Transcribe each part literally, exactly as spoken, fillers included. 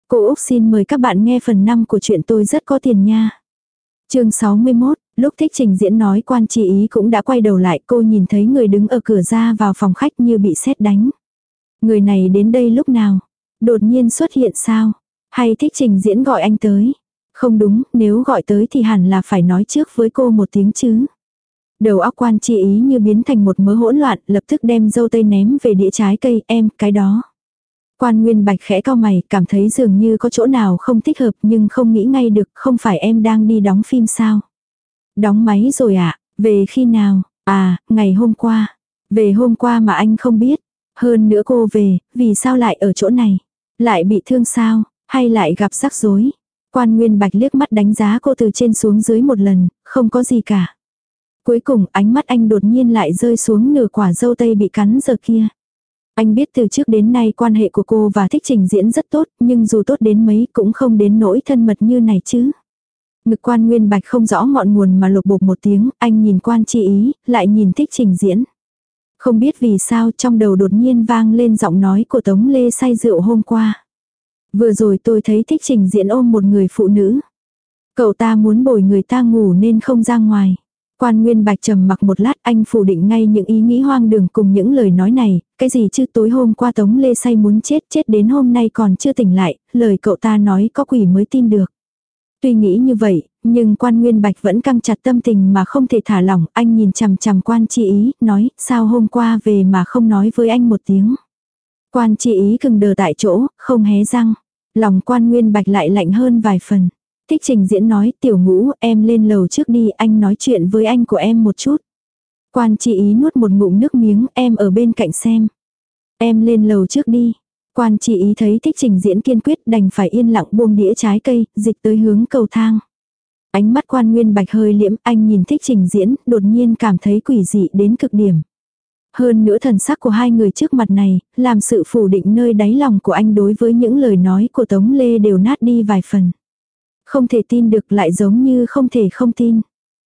Cô Úc xin mời các bạn nghe phần năm của chuyện tôi rất có tiền nha. Chương sáu mươi mốt, lúc Thích Trình Diễn nói Quan Chi Ý cũng đã quay đầu lại, cô nhìn thấy người đứng ở cửa ra vào phòng khách như bị sét đánh. Người này đến đây lúc nào? Đột nhiên xuất hiện sao? Hay Thích Trình Diễn gọi anh tới? Không đúng, nếu gọi tới thì hẳn là phải nói trước với cô một tiếng chứ. Đầu óc Quan Chi Ý như biến thành một mớ hỗn loạn, lập tức đem dâu tây ném về đĩa trái cây, em, cái đó. Quan Nguyên Bạch khẽ cau mày, cảm thấy dường như có chỗ nào không thích hợp nhưng không nghĩ ngay được, không phải em đang đi đóng phim sao? Đóng máy rồi ạ, à? Về khi nào? À, ngày hôm qua. Về hôm qua mà anh không biết. Hơn nữa cô về, vì sao lại ở chỗ này? Lại bị thương sao? Hay lại gặp rắc rối? Quan Nguyên Bạch liếc mắt đánh giá cô từ trên xuống dưới một lần, không có gì cả. Cuối cùng ánh mắt anh đột nhiên lại rơi xuống nửa quả dâu tây bị cắn giờ kia. Anh biết từ trước đến nay quan hệ của cô và Thích Trình Diễn rất tốt, nhưng dù tốt đến mấy cũng không đến nỗi thân mật như này chứ. Ngực Quan Nguyên Bạch không rõ ngọn nguồn mà lột bột một tiếng, anh nhìn Quan Chi Ý, lại nhìn Thích Trình Diễn. Không biết vì sao trong đầu đột nhiên vang lên giọng nói của Tống Lê say rượu hôm qua. Vừa rồi tôi thấy Thích Trình Diễn ôm một người phụ nữ. Cậu ta muốn bồi người ta ngủ nên không ra ngoài. Quan Nguyên Bạch trầm mặc một lát, anh phủ định ngay những ý nghĩ hoang đường cùng những lời nói này, cái gì chứ tối hôm qua Tống Lê say muốn chết, chết đến hôm nay còn chưa tỉnh lại, lời cậu ta nói có quỷ mới tin được. Tuy nghĩ như vậy, nhưng Quan Nguyên Bạch vẫn căng chặt tâm tình mà không thể thả lỏng, anh nhìn chằm chằm Quan Chi Ý, nói, sao hôm qua về mà không nói với anh một tiếng. Quan Chi Ý cứng đờ tại chỗ, không hé răng, lòng Quan Nguyên Bạch lại lạnh hơn vài phần. Thích Trình Diễn nói, Tiểu Ngũ, em lên lầu trước đi, anh nói chuyện với anh của em một chút. Quan Chi Ý nuốt một ngụm nước miếng, em ở bên cạnh xem. Em lên lầu trước đi. Quan Chi Ý thấy Thích Trình Diễn kiên quyết đành phải yên lặng buông đĩa trái cây, dịch tới hướng cầu thang. Ánh mắt Quan Nguyên Bạch hơi liễm, anh nhìn Thích Trình Diễn, đột nhiên cảm thấy quỷ dị đến cực điểm. Hơn nữa thần sắc của hai người trước mặt này, làm sự phủ định nơi đáy lòng của anh đối với những lời nói của Tống Lê đều nát đi vài phần. Không thể tin được lại giống như không thể không tin.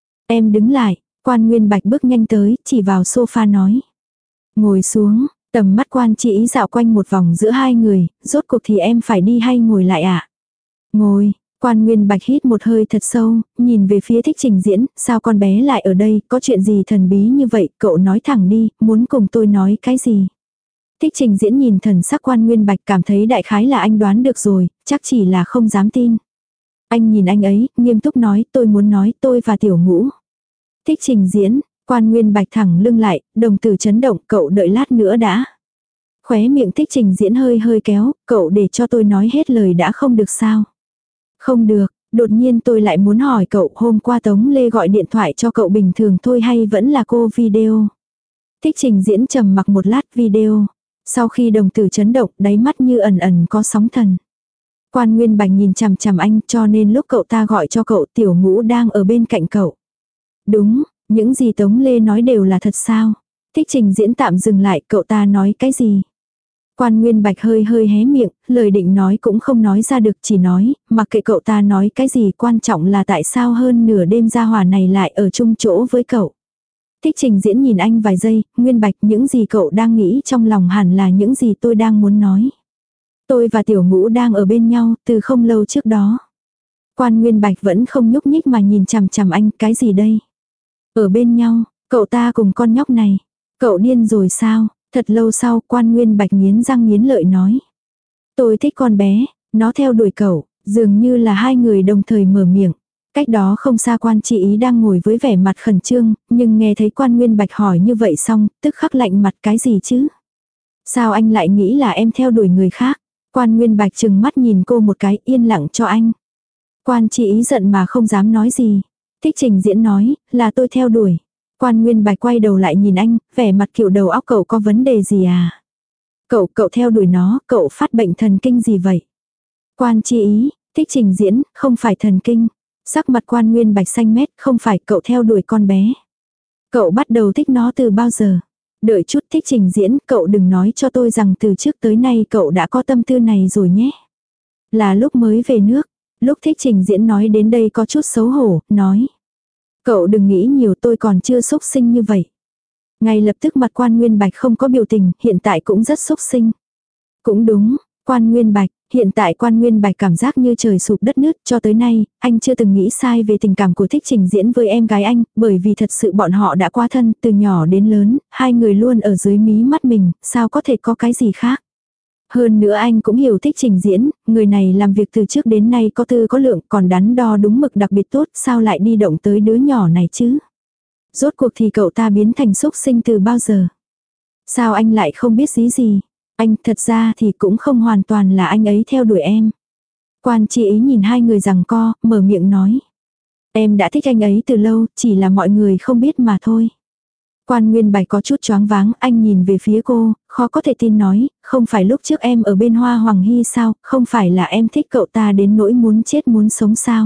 Em đứng lại, Quan Nguyên Bạch bước nhanh tới, chỉ vào sofa nói. Ngồi xuống, tầm mắt Quan Chi Ý dạo quanh một vòng giữa hai người, rốt cuộc thì em phải đi hay ngồi lại ạ? À? Ngồi, Quan Nguyên Bạch hít một hơi thật sâu, nhìn về phía Thích Trình Diễn, sao con bé lại ở đây, có chuyện gì thần bí như vậy, cậu nói thẳng đi, muốn cùng tôi nói cái gì? Thích Trình Diễn nhìn thần sắc Quan Nguyên Bạch cảm thấy đại khái là anh đoán được rồi, chắc chỉ là không dám tin. Anh nhìn anh ấy, nghiêm túc nói, tôi muốn nói, tôi và Tiểu Ngũ. Thích Trình Diễn, Quan Nguyên Bạch thẳng lưng lại, đồng tử chấn động, cậu đợi lát nữa đã. Khóe miệng Thích Trình Diễn hơi hơi kéo, cậu để cho tôi nói hết lời đã không được sao? Không được, đột nhiên tôi lại muốn hỏi cậu, hôm qua Tống Lê gọi điện thoại cho cậu bình thường thôi hay vẫn là cô video? Thích Trình Diễn trầm mặc một lát, video. Sau khi đồng tử chấn động, đáy mắt như ẩn ẩn có sóng thần. Quan Nguyên Bạch nhìn chằm chằm anh, cho nên lúc cậu ta gọi cho cậu, Tiểu Ngũ đang ở bên cạnh cậu. Đúng, những gì Tống Lê nói đều là thật sao? Thích Trình Diễn tạm dừng lại, cậu ta nói cái gì? Quan Nguyên Bạch hơi hơi hé miệng, lời định nói cũng không nói ra được, chỉ nói, mặc kệ cậu ta nói cái gì, quan trọng là tại sao hơn nửa đêm gia hỏa này lại ở chung chỗ với cậu. Thích Trình Diễn nhìn anh vài giây, Nguyên Bạch, những gì cậu đang nghĩ trong lòng hẳn là những gì tôi đang muốn nói. Tôi và Tiểu Ngũ đang ở bên nhau, từ không lâu trước đó. Quan Nguyên Bạch vẫn không nhúc nhích mà nhìn chằm chằm anh, cái gì đây? Ở bên nhau, cậu ta cùng con nhóc này. Cậu điên rồi sao? Thật lâu sau, Quan Nguyên Bạch nghiến răng nghiến lợi nói. Tôi thích con bé, nó theo đuổi cậu, dường như là hai người đồng thời mở miệng. Cách đó không xa Quan Chi Ý đang ngồi với vẻ mặt khẩn trương, nhưng nghe thấy Quan Nguyên Bạch hỏi như vậy xong, tức khắc lạnh mặt, cái gì chứ? Sao anh lại nghĩ là em theo đuổi người khác? Quan Nguyên Bạch chừng mắt nhìn cô một cái, yên lặng cho anh. Quan Chi Ý giận mà không dám nói gì. Thích Trình Diễn nói, là tôi theo đuổi. Quan Nguyên Bạch quay đầu lại nhìn anh, vẻ mặt kiểu đầu óc cậu có vấn đề gì à? Cậu, cậu theo đuổi nó, cậu phát bệnh thần kinh gì vậy? Quan Chi Ý, Thích Trình Diễn, không phải thần kinh. Sắc mặt Quan Nguyên Bạch xanh mét, không phải cậu theo đuổi con bé. Cậu bắt đầu thích nó từ bao giờ? Đợi chút, Thích Trình Diễn, cậu đừng nói cho tôi rằng từ trước tới nay cậu đã có tâm tư này rồi nhé. Là lúc mới về nước, lúc Thích Trình Diễn nói đến đây có chút xấu hổ, nói. Cậu đừng nghĩ nhiều, tôi còn chưa xúc sinh như vậy. Ngay lập tức mặt Quan Nguyên Bạch không có biểu tình, hiện tại cũng rất xúc sinh. Cũng đúng, Quan Nguyên Bạch, hiện tại Quan Nguyên Bạch cảm giác như trời sụp đất nứt, cho tới nay, anh chưa từng nghĩ sai về tình cảm của Thích Trình Diễn với em gái anh, bởi vì thật sự bọn họ đã quá thân, từ nhỏ đến lớn, hai người luôn ở dưới mí mắt mình, sao có thể có cái gì khác. Hơn nữa anh cũng hiểu Thích Trình Diễn, người này làm việc từ trước đến nay có tư có lượng, còn đắn đo đúng mực đặc biệt tốt, sao lại đi động tới đứa nhỏ này chứ. Rốt cuộc thì cậu ta biến thành xúc sinh từ bao giờ. Sao anh lại không biết gì gì. Anh thật ra thì cũng không hoàn toàn là anh ấy theo đuổi em. Quan Chi Ý nhìn hai người giằng co, mở miệng nói. Em đã thích anh ấy từ lâu, chỉ là mọi người không biết mà thôi. Quan Nguyên Bạch có chút choáng váng, anh nhìn về phía cô, khó có thể tin nói, không phải lúc trước em ở bên Hoa Hoàng Hy sao, không phải là em thích cậu ta đến nỗi muốn chết muốn sống sao.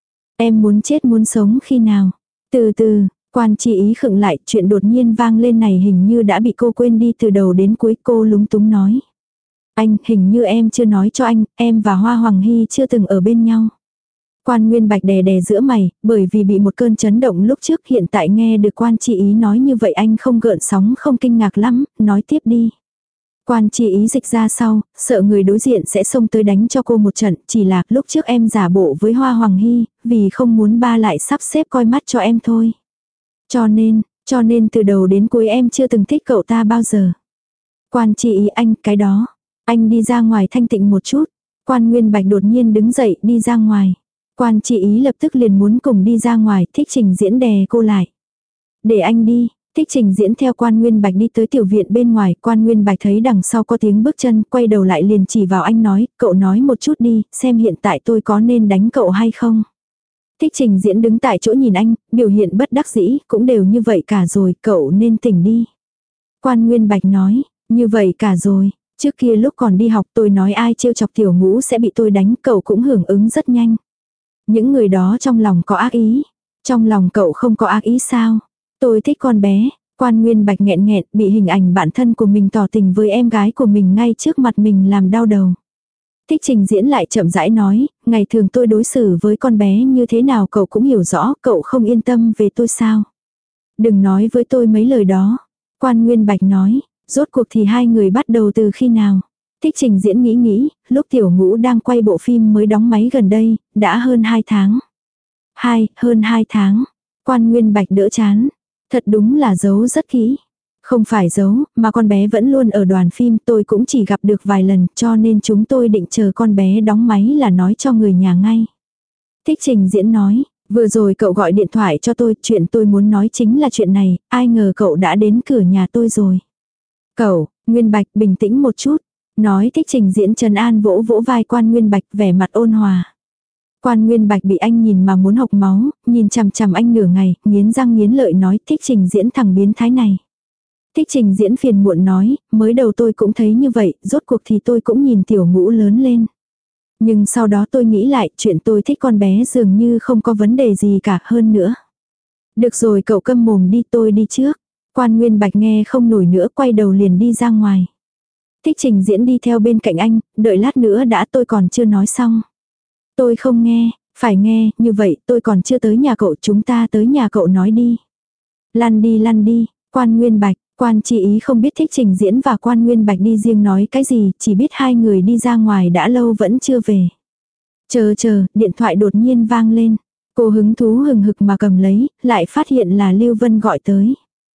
Em muốn chết muốn sống khi nào. Từ từ, Quan Chi Ý khựng lại, chuyện đột nhiên vang lên này hình như đã bị cô quên đi từ đầu đến cuối, cô lúng túng nói. Anh, hình như em chưa nói cho anh, em và Hoa Hoàng Hy chưa từng ở bên nhau. Quan Nguyên Bạch đè đè giữa mày, bởi vì bị một cơn chấn động lúc trước, hiện tại nghe được Quan Chi Ý nói như vậy anh không gợn sóng không kinh ngạc lắm, nói tiếp đi. Quan Chi Ý dịch ra sau, sợ người đối diện sẽ xông tới đánh cho cô một trận, chỉ là lúc trước em giả bộ với Hoa Hoàng Hy, vì không muốn ba lại sắp xếp coi mắt cho em thôi. Cho nên, cho nên từ đầu đến cuối em chưa từng thích cậu ta bao giờ. Quan Chi Ý anh, cái đó. Anh đi ra ngoài thanh tịnh một chút. Quan Nguyên Bạch đột nhiên đứng dậy đi ra ngoài. Quan Chi Ý lập tức liền muốn cùng đi ra ngoài, Thích Trình Diễn đè cô lại. Để anh đi. Thích Trình Diễn theo Quan Nguyên Bạch đi tới tiểu viện bên ngoài, Quan Nguyên Bạch thấy đằng sau có tiếng bước chân, quay đầu lại liền chỉ vào anh nói, cậu nói một chút đi, xem hiện tại tôi có nên đánh cậu hay không. Thích Trình Diễn đứng tại chỗ nhìn anh, biểu hiện bất đắc dĩ, cũng đều như vậy cả rồi, cậu nên tỉnh đi. Quan Nguyên Bạch nói, như vậy cả rồi, trước kia lúc còn đi học tôi nói ai trêu chọc Tiểu Ngũ sẽ bị tôi đánh, cậu cũng hưởng ứng rất nhanh. Những người đó trong lòng có ác ý, trong lòng cậu không có ác ý sao? Tôi thích con bé. Quan Nguyên Bạch nghẹn nghẹn, bị hình ảnh bản thân của mình tỏ tình với em gái của mình ngay trước mặt mình làm đau đầu. Thích Trình Diễn lại chậm rãi nói, ngày thường tôi đối xử với con bé như thế nào cậu cũng hiểu rõ, cậu không yên tâm về tôi sao. Đừng nói với tôi mấy lời đó. Quan Nguyên Bạch nói, rốt cuộc thì hai người bắt đầu từ khi nào. Thích Trình Diễn nghĩ nghĩ, lúc Tiểu Ngũ đang quay bộ phim mới đóng máy gần đây, đã hơn hai tháng. Hai, hơn hai tháng. Quan Nguyên Bạch đỡ chán. Thật đúng là giấu rất kỹ. Không phải giấu, mà con bé vẫn luôn ở đoàn phim, tôi cũng chỉ gặp được vài lần, cho nên chúng tôi định chờ con bé đóng máy là nói cho người nhà ngay. Thích Trình Diễn nói, vừa rồi cậu gọi điện thoại cho tôi, chuyện tôi muốn nói chính là chuyện này, ai ngờ cậu đã đến cửa nhà tôi rồi. Cậu, Nguyên Bạch bình tĩnh một chút, nói. Thích Trình Diễn trấn an vỗ vỗ vai Quan Nguyên Bạch vẻ mặt ôn hòa. Quan Nguyên Bạch bị anh nhìn mà muốn hộc máu, nhìn chằm chằm anh nửa ngày, nghiến răng nghiến lợi nói Thích Trình Diễn thằng biến thái này. Thích Trình Diễn phiền muộn nói, mới đầu tôi cũng thấy như vậy, rốt cuộc thì tôi cũng nhìn Tiểu Ngũ lớn lên. Nhưng sau đó tôi nghĩ lại, chuyện tôi thích con bé dường như không có vấn đề gì cả hơn nữa. Được rồi cậu câm mồm đi, tôi đi trước. Quan Nguyên Bạch nghe không nổi nữa, quay đầu liền đi ra ngoài. Thích Trình Diễn đi theo bên cạnh anh, đợi lát nữa đã, tôi còn chưa nói xong. Tôi không nghe, phải nghe, như vậy tôi còn chưa tới nhà cậu, chúng ta tới nhà cậu nói đi. Lăn đi lăn đi. Quan Nguyên Bạch, Quan Chi Ý không biết Thích Trình Diễn và Quan Nguyên Bạch đi riêng nói cái gì, chỉ biết hai người đi ra ngoài đã lâu vẫn chưa về. Chờ chờ, điện thoại đột nhiên vang lên. Cô hứng thú hừng hực mà cầm lấy, lại phát hiện là Lưu Vân gọi tới.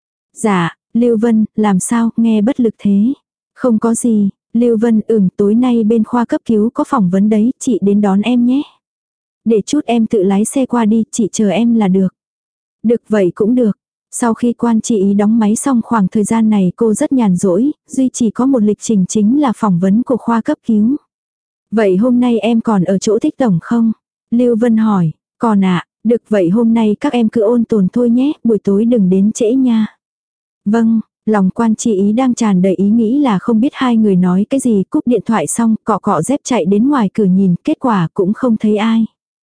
Dạ, Lưu Vân, làm sao, nghe bất lực thế. Không có gì, Lưu Vân ừm tối nay bên khoa cấp cứu có phỏng vấn đấy, chị đến đón em nhé. Để chút em tự lái xe qua đi, chị chờ em là được. Được vậy cũng được. Sau khi Quan Chi Ý đóng máy xong khoảng thời gian này cô rất nhàn rỗi, duy chỉ có một lịch trình chính là phỏng vấn của khoa cấp cứu. Vậy hôm nay em còn ở chỗ Thích Tổng không? Lưu Vân hỏi, còn ạ, à, được vậy hôm nay các em cứ ôn tồn thôi nhé, buổi tối đừng đến trễ nha. Vâng, lòng Quan Chi Ý đang tràn đầy ý nghĩ là không biết hai người nói cái gì, cúp điện thoại xong cọ cọ dép chạy đến ngoài cửa nhìn, kết quả cũng không thấy ai.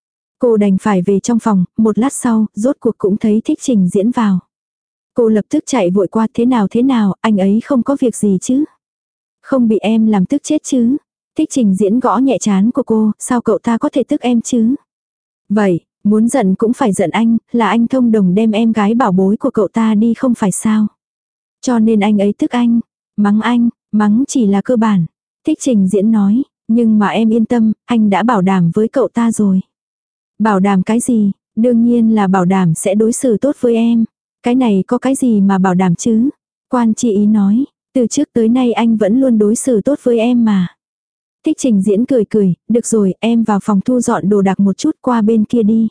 Cô đành phải về trong phòng, một lát sau, rốt cuộc cũng thấy Thích Trình Diễn vào. Cô lập tức chạy vội qua, thế nào thế nào, anh ấy không có việc gì chứ? Không bị em làm tức chết chứ? Thích Trình Diễn gõ nhẹ trán của cô, sao cậu ta có thể tức em chứ? Vậy, muốn giận cũng phải giận anh, là anh thông đồng đem em gái bảo bối của cậu ta đi không phải sao? Cho nên anh ấy tức anh, mắng anh, mắng chỉ là cơ bản. Thích trình diễn nói, nhưng mà em yên tâm, anh đã bảo đảm với cậu ta rồi. Bảo đảm cái gì? Đương nhiên là bảo đảm sẽ đối xử tốt với em. Cái này có cái gì mà bảo đảm chứ? Quan Chi Ý nói, từ trước tới nay anh vẫn luôn đối xử tốt với em mà. Thích trình diễn cười cười, được rồi, em vào phòng thu dọn đồ đạc một chút, qua bên kia đi.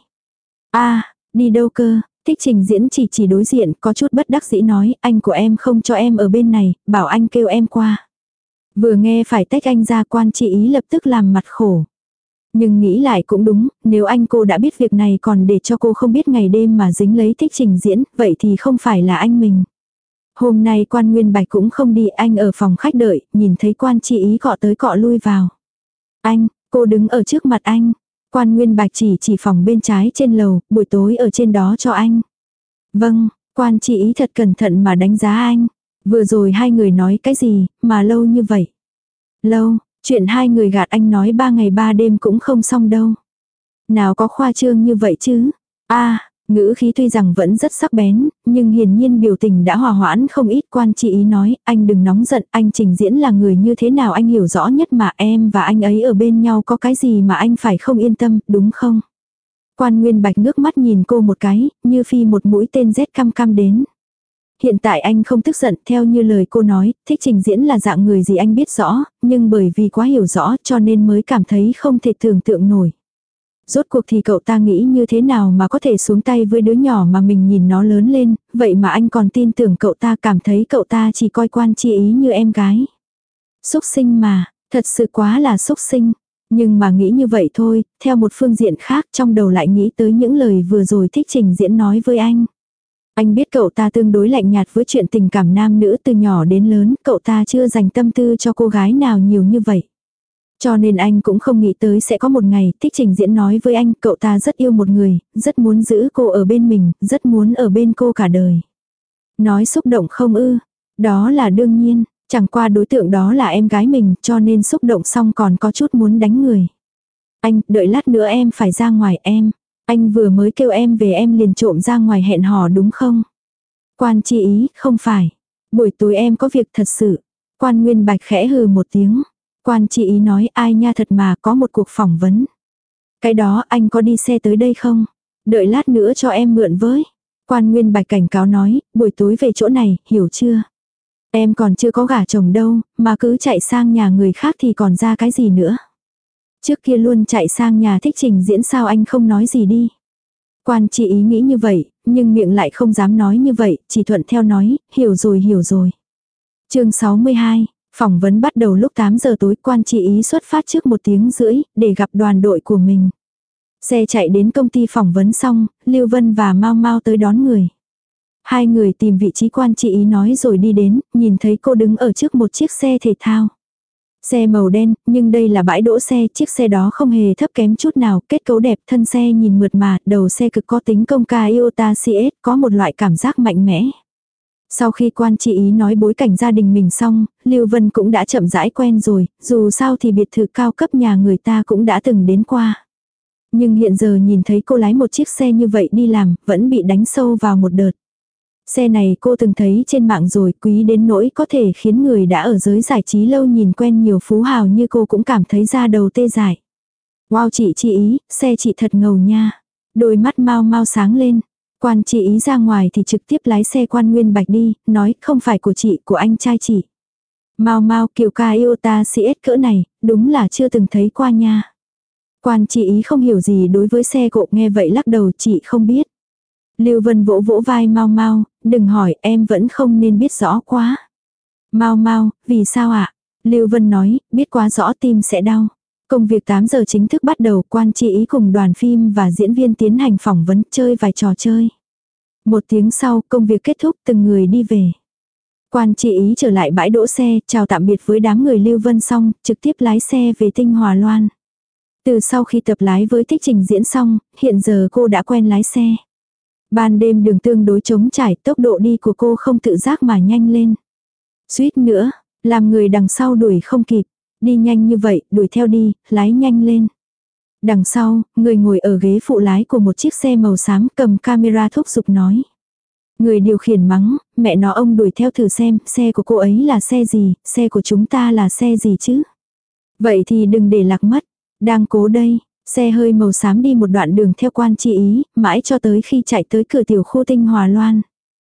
À, đi đâu cơ? Thích trình diễn chỉ chỉ đối diện, có chút bất đắc dĩ nói, anh của em không cho em ở bên này, bảo anh kêu em qua. Vừa nghe phải tách anh ra, Quan Chi Ý lập tức làm mặt khổ. Nhưng nghĩ lại cũng đúng, nếu anh cô đã biết việc này còn để cho cô không biết ngày đêm mà dính lấy thích trình diễn, vậy thì không phải là anh mình. Hôm nay Quan Nguyên Bạch cũng không đi, anh ở phòng khách đợi, nhìn thấy Quan Chi Ý cọ tới cọ lui vào. Anh, cô đứng ở trước mặt anh. Quan Nguyên Bạch chỉ chỉ phòng bên trái trên lầu, buổi tối ở trên đó cho anh. Vâng, Quan Chi Ý thật cẩn thận mà đánh giá anh. Vừa rồi hai người nói cái gì, mà lâu như vậy. Lâu, chuyện hai người gạt anh nói ba ngày ba đêm cũng không xong đâu. Nào có khoa trương như vậy chứ. A, ngữ khí tuy rằng vẫn rất sắc bén, nhưng hiển nhiên biểu tình đã hòa hoãn không ít. Quan Chi Ý nói, anh đừng nóng giận, anh trình diễn là người như thế nào anh hiểu rõ nhất mà, em và anh ấy ở bên nhau có cái gì mà anh phải không yên tâm, đúng không? Quan Nguyên Bạch ngước mắt nhìn cô một cái, như phi một mũi tên rét căm căm đến. Hiện tại anh không tức giận, theo như lời cô nói, thích trình diễn là dạng người gì anh biết rõ, nhưng bởi vì quá hiểu rõ cho nên mới cảm thấy không thể tưởng tượng nổi. Rốt cuộc thì cậu ta nghĩ như thế nào mà có thể xuống tay với đứa nhỏ mà mình nhìn nó lớn lên, vậy mà anh còn tin tưởng cậu ta, cảm thấy cậu ta chỉ coi Quan Chi Ý như em gái. Xúc sinh mà, thật sự quá là xúc sinh. Nhưng mà nghĩ như vậy thôi, theo một phương diện khác trong đầu lại nghĩ tới những lời vừa rồi thích trình diễn nói với anh. Anh biết cậu ta tương đối lạnh nhạt với chuyện tình cảm nam nữ, từ nhỏ đến lớn, cậu ta chưa dành tâm tư cho cô gái nào nhiều như vậy. Cho nên anh cũng không nghĩ tới sẽ có một ngày thích trình diễn nói với anh, cậu ta rất yêu một người, rất muốn giữ cô ở bên mình, rất muốn ở bên cô cả đời. Nói xúc động không ư? Đó là đương nhiên, chẳng qua đối tượng đó là em gái mình, cho nên xúc động xong còn có chút muốn đánh người. Anh, đợi lát nữa em phải ra ngoài em. Anh vừa mới kêu em về em liền trộm ra ngoài hẹn hò đúng không? Quan Chi Ý, không phải. Buổi tối em có việc thật sự. Quan Nguyên Bạch khẽ hừ một tiếng. Quan Chi Ý nói, ai nha, thật mà có một cuộc phỏng vấn. Cái đó anh có đi xe tới đây không? Đợi lát nữa cho em mượn với. Quan Nguyên Bạch cảnh cáo nói, buổi tối về chỗ này, hiểu chưa? Em còn chưa có gả chồng đâu, mà cứ chạy sang nhà người khác thì còn ra cái gì nữa? Trước kia luôn chạy sang nhà thích trình diễn, sao anh không nói gì đi? Quan Chi Ý nghĩ như vậy, nhưng miệng lại không dám nói như vậy, chỉ thuận theo nói, hiểu rồi hiểu rồi. Chương sáu mươi hai, phỏng vấn bắt đầu lúc tám giờ tối. Quan Chi Ý xuất phát trước một tiếng rưỡi, để gặp đoàn đội của mình. Xe chạy đến công ty phỏng vấn xong, Lưu Vân và Mau Mau tới đón người. Hai người tìm vị trí Quan Chi Ý nói rồi đi đến, nhìn thấy cô đứng ở trước một chiếc xe thể thao. Xe màu đen, nhưng đây là bãi đỗ xe, chiếc xe đó không hề thấp kém chút nào, kết cấu đẹp, thân xe nhìn mượt mà, đầu xe cực có tính công ca Iota xê ét, có một loại cảm giác mạnh mẽ. Sau khi Quan Chi Ý nói bối cảnh gia đình mình xong, Lưu Vân cũng đã chậm rãi quen rồi, dù sao thì biệt thự cao cấp nhà người ta cũng đã từng đến qua. Nhưng hiện giờ nhìn thấy cô lái một chiếc xe như vậy đi làm, vẫn bị đánh sâu vào một đợt. Xe này cô từng thấy trên mạng rồi, quý đến nỗi có thể khiến người đã ở giới giải trí lâu nhìn quen nhiều phú hào như cô cũng cảm thấy da đầu tê dại. Wow, chị Chi Ý, xe chị thật ngầu nha. Đôi mắt Mau Mau sáng lên. Quan Chi Ý ra ngoài thì trực tiếp lái xe Quan Nguyên Bạch đi, nói không phải của chị, của anh trai chị. Mau Mau, kiểu ca Iota xê ét cỡ này, đúng là chưa từng thấy qua nha. Quan Chi Ý không hiểu gì đối với xe cộ, nghe vậy lắc đầu, chị không biết. Lưu Vân vỗ vỗ vai Mau Mau, đừng hỏi, em vẫn không nên biết rõ quá. Mau Mau, vì sao ạ? Lưu Vân nói, biết quá rõ tim sẽ đau. Công việc tám giờ chính thức bắt đầu, Quan Chi Ý cùng đoàn phim và diễn viên tiến hành phỏng vấn, chơi vài trò chơi. Một tiếng sau, công việc kết thúc, từng người đi về. Quan Chi Ý trở lại bãi đỗ xe, chào tạm biệt với đám người Lưu Vân xong, trực tiếp lái xe về Tinh Hòa Loan. Từ sau khi tập lái với thích trình diễn xong, hiện giờ cô đã quen lái xe. Ban đêm đường tương đối trống trải, tốc độ đi của cô không tự giác mà nhanh lên. Suýt nữa, làm người đằng sau đuổi không kịp. Đi nhanh như vậy, đuổi theo đi, lái nhanh lên. Đằng sau, người ngồi ở ghế phụ lái của một chiếc xe màu xám cầm camera thúc giục nói. Người điều khiển mắng, mẹ nó ông đuổi theo thử xem, xe của cô ấy là xe gì, xe của chúng ta là xe gì chứ. Vậy thì đừng để lạc mất. Đang cố đây. Xe hơi màu xám đi một đoạn đường theo Quan Chi Ý, mãi cho tới khi chạy tới cửa tiểu khu Tinh Hòa Loan.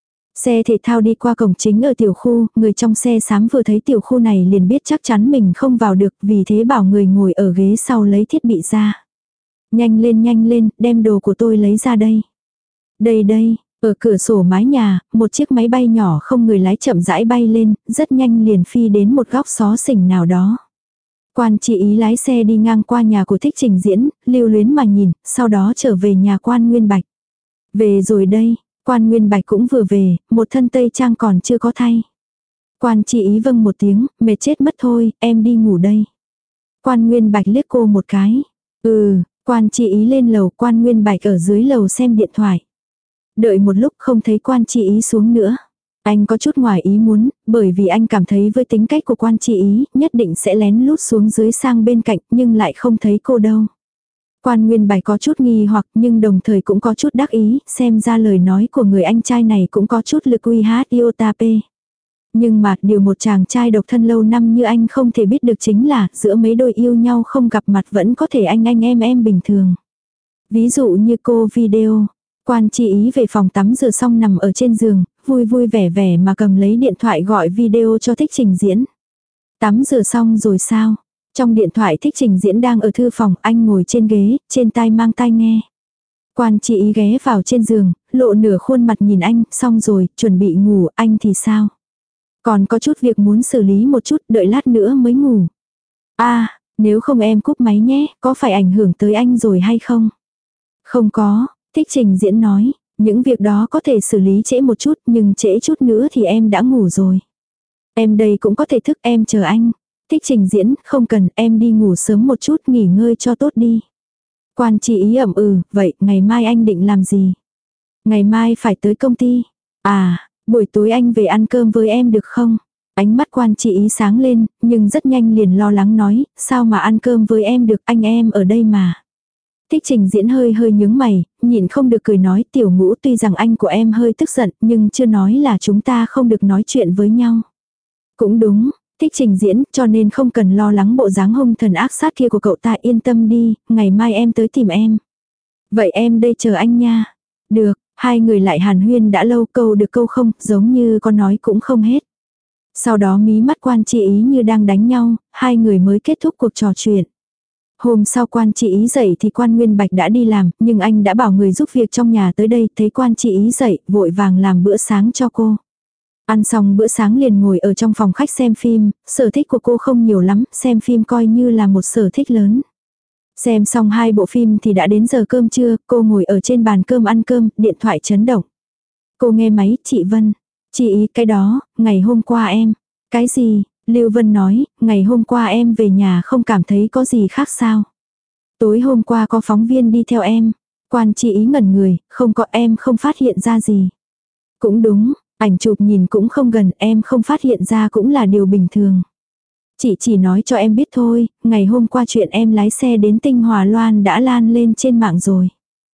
Xe thể thao đi qua cổng chính ở tiểu khu, người trong xe xám vừa thấy tiểu khu này liền biết chắc chắn mình không vào được, vì thế bảo người ngồi ở ghế sau lấy thiết bị ra. Nhanh lên nhanh lên, đem đồ của tôi lấy ra đây. Đây đây, ở cửa sổ mái nhà, một chiếc máy bay nhỏ không người lái chậm rãi bay lên, rất nhanh liền phi đến một góc xó xỉnh nào đó. Quan Chi Ý lái xe đi ngang qua nhà của Thích Trình Diễn, lưu luyến mà nhìn, sau đó trở về nhà Quan Nguyên Bạch. Về rồi đây, Quan Nguyên Bạch cũng vừa về, một thân tây trang còn chưa có thay. Quan Chi Ý vâng một tiếng, mệt chết mất thôi, em đi ngủ đây. Quan Nguyên Bạch liếc cô một cái. Ừ, Quan Chi Ý lên lầu, Quan Nguyên Bạch ở dưới lầu xem điện thoại. Đợi một lúc không thấy Quan Chi Ý xuống nữa. Anh có chút ngoài ý muốn, bởi vì anh cảm thấy với tính cách của Quan Chi Ý, nhất định sẽ lén lút xuống dưới sang bên cạnh, nhưng lại không thấy cô đâu. Quan Nguyên Bạch có chút nghi hoặc nhưng đồng thời cũng có chút đắc ý, xem ra lời nói của người anh trai này cũng có chút lực uy hát iota p. Nhưng mà điều một chàng trai độc thân lâu năm như anh không thể biết được chính là giữa mấy đôi yêu nhau không gặp mặt vẫn có thể anh anh em em bình thường. Ví dụ như cô video. Quan Chi Ý về phòng tắm rửa xong nằm ở trên giường, vui vui vẻ vẻ mà cầm lấy điện thoại gọi video cho Thích Trình Diễn. Tắm rửa xong rồi sao? Trong điện thoại Thích Trình Diễn đang ở thư phòng, anh ngồi trên ghế, trên tai mang tai nghe. Quan Chi Ý ghé vào trên giường, lộ nửa khuôn mặt nhìn anh, xong rồi, chuẩn bị ngủ, anh thì sao? Còn có chút việc muốn xử lý một chút, đợi lát nữa mới ngủ. À, nếu không em cúp máy nhé, có phải ảnh hưởng tới anh rồi hay không? Không có, Thích Trình Diễn nói, những việc đó có thể xử lý trễ một chút, nhưng trễ chút nữa thì em đã ngủ rồi. Em đây cũng có thể thức, em chờ anh. Thích Trình Diễn, không cần, em đi ngủ sớm một chút, nghỉ ngơi cho tốt đi. Quan Chi Ý ậm ừ, vậy ngày mai anh định làm gì? Ngày mai phải tới công ty. À, buổi tối anh về ăn cơm với em được không? Ánh mắt Quan Chi Ý sáng lên, nhưng rất nhanh liền lo lắng nói, sao mà ăn cơm với em được, anh em ở đây mà. Thích Trình Diễn hơi hơi nhướng mày, nhịn không được cười nói, Tiểu Ngũ, tuy rằng anh của em hơi tức giận, nhưng chưa nói là chúng ta không được nói chuyện với nhau. Cũng đúng, Thích Trình Diễn, cho nên không cần lo lắng bộ dáng hung thần ác sát kia của cậu ta, yên tâm đi, ngày mai em tới tìm em. Vậy em đây chờ anh nha. Được, hai người lại hàn huyên đã lâu, câu được câu không, giống như con nói cũng không hết. Sau đó mí mắt Quan Chi Ý như đang đánh nhau, hai người mới kết thúc cuộc trò chuyện. Hôm sau Quan Chi Ý dậy thì Quan Nguyên Bạch đã đi làm, nhưng anh đã bảo người giúp việc trong nhà tới đây, thấy Quan Chi Ý dậy, vội vàng làm bữa sáng cho cô. Ăn xong bữa sáng liền ngồi ở trong phòng khách xem phim, sở thích của cô không nhiều lắm, xem phim coi như là một sở thích lớn. Xem xong hai bộ phim thì đã đến giờ cơm trưa, cô ngồi ở trên bàn cơm ăn cơm, điện thoại chấn động. Cô nghe máy, chị Vân. Chị Ý, cái đó, ngày hôm qua em. Cái gì? Lưu Vân nói, ngày hôm qua em về nhà không cảm thấy có gì khác sao? Tối hôm qua có phóng viên đi theo em. Quan Chi Ý ngẩn người, không có, em không phát hiện ra gì. Cũng đúng, ảnh chụp nhìn cũng không gần, em không phát hiện ra cũng là điều bình thường. Chị chỉ nói cho em biết thôi, ngày hôm qua chuyện em lái xe đến Tinh Hòa Loan đã lan lên trên mạng rồi.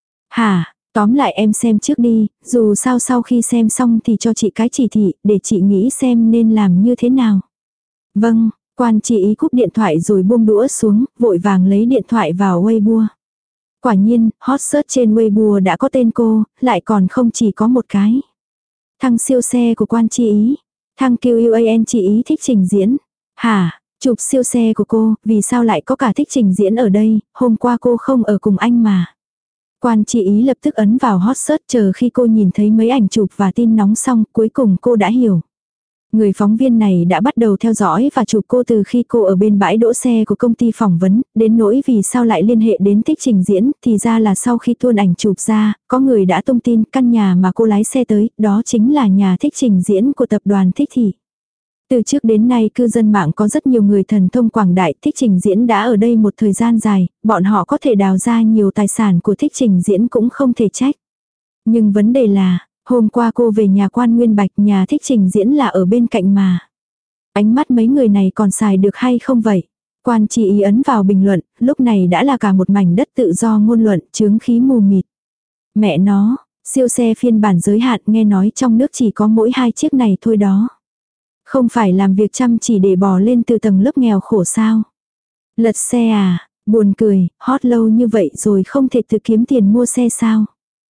Hả, tóm lại em xem trước đi, dù sao sau khi xem xong thì cho chị cái chỉ thị, để chị nghĩ xem nên làm như thế nào. Vâng, Quan Chi Ý cúp điện thoại rồi buông đũa xuống, vội vàng lấy điện thoại vào Weibo. Quả nhiên, hot search trên Weibo đã có tên cô, lại còn không chỉ có một cái. Thăng siêu xe của Quan Chi Ý. Thăng kiu an Chi Ý Thích Trình Diễn. Hả, chụp siêu xe của cô, vì sao lại có cả Thích Trình Diễn ở đây, hôm qua cô không ở cùng anh mà. Quan Chi Ý lập tức ấn vào hot search, chờ khi cô nhìn thấy mấy ảnh chụp và tin nóng xong, cuối cùng cô đã hiểu. Người phóng viên này đã bắt đầu theo dõi và chụp cô từ khi cô ở bên bãi đỗ xe của công ty phỏng vấn, đến nỗi vì sao lại liên hệ đến Thích Trình Diễn, thì ra là sau khi tuôn ảnh chụp ra, có người đã tung tin căn nhà mà cô lái xe tới, đó chính là nhà Thích Trình Diễn của tập đoàn Thích Thị. Từ trước đến nay cư dân mạng có rất nhiều người thần thông quảng đại, Thích Trình Diễn đã ở đây một thời gian dài, bọn họ có thể đào ra nhiều tài sản của Thích Trình Diễn cũng không thể trách. Nhưng vấn đề là, hôm qua cô về nhà Quan Nguyên Bạch, nhà Thích Trình Diễn là ở bên cạnh mà. Ánh mắt mấy người này còn xài được hay không vậy? Quan Chi Ý ấn vào bình luận, lúc này đã là cả một mảnh đất tự do ngôn luận, chướng khí mù mịt. Mẹ nó, siêu xe phiên bản giới hạn, nghe nói trong nước chỉ có mỗi hai chiếc này thôi đó. Không phải làm việc chăm chỉ để bò lên từ tầng lớp nghèo khổ sao? Lật xe à, buồn cười, hot lâu như vậy rồi không thể tự kiếm tiền mua xe sao.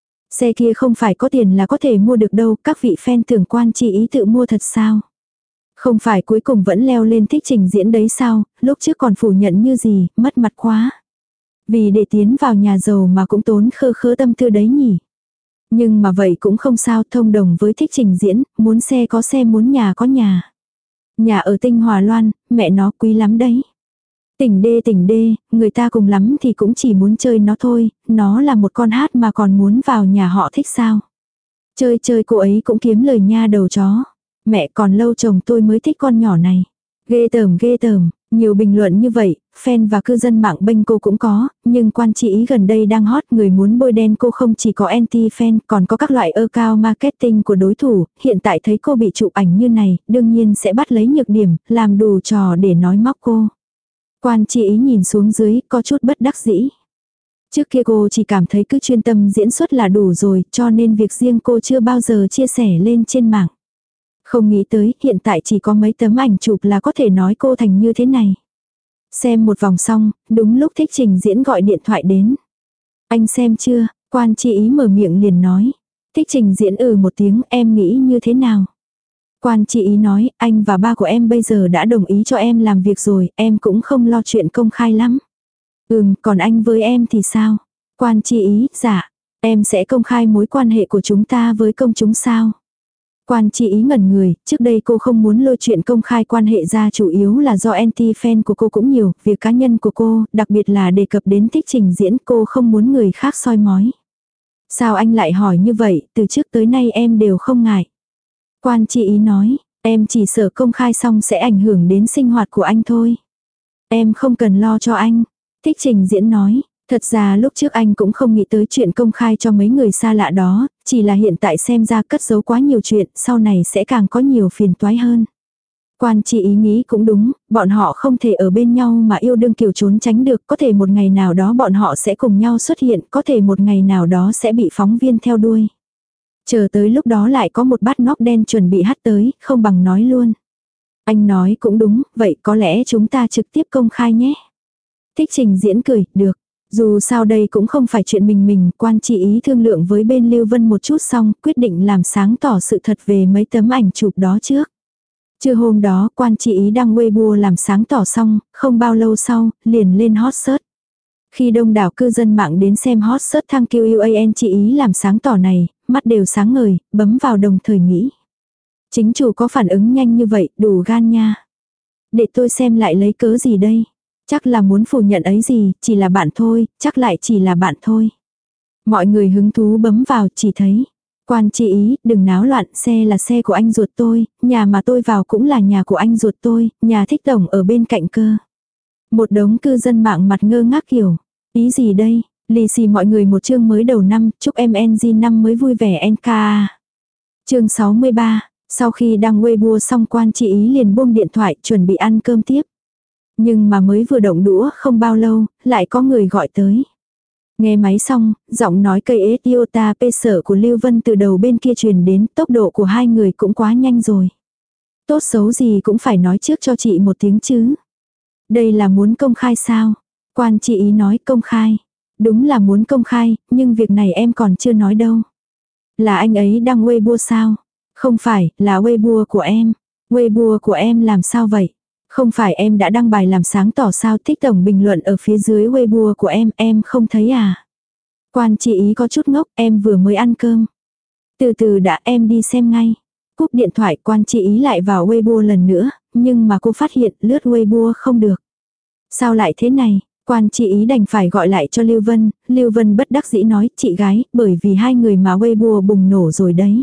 Xe kia không phải có tiền là có thể mua được đâu, các vị fan tưởng Quan Chi Ý tự mua thật sao. Không phải cuối cùng vẫn leo lên thích trình diễn đấy sao, lúc trước còn phủ nhận như gì, mất mặt quá. Vì để tiến vào nhà giàu mà cũng tốn khơ khớ tâm tư đấy nhỉ. Nhưng mà vậy cũng không sao, thông đồng với thích trình diễn, muốn xe có xe muốn nhà có nhà. Nhà ở Tinh Hòa Loan, mẹ nó quý lắm đấy. Tỉnh đê tỉnh đê, người ta cùng lắm thì cũng chỉ muốn chơi nó thôi, nó là một con hát mà còn muốn vào nhà họ thích sao. Chơi chơi cô ấy cũng kiếm lời nha đầu chó. Mẹ còn lâu chồng tôi mới thích con nhỏ này. Ghê tởm ghê tởm, nhiều bình luận như vậy, fan và cư dân mạng bênh cô cũng có, nhưng Quan Chi Ý gần đây đang hot, người muốn bôi đen cô không chỉ có anti-fan, còn có các loại account marketing của đối thủ, hiện tại thấy cô bị chụp ảnh như này, đương nhiên sẽ bắt lấy nhược điểm, làm đủ trò để nói móc cô. Quan Chi Ý nhìn xuống dưới, có chút bất đắc dĩ. Trước kia cô chỉ cảm thấy cứ chuyên tâm diễn xuất là đủ rồi, cho nên việc riêng cô chưa bao giờ chia sẻ lên trên mạng. Không nghĩ tới, hiện tại chỉ có mấy tấm ảnh chụp là có thể nói cô thành như thế này. Xem một vòng xong, đúng lúc thích trình diễn gọi điện thoại đến. Anh xem chưa? Quan Chi Ý mở miệng liền nói. Thích trình diễn ừ một tiếng, em nghĩ như thế nào? Quan Chi Ý nói, anh và ba của em bây giờ đã đồng ý cho em làm việc rồi, em cũng không lo chuyện công khai lắm. Ừm, còn anh với em thì sao? Quan Chi Ý, dạ, em sẽ công khai mối quan hệ của chúng ta với công chúng sao? Quan Chi Ý ngẩn người, trước đây cô không muốn lôi chuyện công khai quan hệ ra, chủ yếu là do anti-fan của cô cũng nhiều, việc cá nhân của cô, đặc biệt là đề cập đến thích trình diễn, cô không muốn người khác soi mói. Sao anh lại hỏi như vậy, từ trước tới nay em đều không ngại. Quan Chi Ý nói, em chỉ sợ công khai xong sẽ ảnh hưởng đến sinh hoạt của anh thôi. Em không cần lo cho anh. Thích trình diễn nói, thật ra lúc trước anh cũng không nghĩ tới chuyện công khai cho mấy người xa lạ đó, chỉ là hiện tại xem ra cất giấu quá nhiều chuyện, sau này sẽ càng có nhiều phiền toái hơn. Quan Chi Ý nghĩ cũng đúng, bọn họ không thể ở bên nhau mà yêu đương kiểu trốn tránh được, có thể một ngày nào đó bọn họ sẽ cùng nhau xuất hiện, có thể một ngày nào đó sẽ bị phóng viên theo đuôi. Chờ tới lúc đó lại có một bát nóc đen chuẩn bị hắt tới, không bằng nói luôn. Anh nói cũng đúng, vậy có lẽ chúng ta trực tiếp công khai nhé. Thích trình diễn cười, được. Dù sao đây cũng không phải chuyện mình mình, Quan Chi Ý thương lượng với bên Lưu Vân một chút xong, quyết định làm sáng tỏ sự thật về mấy tấm ảnh chụp đó trước. Trưa hôm đó, Quan Chi Ý đăng Weibo làm sáng tỏ xong, không bao lâu sau, liền lên hot search. Khi đông đảo cư dân mạng đến xem hot search thăng quy an Chi Ý làm sáng tỏ này, mắt đều sáng ngời, bấm vào đồng thời nghĩ. Chính chủ có phản ứng nhanh như vậy, đủ gan nha. Để tôi xem lại lấy cớ gì đây. Chắc là muốn phủ nhận ấy gì, chỉ là bạn thôi, chắc lại chỉ là bạn thôi. Mọi người hứng thú bấm vào chỉ thấy. Quan Chi Ý, đừng náo loạn, xe là xe của anh ruột tôi, nhà mà tôi vào cũng là nhà của anh ruột tôi, nhà thích tổng ở bên cạnh cơ. Một đống cư dân mạng mặt ngơ ngác kiểu. Ý gì đây? Lì xì mọi người một chương mới đầu năm, chúc em en giê năm mới vui vẻ en ca. Chương sáu mươi ba, sau khi đăng Weibo xong Quan Chi Ý liền buông điện thoại chuẩn bị ăn cơm tiếp. Nhưng mà mới vừa động đũa không bao lâu, lại có người gọi tới. Nghe máy xong, giọng nói cây ế Iota P sở của Lưu Vân từ đầu bên kia truyền đến, tốc độ của hai người cũng quá nhanh rồi. Tốt xấu gì cũng phải nói trước cho chị một tiếng chứ. Đây là muốn công khai sao? Quan Chi Ý nói công khai. Đúng là muốn công khai, nhưng việc này em còn chưa nói đâu. Là anh ấy đăng Weibo sao? Không phải, là Weibo của em. Weibo của em làm sao vậy? Không phải em đã đăng bài làm sáng tỏ sao, thích tổng bình luận ở phía dưới Weibo của em, em không thấy à? Quan Chi Ý có chút ngốc, em vừa mới ăn cơm. Từ từ đã, em đi xem ngay. Cúp điện thoại, Quan Chi Ý lại vào Weibo lần nữa, nhưng mà cô phát hiện lướt Weibo không được. Sao lại thế này? Quan Chi Ý đành phải gọi lại cho Lưu Vân, Lưu Vân bất đắc dĩ nói, chị gái, bởi vì hai người mà Weibo bùng nổ rồi đấy.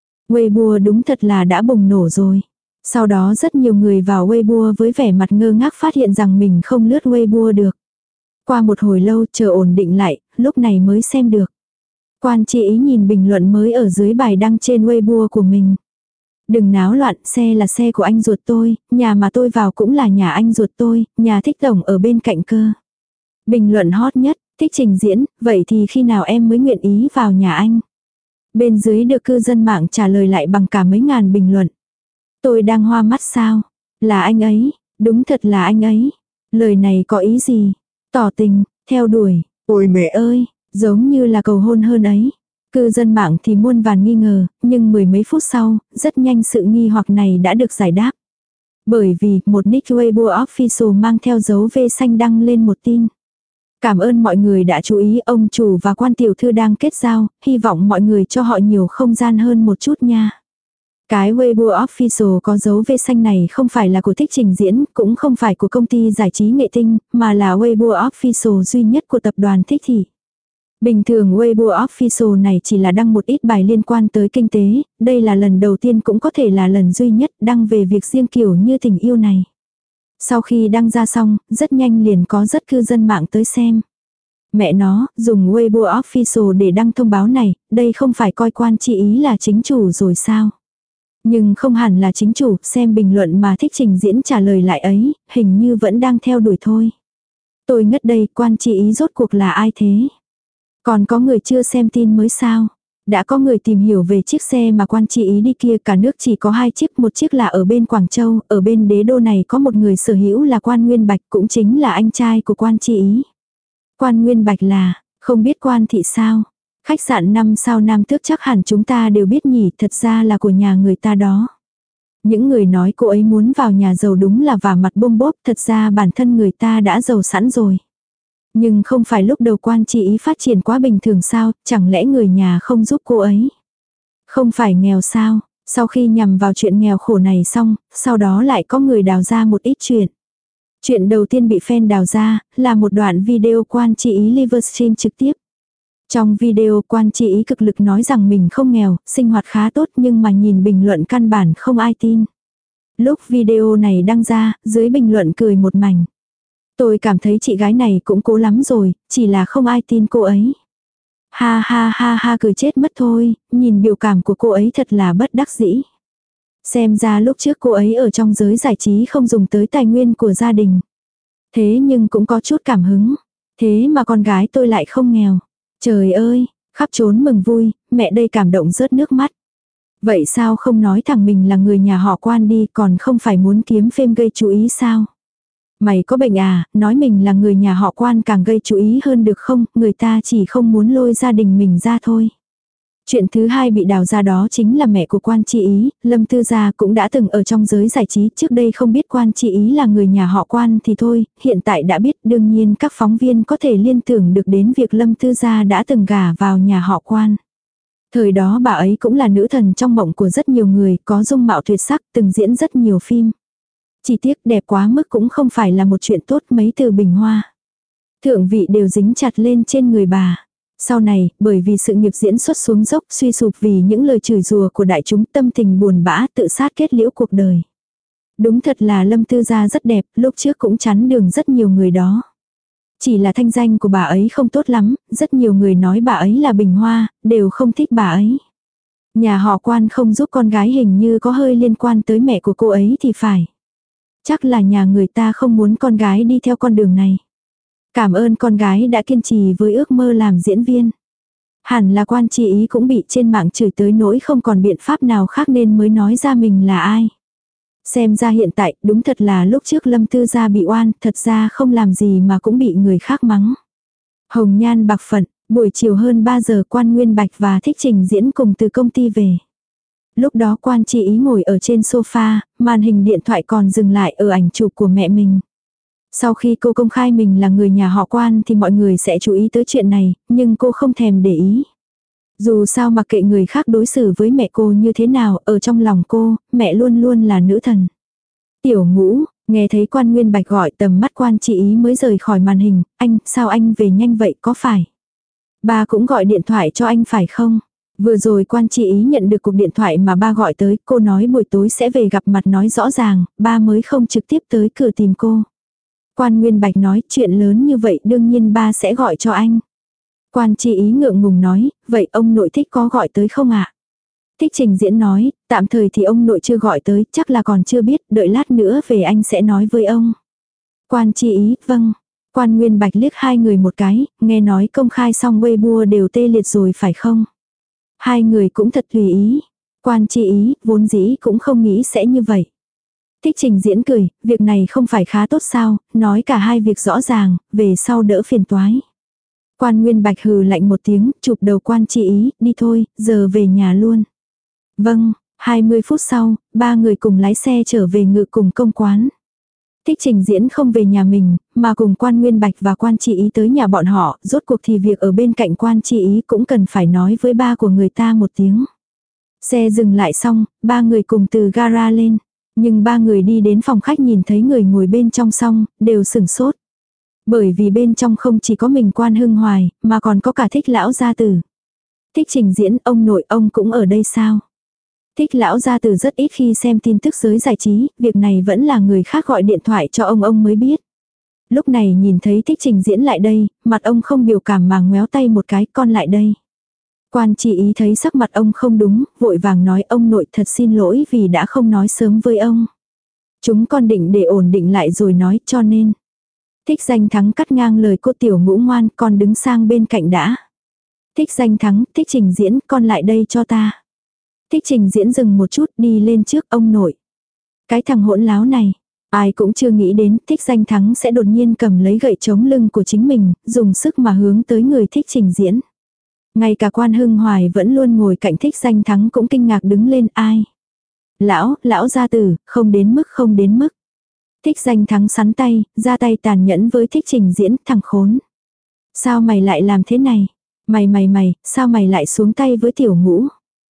Weibo đúng thật là đã bùng nổ rồi. Sau đó rất nhiều người vào Weibo với vẻ mặt ngơ ngác phát hiện rằng mình không lướt Weibo được. Qua một hồi lâu chờ ổn định lại, lúc này mới xem được. Quan Chi Ý nhìn bình luận mới ở dưới bài đăng trên Weibo của mình. Đừng náo loạn, xe là xe của anh ruột tôi, nhà mà tôi vào cũng là nhà anh ruột tôi, nhà thích tổng ở bên cạnh cơ. Bình luận hot nhất, thích trình diễn, vậy thì khi nào em mới nguyện ý vào nhà anh? Bên dưới được cư dân mạng trả lời lại bằng cả mấy ngàn bình luận. Tôi đang hoa mắt sao? Là anh ấy, đúng thật là anh ấy. Lời này có ý gì? Tỏ tình, theo đuổi. Ôi mẹ ơi, giống như là cầu hôn hơn ấy. Cư dân mạng thì muôn vàn nghi ngờ, nhưng mười mấy phút sau, rất nhanh sự nghi hoặc này đã được giải đáp. Bởi vì một nick Weibo official mang theo dấu V xanh đăng lên một tin. Cảm ơn mọi người đã chú ý, ông chủ và quan tiểu thư đang kết giao, hy vọng mọi người cho họ nhiều không gian hơn một chút nha. Cái Weibo official có dấu V xanh này không phải là của Thích Trình Diễn, cũng không phải của công ty giải trí Nghệ Tinh, mà là Weibo official duy nhất của tập đoàn Thích Thị. Bình thường Weibo official này chỉ là đăng một ít bài liên quan tới kinh tế, đây là lần đầu tiên cũng có thể là lần duy nhất đăng về việc riêng kiểu như tình yêu này. Sau khi đăng ra xong, rất nhanh liền có rất cư dân mạng tới xem. Mẹ nó, dùng Weibo official để đăng thông báo này, đây không phải coi quan chi ý là chính chủ rồi sao? Nhưng không hẳn là chính chủ, xem bình luận mà Thích Trình Diễn trả lời lại ấy, hình như vẫn đang theo đuổi thôi. Tôi ngất đây, quan chi ý rốt cuộc là ai thế? Còn có người chưa xem tin mới sao? Đã có người tìm hiểu về chiếc xe mà quan chi ý đi kia, cả nước chỉ có hai chiếc, một chiếc là ở bên Quảng Châu, ở bên đế đô này có một người sở hữu là quan Nguyên Bạch, cũng chính là anh trai của quan chi ý. Quan Nguyên Bạch là, không biết quan thị sao? Khách sạn năm sao Nam Tước chắc hẳn chúng ta đều biết nhỉ, thật ra là của nhà người ta đó. Những người nói cô ấy muốn vào nhà giàu đúng là vả mặt bôm bốp, thật ra bản thân người ta đã giàu sẵn rồi. Nhưng không phải lúc đầu quan chi ý phát triển quá bình thường sao, chẳng lẽ người nhà không giúp cô ấy? Không phải nghèo sao? Sau khi nhằm vào chuyện nghèo khổ này xong, sau đó lại có người đào ra một ít chuyện. Chuyện đầu tiên bị fan đào ra, là một đoạn video quan chi ý livestream trực tiếp. Trong video quan chi ý cực lực nói rằng mình không nghèo, sinh hoạt khá tốt nhưng mà nhìn bình luận căn bản không ai tin. Lúc video này đăng ra, dưới bình luận cười một mảnh. Tôi cảm thấy chị gái này cũng cố lắm rồi, chỉ là không ai tin cô ấy. Ha ha ha ha cười chết mất thôi, nhìn biểu cảm của cô ấy thật là bất đắc dĩ. Xem ra lúc trước cô ấy ở trong giới giải trí không dùng tới tài nguyên của gia đình. Thế nhưng cũng có chút cảm hứng. Thế mà con gái tôi lại không nghèo. Trời ơi, khắp trốn mừng vui, mẹ đây cảm động rớt nước mắt. Vậy sao không nói thẳng mình là người nhà họ quan đi, còn không phải muốn kiếm phim gây chú ý sao? Mày có bệnh à, nói mình là người nhà họ quan càng gây chú ý hơn được không, người ta chỉ không muốn lôi gia đình mình ra thôi. Chuyện thứ hai bị đào ra đó chính là mẹ của quan chi ý, Lâm Tư Gia cũng đã từng ở trong giới giải trí, trước đây không biết quan chi ý là người nhà họ quan thì thôi, hiện tại đã biết, đương nhiên các phóng viên có thể liên tưởng được đến việc Lâm Tư Gia đã từng gả vào nhà họ quan. Thời đó bà ấy cũng là nữ thần trong mộng của rất nhiều người, có dung mạo tuyệt sắc, từng diễn rất nhiều phim. Chỉ tiếc đẹp quá mức cũng không phải là một chuyện tốt, mấy từ bình hoa. Thượng vị đều dính chặt lên trên người bà. Sau này, bởi vì sự nghiệp diễn xuất xuống dốc, suy sụp vì những lời chửi rủa của đại chúng, tâm tình buồn bã, tự sát kết liễu cuộc đời. Đúng thật là Lâm Tư Gia rất đẹp, lúc trước cũng chắn đường rất nhiều người đó. Chỉ là thanh danh của bà ấy không tốt lắm, rất nhiều người nói bà ấy là bình hoa, đều không thích bà ấy. Nhà họ quan không giúp con gái hình như có hơi liên quan tới mẹ của cô ấy thì phải. Chắc là nhà người ta không muốn con gái đi theo con đường này. Cảm ơn con gái đã kiên trì với ước mơ làm diễn viên. Hẳn là quan chi ý cũng bị trên mạng chửi tới nỗi không còn biện pháp nào khác nên mới nói ra mình là ai. Xem ra hiện tại đúng thật là lúc trước Lâm Tư Gia bị oan, thật ra không làm gì mà cũng bị người khác mắng. Hồng nhan bạc phận, buổi chiều hơn ba giờ quan Nguyên Bạch và Thích Trình Diễn cùng từ công ty về. Lúc đó quan chi ý ngồi ở trên sofa, màn hình điện thoại còn dừng lại ở ảnh chụp của mẹ mình. Sau khi cô công khai mình là người nhà họ quan thì mọi người sẽ chú ý tới chuyện này, nhưng cô không thèm để ý. Dù sao mặc kệ người khác đối xử với mẹ cô như thế nào, ở trong lòng cô, mẹ luôn luôn là nữ thần. Tiểu Ngũ, nghe thấy quan Nguyên Bạch gọi, tầm mắt quan chi ý mới rời khỏi màn hình, anh, sao anh về nhanh vậy có phải? Ba cũng gọi điện thoại cho anh phải không? Vừa rồi quan chi ý nhận được cuộc điện thoại mà ba gọi tới, cô nói buổi tối sẽ về gặp mặt nói rõ ràng, ba mới không trực tiếp tới cửa tìm cô. Quan Nguyên Bạch nói chuyện lớn như vậy đương nhiên ba sẽ gọi cho anh. Quan chi ý ngượng ngùng nói, vậy ông nội Thích có gọi tới không ạ? Thích Trình Diễn nói, tạm thời thì ông nội chưa gọi tới, chắc là còn chưa biết, đợi lát nữa về anh sẽ nói với ông. Quan chi ý, vâng. Quan Nguyên Bạch liếc hai người một cái, nghe nói công khai xong Weibo đều tê liệt rồi phải không? Hai người cũng thật tùy ý. Quan chi ý, vốn dĩ cũng không nghĩ sẽ như vậy. Thích Trình Diễn cười, việc này không phải khá tốt sao, nói cả hai việc rõ ràng, về sau đỡ phiền toái. Quan Nguyên Bạch hừ lạnh một tiếng, chụp đầu Quan Chi Ý, đi thôi, giờ về nhà luôn. Vâng, hai mươi phút sau, ba người cùng lái xe trở về Ngự Cùng công quán. Thích Trình Diễn không về nhà mình, mà cùng Quan Nguyên Bạch và Quan Chi Ý tới nhà bọn họ, rốt cuộc thì việc ở bên cạnh Quan Chi Ý cũng cần phải nói với ba của người ta một tiếng. Xe dừng lại xong, ba người cùng từ gara lên. Nhưng ba người đi đến phòng khách nhìn thấy người ngồi bên trong xong, đều sửng sốt. Bởi vì bên trong không chỉ có mình Quan Hưng Hoài, mà còn có cả Thích lão gia tử. Thích Trình Diễn, ông nội ông cũng ở đây sao? Thích lão gia tử rất ít khi xem tin tức giới giải trí, việc này vẫn là người khác gọi điện thoại cho ông ông mới biết. Lúc này nhìn thấy Thích Trình Diễn lại đây, mặt ông không biểu cảm mà ngoéo tay một cái, con lại đây. Quan Chi Ý thấy sắc mặt ông không đúng, vội vàng nói ông nội thật xin lỗi vì đã không nói sớm với ông. Chúng con định để ổn định lại rồi nói cho nên. Thích Danh Thắng cắt ngang lời cô Tiểu Ngũ ngoan, con đứng sang bên cạnh đã. Thích Danh Thắng, Thích Trình Diễn, con lại đây cho ta. Thích Trình Diễn dừng một chút đi lên trước ông nội. Cái thằng hỗn láo này, ai cũng chưa nghĩ đến Thích Danh Thắng sẽ đột nhiên cầm lấy gậy chống lưng của chính mình, dùng sức mà hướng tới người Thích Trình Diễn. Ngay cả Quan Hưng Hoài vẫn luôn ngồi cạnh Thích Danh Thắng cũng kinh ngạc đứng lên ai. Lão, lão gia tử, không đến mức không đến mức. Thích Danh Thắng sắn tay, ra tay tàn nhẫn với Thích Trình Diễn, thằng khốn. Sao mày lại làm thế này? Mày mày mày, sao mày lại xuống tay với Tiểu Ngũ?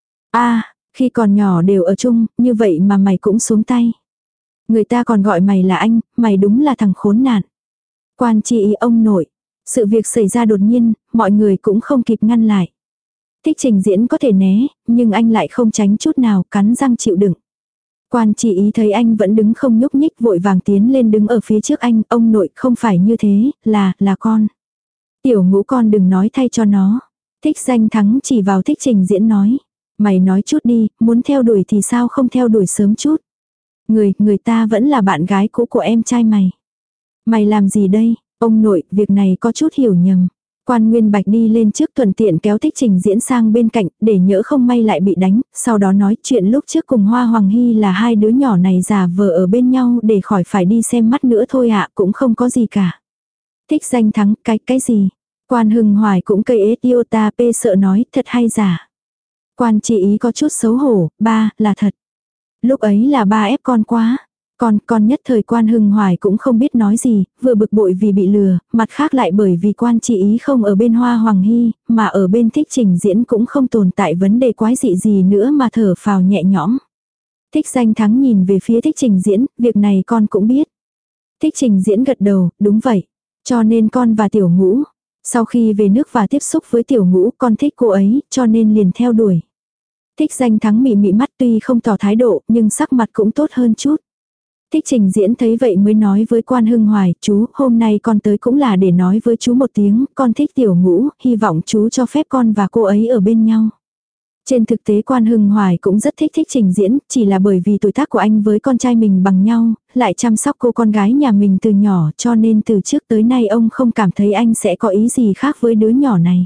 A, khi còn nhỏ đều ở chung, như vậy mà mày cũng xuống tay. Người ta còn gọi mày là anh, mày đúng là thằng khốn nạn. Quan Chi Ý ông nội. Sự việc xảy ra đột nhiên, mọi người cũng không kịp ngăn lại. Thích Trình Diễn có thể né, nhưng anh lại không tránh chút nào, cắn răng chịu đựng. Quan Chi Ý thấy anh vẫn đứng không nhúc nhích, vội vàng tiến lên đứng ở phía trước anh, ông nội không phải như thế, là, là con. Tiểu Ngũ con đừng nói thay cho nó. Thích Danh Thắng chỉ vào Thích Trình Diễn nói. Mày nói chút đi, muốn theo đuổi thì sao không theo đuổi sớm chút. Người, người ta vẫn là bạn gái cũ của em trai mày. Mày làm gì đây, ông nội, việc này có chút hiểu nhầm. Quan Nguyên Bạch đi lên trước thuận tiện kéo Thích Trình Diễn sang bên cạnh, để nhỡ không may lại bị đánh, sau đó nói chuyện lúc trước cùng Hoa Hoàng Hy là hai đứa nhỏ này giả vờ ở bên nhau để khỏi phải đi xem mắt nữa thôi ạ, cũng không có gì cả. Thích Danh Thắng, cái, cái gì? Quan Hưng Hoài cũng cây ết yêu ta pê sợ nói, thật hay giả? Quan Chi Ý có chút xấu hổ, ba, là thật. Lúc ấy là ba ép con quá. Con, con nhất thời Quan Hưng Hoài cũng không biết nói gì, vừa bực bội vì bị lừa, mặt khác lại bởi vì Quan Chi Ý không ở bên Hoa Hoàng Hy, mà ở bên Thích Trình Diễn cũng không tồn tại vấn đề quái dị gì nữa mà thở phào nhẹ nhõm. Thích Danh Thắng nhìn về phía Thích Trình Diễn, việc này con cũng biết. Thích Trình Diễn gật đầu, đúng vậy. Cho nên con và Tiểu Ngũ. Sau khi về nước và tiếp xúc với Tiểu Ngũ, con thích cô ấy, cho nên liền theo đuổi. Thích Danh Thắng mị mị mắt tuy không tỏ thái độ, nhưng sắc mặt cũng tốt hơn chút. Thích Trình Diễn thấy vậy mới nói với Quan Hưng Hoài, chú, hôm nay con tới cũng là để nói với chú một tiếng, con thích Tiểu Ngũ, hy vọng chú cho phép con và cô ấy ở bên nhau. Trên thực tế Quan Hưng Hoài cũng rất thích Thích Trình Diễn, chỉ là bởi vì tuổi tác của anh với con trai mình bằng nhau, lại chăm sóc cô con gái nhà mình từ nhỏ, cho nên từ trước tới nay ông không cảm thấy anh sẽ có ý gì khác với đứa nhỏ này.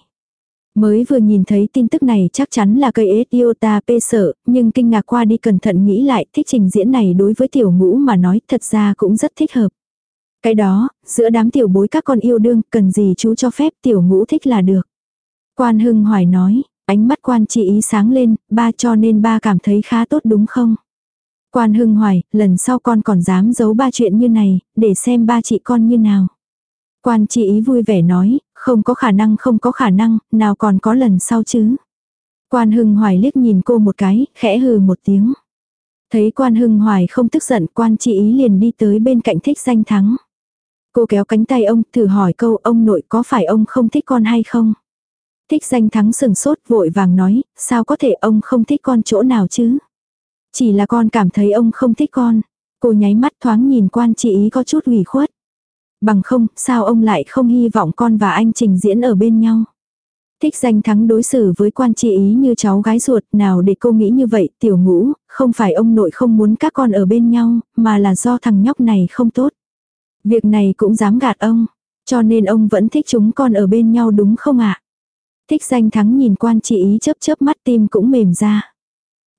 Mới vừa nhìn thấy tin tức này chắc chắn là cây ết yêu ta pê sợ, nhưng kinh ngạc qua đi cẩn thận nghĩ lại, Thích Trình Diễn này đối với Tiểu Ngũ mà nói thật ra cũng rất thích hợp. Cái đó, giữa đám tiểu bối các con yêu đương, cần gì chú cho phép Tiểu Ngũ thích là được. Quan Hưng Hoài nói, ánh mắt Quan Chi Ý sáng lên, ba cho nên ba cảm thấy khá tốt đúng không? Quan Hưng Hoài, lần sau con còn dám giấu ba chuyện như này, để xem ba chị con như nào. Quan Chi Ý vui vẻ nói, không có khả năng không có khả năng, nào còn có lần sau chứ. Quan Hưng Hoài liếc nhìn cô một cái, khẽ hừ một tiếng. Thấy Quan Hưng Hoài không tức giận, Quan Chi Ý liền đi tới bên cạnh Thích Danh Thắng. Cô kéo cánh tay ông, thử hỏi câu ông nội có phải ông không thích con hay không? Thích Danh Thắng sừng sốt vội vàng nói, sao có thể ông không thích con chỗ nào chứ? Chỉ là con cảm thấy ông không thích con. Cô nháy mắt thoáng nhìn Quan Chi Ý có chút ủy khuất. Bằng không, sao ông lại không hy vọng con và anh Trình Diễn ở bên nhau? Thích Danh Thắng đối xử với Quan Chi Ý như cháu gái ruột, nào để cô nghĩ như vậy, Tiểu Ngũ, không phải ông nội không muốn các con ở bên nhau, mà là do thằng nhóc này không tốt. Việc này cũng dám gạt ông, cho nên ông vẫn thích chúng con ở bên nhau đúng không ạ? Thích Danh Thắng nhìn Quan Chi Ý chớp chớp mắt tim cũng mềm ra.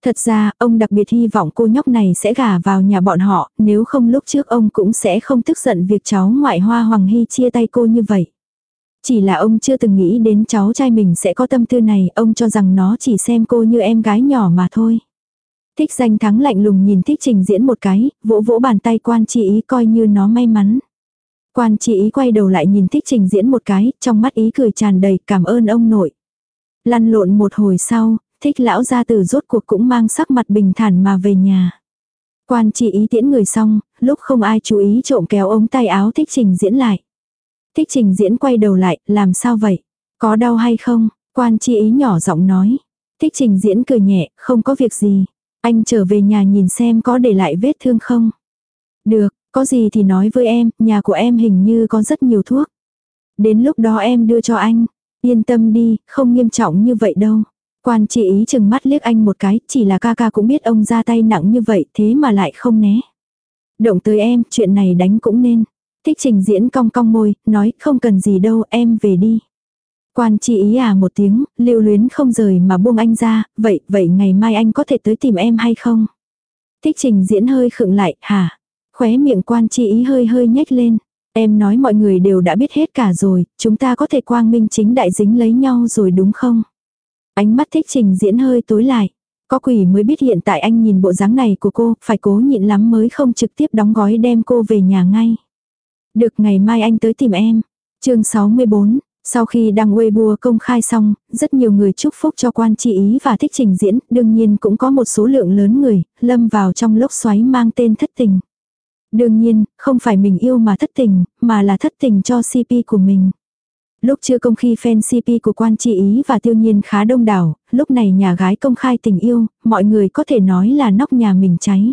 Thật ra, ông đặc biệt hy vọng cô nhóc này sẽ gả vào nhà bọn họ, nếu không lúc trước ông cũng sẽ không tức giận việc cháu ngoại Hoa Hoàng Hy chia tay cô như vậy. Chỉ là ông chưa từng nghĩ đến cháu trai mình sẽ có tâm tư này, ông cho rằng nó chỉ xem cô như em gái nhỏ mà thôi. Thích Danh Thắng lạnh lùng nhìn Thích Trình Diễn một cái, vỗ vỗ bàn tay Quan Chi Ý coi như nó may mắn. Quan Chi Ý quay đầu lại nhìn Thích Trình Diễn một cái, trong mắt ý cười tràn đầy cảm ơn ông nội. Lăn lộn một hồi sau, Thích lão gia tử rốt cuộc cũng mang sắc mặt bình thản mà về nhà. Quan Chi Ý tiễn người xong, lúc không ai chú ý trộm kéo ống tay áo Thích Trình Diễn lại. Thích Trình Diễn quay đầu lại, làm sao vậy? Có đau hay không? Quan Chi Ý nhỏ giọng nói. Thích Trình Diễn cười nhẹ, không có việc gì. Anh trở về nhà nhìn xem có để lại vết thương không? Được, có gì thì nói với em, nhà của em hình như có rất nhiều thuốc. Đến lúc đó em đưa cho anh. Yên tâm đi, không nghiêm trọng như vậy đâu. Quan Chi Ý chừng mắt liếc anh một cái, chỉ là ca ca cũng biết ông ra tay nặng như vậy thế mà lại không né. Động tới em, chuyện này đánh cũng nên. Thích Trình Diễn cong cong môi, nói không cần gì đâu, em về đi. Quan Chi Ý à một tiếng, lưu luyến không rời mà buông anh ra, vậy, vậy ngày mai anh có thể tới tìm em hay không? Thích Trình Diễn hơi khựng lại, hả? Khóe miệng Quan Chi Ý hơi hơi nhếch lên. Em nói mọi người đều đã biết hết cả rồi, chúng ta có thể quang minh chính đại dính lấy nhau rồi đúng không? Ánh mắt Thích Trình Diễn hơi tối lại. Có quỷ mới biết hiện tại anh nhìn bộ dáng này của cô, phải cố nhịn lắm mới không trực tiếp đóng gói đem cô về nhà ngay. Được, ngày mai anh tới tìm em. Chương sáu mươi bốn. Sau khi đăng Weibo công khai xong, rất nhiều người chúc phúc cho Quan Chi Ý và Thích Trình Diễn, đương nhiên cũng có một số lượng lớn người lâm vào trong lốc xoáy mang tên thất tình. Đương nhiên, không phải mình yêu mà thất tình, mà là thất tình cho xê pê của mình. Lúc chưa công khai fan xê pê của Quan Chi Ý và Tiêu Nhiên khá đông đảo, lúc này nhà gái công khai tình yêu, mọi người có thể nói là nóc nhà mình cháy.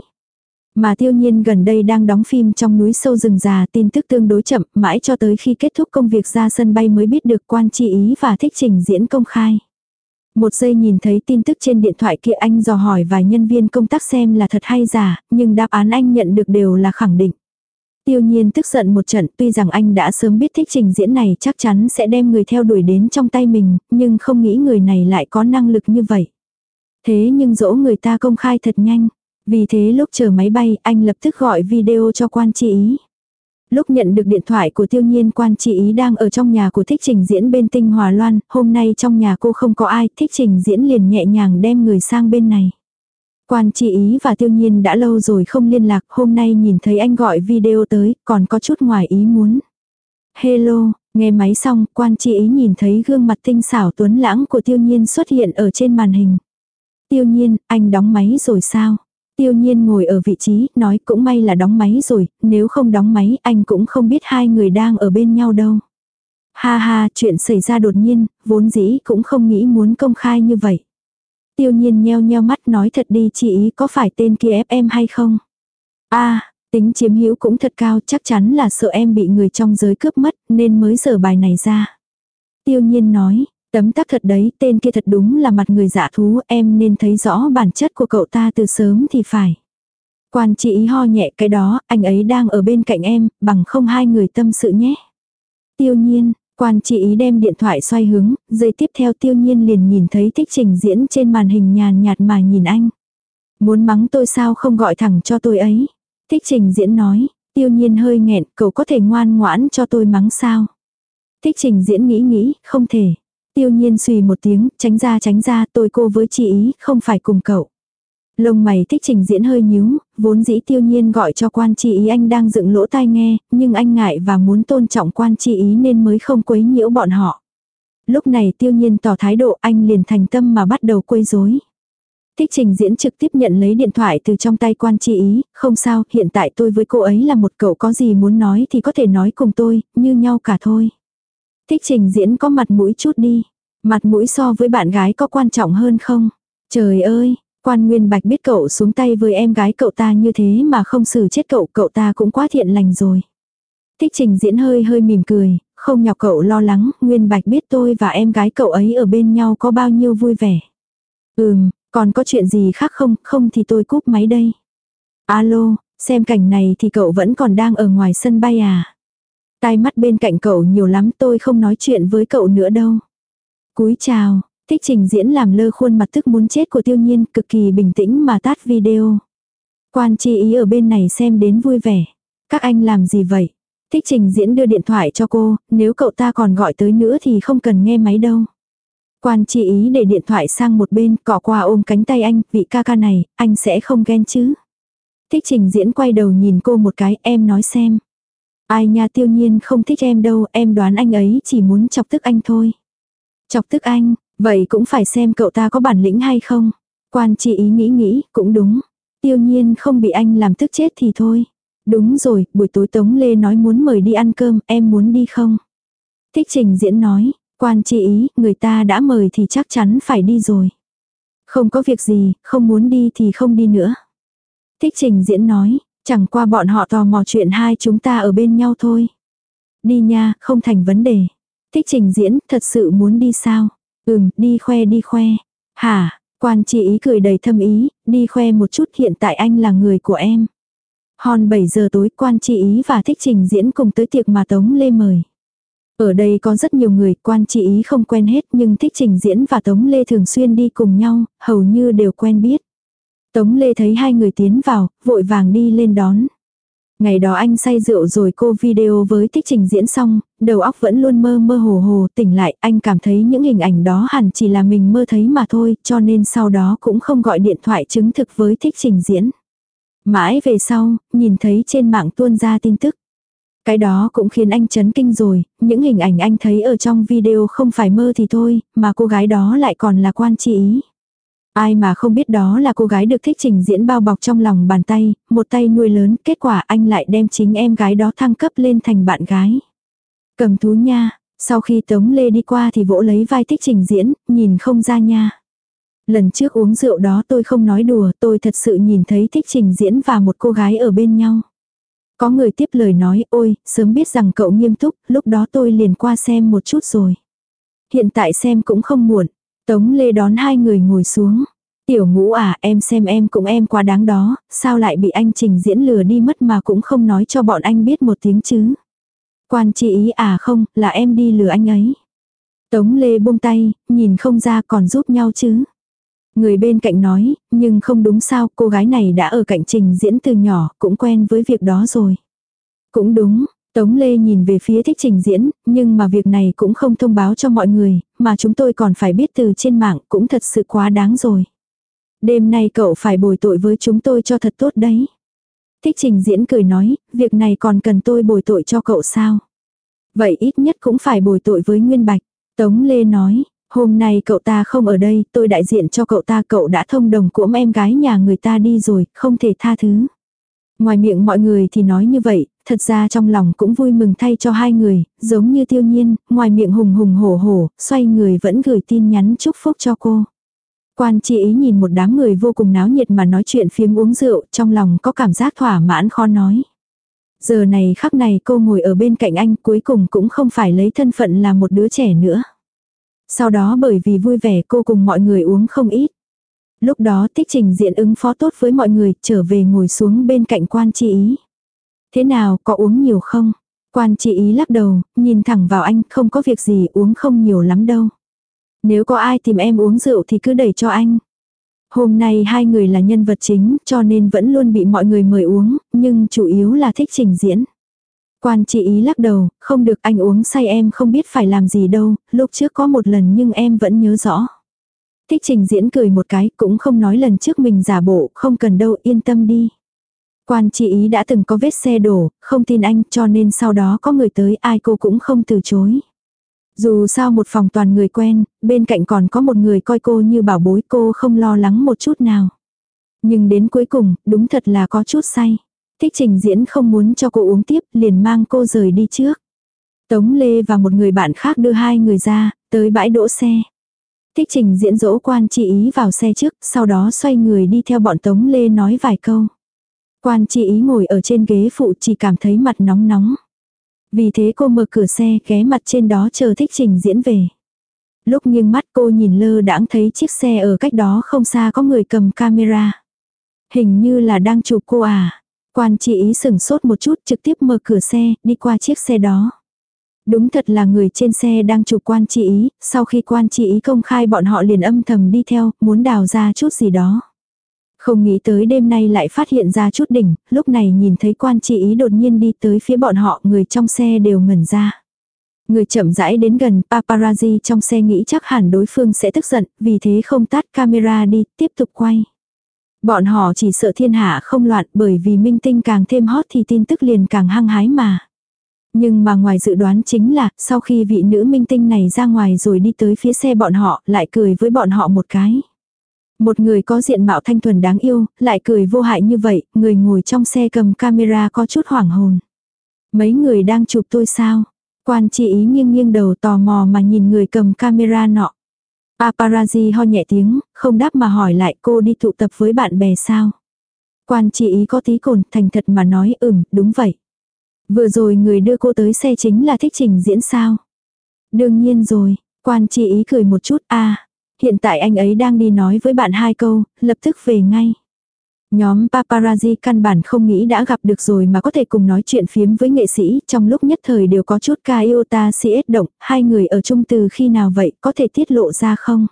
Mà Tiêu Nhiên gần đây đang đóng phim trong núi sâu rừng già, tin tức tương đối chậm, mãi cho tới khi kết thúc công việc ra sân bay mới biết được Quan Chi Ý và Thích Trình Diễn công khai. Một giây nhìn thấy tin tức trên điện thoại kia, anh dò hỏi vài nhân viên công tác xem là thật hay giả, nhưng đáp án anh nhận được đều là khẳng định. Tiêu Nhiên tức giận một trận, tuy rằng anh đã sớm biết Thích Trình Diễn này chắc chắn sẽ đem người theo đuổi đến trong tay mình, nhưng không nghĩ người này lại có năng lực như vậy. Thế nhưng dỗ người ta công khai thật nhanh. Vì thế lúc chờ máy bay, anh lập tức gọi video cho Quan Chi Ý. Lúc nhận được điện thoại của Tiêu Nhiên, Quan Chi Ý đang ở trong nhà của Thích Trình Diễn bên Tinh Hòa Loan, hôm nay trong nhà cô không có ai, Thích Trình Diễn liền nhẹ nhàng đem người sang bên này. Quan Chi Ý và Tiêu Nhiên đã lâu rồi không liên lạc, hôm nay nhìn thấy anh gọi video tới, còn có chút ngoài ý muốn. Hello, nghe máy xong, Quan Chi Ý nhìn thấy gương mặt tinh xảo tuấn lãng của Tiêu Nhiên xuất hiện ở trên màn hình. Tiêu Nhiên, anh đóng máy rồi sao? Tiêu Nhiên ngồi ở vị trí, nói cũng may là đóng máy rồi, nếu không đóng máy anh cũng không biết hai người đang ở bên nhau đâu. Ha ha, chuyện xảy ra đột nhiên, vốn dĩ cũng không nghĩ muốn công khai như vậy. Tiêu Nhiên nheo nheo mắt nói thật đi, chị Ý có phải tên kia ép em hay không? A, à, tính chiếm hữu cũng thật cao, chắc chắn là sợ em bị người trong giới cướp mất nên mới giở bài này ra. Tiêu Nhiên nói. Tấm tắc thật đấy, tên kia thật đúng là mặt người dạ thú, em nên thấy rõ bản chất của cậu ta từ sớm thì phải. Quan Chi Ý ho nhẹ, cái đó, anh ấy đang ở bên cạnh em, bằng không hai người tâm sự nhé. Tiêu Nhiên, Quan Chi Ý đem điện thoại xoay hướng, giây tiếp theo Tiêu Nhiên liền nhìn thấy Thích Trình Diễn trên màn hình nhàn nhạt mà nhìn anh. Muốn mắng tôi sao không gọi thẳng cho tôi ấy. Thích Trình Diễn nói, Tiêu Nhiên hơi nghẹn, cậu có thể ngoan ngoãn cho tôi mắng sao. Thích Trình Diễn nghĩ nghĩ, không thể. Tiêu Nhiên xùy một tiếng, tránh ra tránh ra, tôi cô với chị Ý, không phải cùng cậu. Lông mày Thích Trình Diễn hơi nhíu, vốn dĩ Tiêu Nhiên gọi cho Quan Chi Ý anh đang dựng lỗ tai nghe, nhưng anh ngại và muốn tôn trọng Quan Chi Ý nên mới không quấy nhiễu bọn họ. Lúc này Tiêu Nhiên tỏ thái độ, anh liền thành tâm mà bắt đầu quấy rối. Thích Trình Diễn trực tiếp nhận lấy điện thoại từ trong tay Quan Chi Ý, không sao, hiện tại tôi với cô ấy là một, cậu có gì muốn nói thì có thể nói cùng tôi, như nhau cả thôi. Thích Trình Diễn có mặt mũi chút đi. Mặt mũi so với bạn gái có quan trọng hơn không? Trời ơi, Quan Nguyên Bạch biết cậu xuống tay với em gái cậu ta như thế mà không xử chết cậu, cậu ta cũng quá thiện lành rồi. Thích Trình Diễn hơi hơi mỉm cười, không nhọc cậu lo lắng, Nguyên Bạch biết tôi và em gái cậu ấy ở bên nhau có bao nhiêu vui vẻ. Ừm, còn có chuyện gì khác không, không thì tôi cúp máy đây. Alo, xem cảnh này thì cậu vẫn còn đang ở ngoài sân bay à? Tai mắt bên cạnh cậu nhiều lắm, tôi không nói chuyện với cậu nữa đâu. Cúi chào, Thích trình diễn làm lơ khuôn mặt tức muốn chết của Tiêu Nhiên, cực kỳ bình tĩnh mà tắt video. Quan Chi Ý ở bên này xem đến vui vẻ. Các anh làm gì vậy? Thích trình diễn đưa điện thoại cho cô, nếu cậu ta còn gọi tới nữa thì không cần nghe máy đâu. Quan Chi Ý để điện thoại sang một bên, cọ qua ôm cánh tay anh, vị ca ca này, anh sẽ không ghen chứ. Thích trình diễn quay đầu nhìn cô một cái, em nói xem. Ai nha, Tiêu Nhiên không thích em đâu, em đoán anh ấy chỉ muốn chọc tức anh thôi. Chọc tức anh, vậy cũng phải xem cậu ta có bản lĩnh hay không. Quan Chi Ý nghĩ nghĩ, cũng đúng. Tiêu Nhiên không bị anh làm tức chết thì thôi. Đúng rồi, buổi tối Tống Lê nói muốn mời đi ăn cơm, em muốn đi không? Thích trình diễn nói, Quan Chi Ý, người ta đã mời thì chắc chắn phải đi rồi. Không có việc gì, không muốn đi thì không đi nữa. Thích trình diễn nói, chẳng qua bọn họ tò mò chuyện hai chúng ta ở bên nhau thôi. Đi nha, không thành vấn đề. Thích trình diễn, thật sự muốn đi sao? Ừm, đi khoe đi khoe. Hả, Quan Chi Ý cười đầy thâm ý, đi khoe một chút, hiện tại anh là người của em. Hòn bảy giờ tối, Quan Chi Ý và Thích trình diễn cùng tới tiệc mà Tống Lê mời. Ở đây có rất nhiều người, Quan Chi Ý không quen hết nhưng Thích trình diễn và Tống Lê thường xuyên đi cùng nhau, hầu như đều quen biết. Tống Lê thấy hai người tiến vào, vội vàng đi lên đón. Ngày đó anh say rượu rồi cô video với Thích trình diễn xong, đầu óc vẫn luôn mơ mơ hồ hồ, tỉnh lại anh cảm thấy những hình ảnh đó hẳn chỉ là mình mơ thấy mà thôi, cho nên sau đó cũng không gọi điện thoại chứng thực với Thích trình diễn. Mãi về sau, nhìn thấy trên mạng tuôn ra tin tức. Cái đó cũng khiến anh chấn kinh rồi, những hình ảnh anh thấy ở trong video không phải mơ thì thôi, mà cô gái đó lại còn là Quan Chi Ý. Ai mà không biết đó là cô gái được Thích trình diễn bao bọc trong lòng bàn tay, một tay nuôi lớn, kết quả anh lại đem chính em gái đó thăng cấp lên thành bạn gái. Cầm thú nha, sau khi Tống Lê đi qua thì vỗ lấy vai Thích trình diễn, nhìn không ra nha. Lần trước uống rượu đó tôi không nói đùa, tôi thật sự nhìn thấy Thích trình diễn và một cô gái ở bên nhau. Có người tiếp lời nói, ôi, sớm biết rằng cậu nghiêm túc, lúc đó tôi liền qua xem một chút rồi. Hiện tại xem cũng không muộn. Tống Lê đón hai người ngồi xuống. Tiểu Ngũ à, em xem em cũng em quá đáng đó, sao lại bị anh trình diễn lừa đi mất mà cũng không nói cho bọn anh biết một tiếng chứ. Quan Chi Ý à không, là em đi lừa anh ấy. Tống Lê buông tay, nhìn không ra còn giúp nhau chứ. Người bên cạnh nói, nhưng không đúng sao, cô gái này đã ở cạnh trình diễn từ nhỏ, cũng quen với việc đó rồi. Cũng đúng, Tống Lê nhìn về phía Thích trình diễn, nhưng mà việc này cũng không thông báo cho mọi người, mà chúng tôi còn phải biết từ trên mạng, cũng thật sự quá đáng rồi. Đêm nay cậu phải bồi tội với chúng tôi cho thật tốt đấy. Thích trình diễn cười nói, việc này còn cần tôi bồi tội cho cậu sao? Vậy ít nhất cũng phải bồi tội với Nguyên Bạch. Tống Lê nói, hôm nay cậu ta không ở đây, tôi đại diện cho cậu ta, cậu đã thông đồng cuỗm em gái nhà người ta đi rồi, không thể tha thứ. Ngoài miệng mọi người thì nói như vậy, thật ra trong lòng cũng vui mừng thay cho hai người, giống như Tiêu Nhiên, ngoài miệng hùng hùng hổ hổ, xoay người vẫn gửi tin nhắn chúc phúc cho cô. Quan Chi Ý nhìn một đám người vô cùng náo nhiệt mà nói chuyện phiếm uống rượu, trong lòng có cảm giác thỏa mãn khó nói. Giờ này khắc này cô ngồi ở bên cạnh anh, cuối cùng cũng không phải lấy thân phận là một đứa trẻ nữa. Sau đó bởi vì vui vẻ cô cùng mọi người uống không ít. Lúc đó Thích trình diễn ứng phó tốt với mọi người, trở về ngồi xuống bên cạnh Quan Chi Ý. Thế nào, có uống nhiều không? Quan Chi Ý lắc đầu, nhìn thẳng vào anh, không có việc gì, uống không nhiều lắm đâu. Nếu có ai tìm em uống rượu thì cứ đẩy cho anh. Hôm nay hai người là nhân vật chính, cho nên vẫn luôn bị mọi người mời uống, nhưng chủ yếu là Thích trình diễn. Quan Chi Ý lắc đầu, không được, anh uống say em không biết phải làm gì đâu, lúc trước có một lần nhưng em vẫn nhớ rõ. Thích trình diễn cười một cái, cũng không nói lần trước mình giả bộ, không cần đâu, yên tâm đi. Quan Chi Ý đã từng có vết xe đổ, không tin anh, cho nên sau đó có người tới ai cô cũng không từ chối. Dù sao một phòng toàn người quen, bên cạnh còn có một người coi cô như bảo bối, cô không lo lắng một chút nào. Nhưng đến cuối cùng, đúng thật là có chút say. Thích trình diễn không muốn cho cô uống tiếp, liền mang cô rời đi trước. Tống Lê và một người bạn khác đưa hai người ra, tới bãi đỗ xe. Thích trình diễn dỗ Quan Chi Ý vào xe trước, sau đó xoay người đi theo bọn Tống Lê nói vài câu. Quan Chi Ý ngồi ở trên ghế phụ chỉ cảm thấy mặt nóng nóng. Vì thế cô mở cửa xe ghé mặt trên đó chờ Thích trình diễn về. Lúc nghiêng mắt cô nhìn lơ đãng thấy chiếc xe ở cách đó không xa có người cầm camera. Hình như là đang chụp cô à. Quan Chi Ý sừng sốt một chút trực tiếp mở cửa xe đi qua chiếc xe đó. Đúng thật là người trên xe đang chụp Quan Chi Ý, sau khi Quan Chi Ý công khai bọn họ liền âm thầm đi theo, muốn đào ra chút gì đó. Không nghĩ tới đêm nay lại phát hiện ra chút đỉnh, lúc này nhìn thấy Quan Chi Ý đột nhiên đi tới phía bọn họ, người trong xe đều ngẩn ra. Người chậm rãi đến gần, paparazzi trong xe nghĩ chắc hẳn đối phương sẽ tức giận, vì thế không tắt camera đi, tiếp tục quay. Bọn họ chỉ sợ thiên hạ không loạn, bởi vì minh tinh càng thêm hot thì tin tức liền càng hăng hái mà. Nhưng mà ngoài dự đoán chính là, sau khi vị nữ minh tinh này ra ngoài rồi đi tới phía xe bọn họ, lại cười với bọn họ một cái. Một người có diện mạo thanh thuần đáng yêu, lại cười vô hại như vậy, người ngồi trong xe cầm camera có chút hoảng hồn. Mấy người đang chụp tôi sao? Quan Chi Ý nghiêng nghiêng đầu tò mò mà nhìn người cầm camera nọ. Paparazzi ho nhẹ tiếng, không đáp mà hỏi lại cô đi tụ tập với bạn bè sao? Quan Chi Ý có tí cồn, thành thật mà nói ừm, đúng vậy. Vừa rồi người đưa cô tới xe chính là Thích Trình Diễn sao? Đương nhiên rồi, Quan Chi Ý cười một chút, a hiện tại anh ấy đang đi nói với bạn hai câu, lập tức về ngay. Nhóm paparazzi căn bản không nghĩ đã gặp được rồi mà có thể cùng nói chuyện phiếm với nghệ sĩ, trong lúc nhất thời đều có chút ca iota si ết động, hai người ở chung từ khi nào vậy, có thể tiết lộ ra không?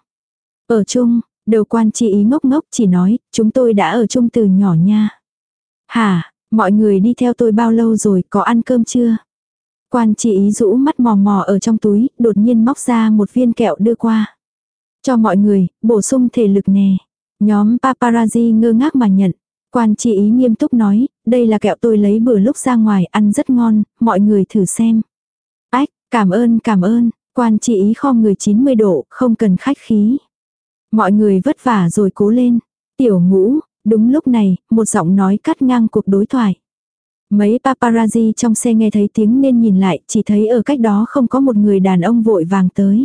Ở chung, đầu Quan Chi Ý ngốc ngốc chỉ nói, chúng tôi đã ở chung từ nhỏ nha. Hả, mọi người đi theo tôi bao lâu rồi, có ăn cơm chưa? Quan Chi Ý rũ mắt mò mò ở trong túi, đột nhiên móc ra một viên kẹo đưa qua. Cho mọi người, bổ sung thể lực nè. Nhóm paparazzi ngơ ngác mà nhận. Quan Chi Ý nghiêm túc nói, đây là kẹo tôi lấy bữa lúc ra ngoài ăn rất ngon, mọi người thử xem. Ách, cảm ơn cảm ơn, Quan Chi Ý khom người chín mươi độ, không cần khách khí. Mọi người vất vả rồi cố lên. Tiểu Ngũ, đúng lúc này, một giọng nói cắt ngang cuộc đối thoại. Mấy paparazzi trong xe nghe thấy tiếng nên nhìn lại, chỉ thấy ở cách đó không có một người đàn ông vội vàng tới.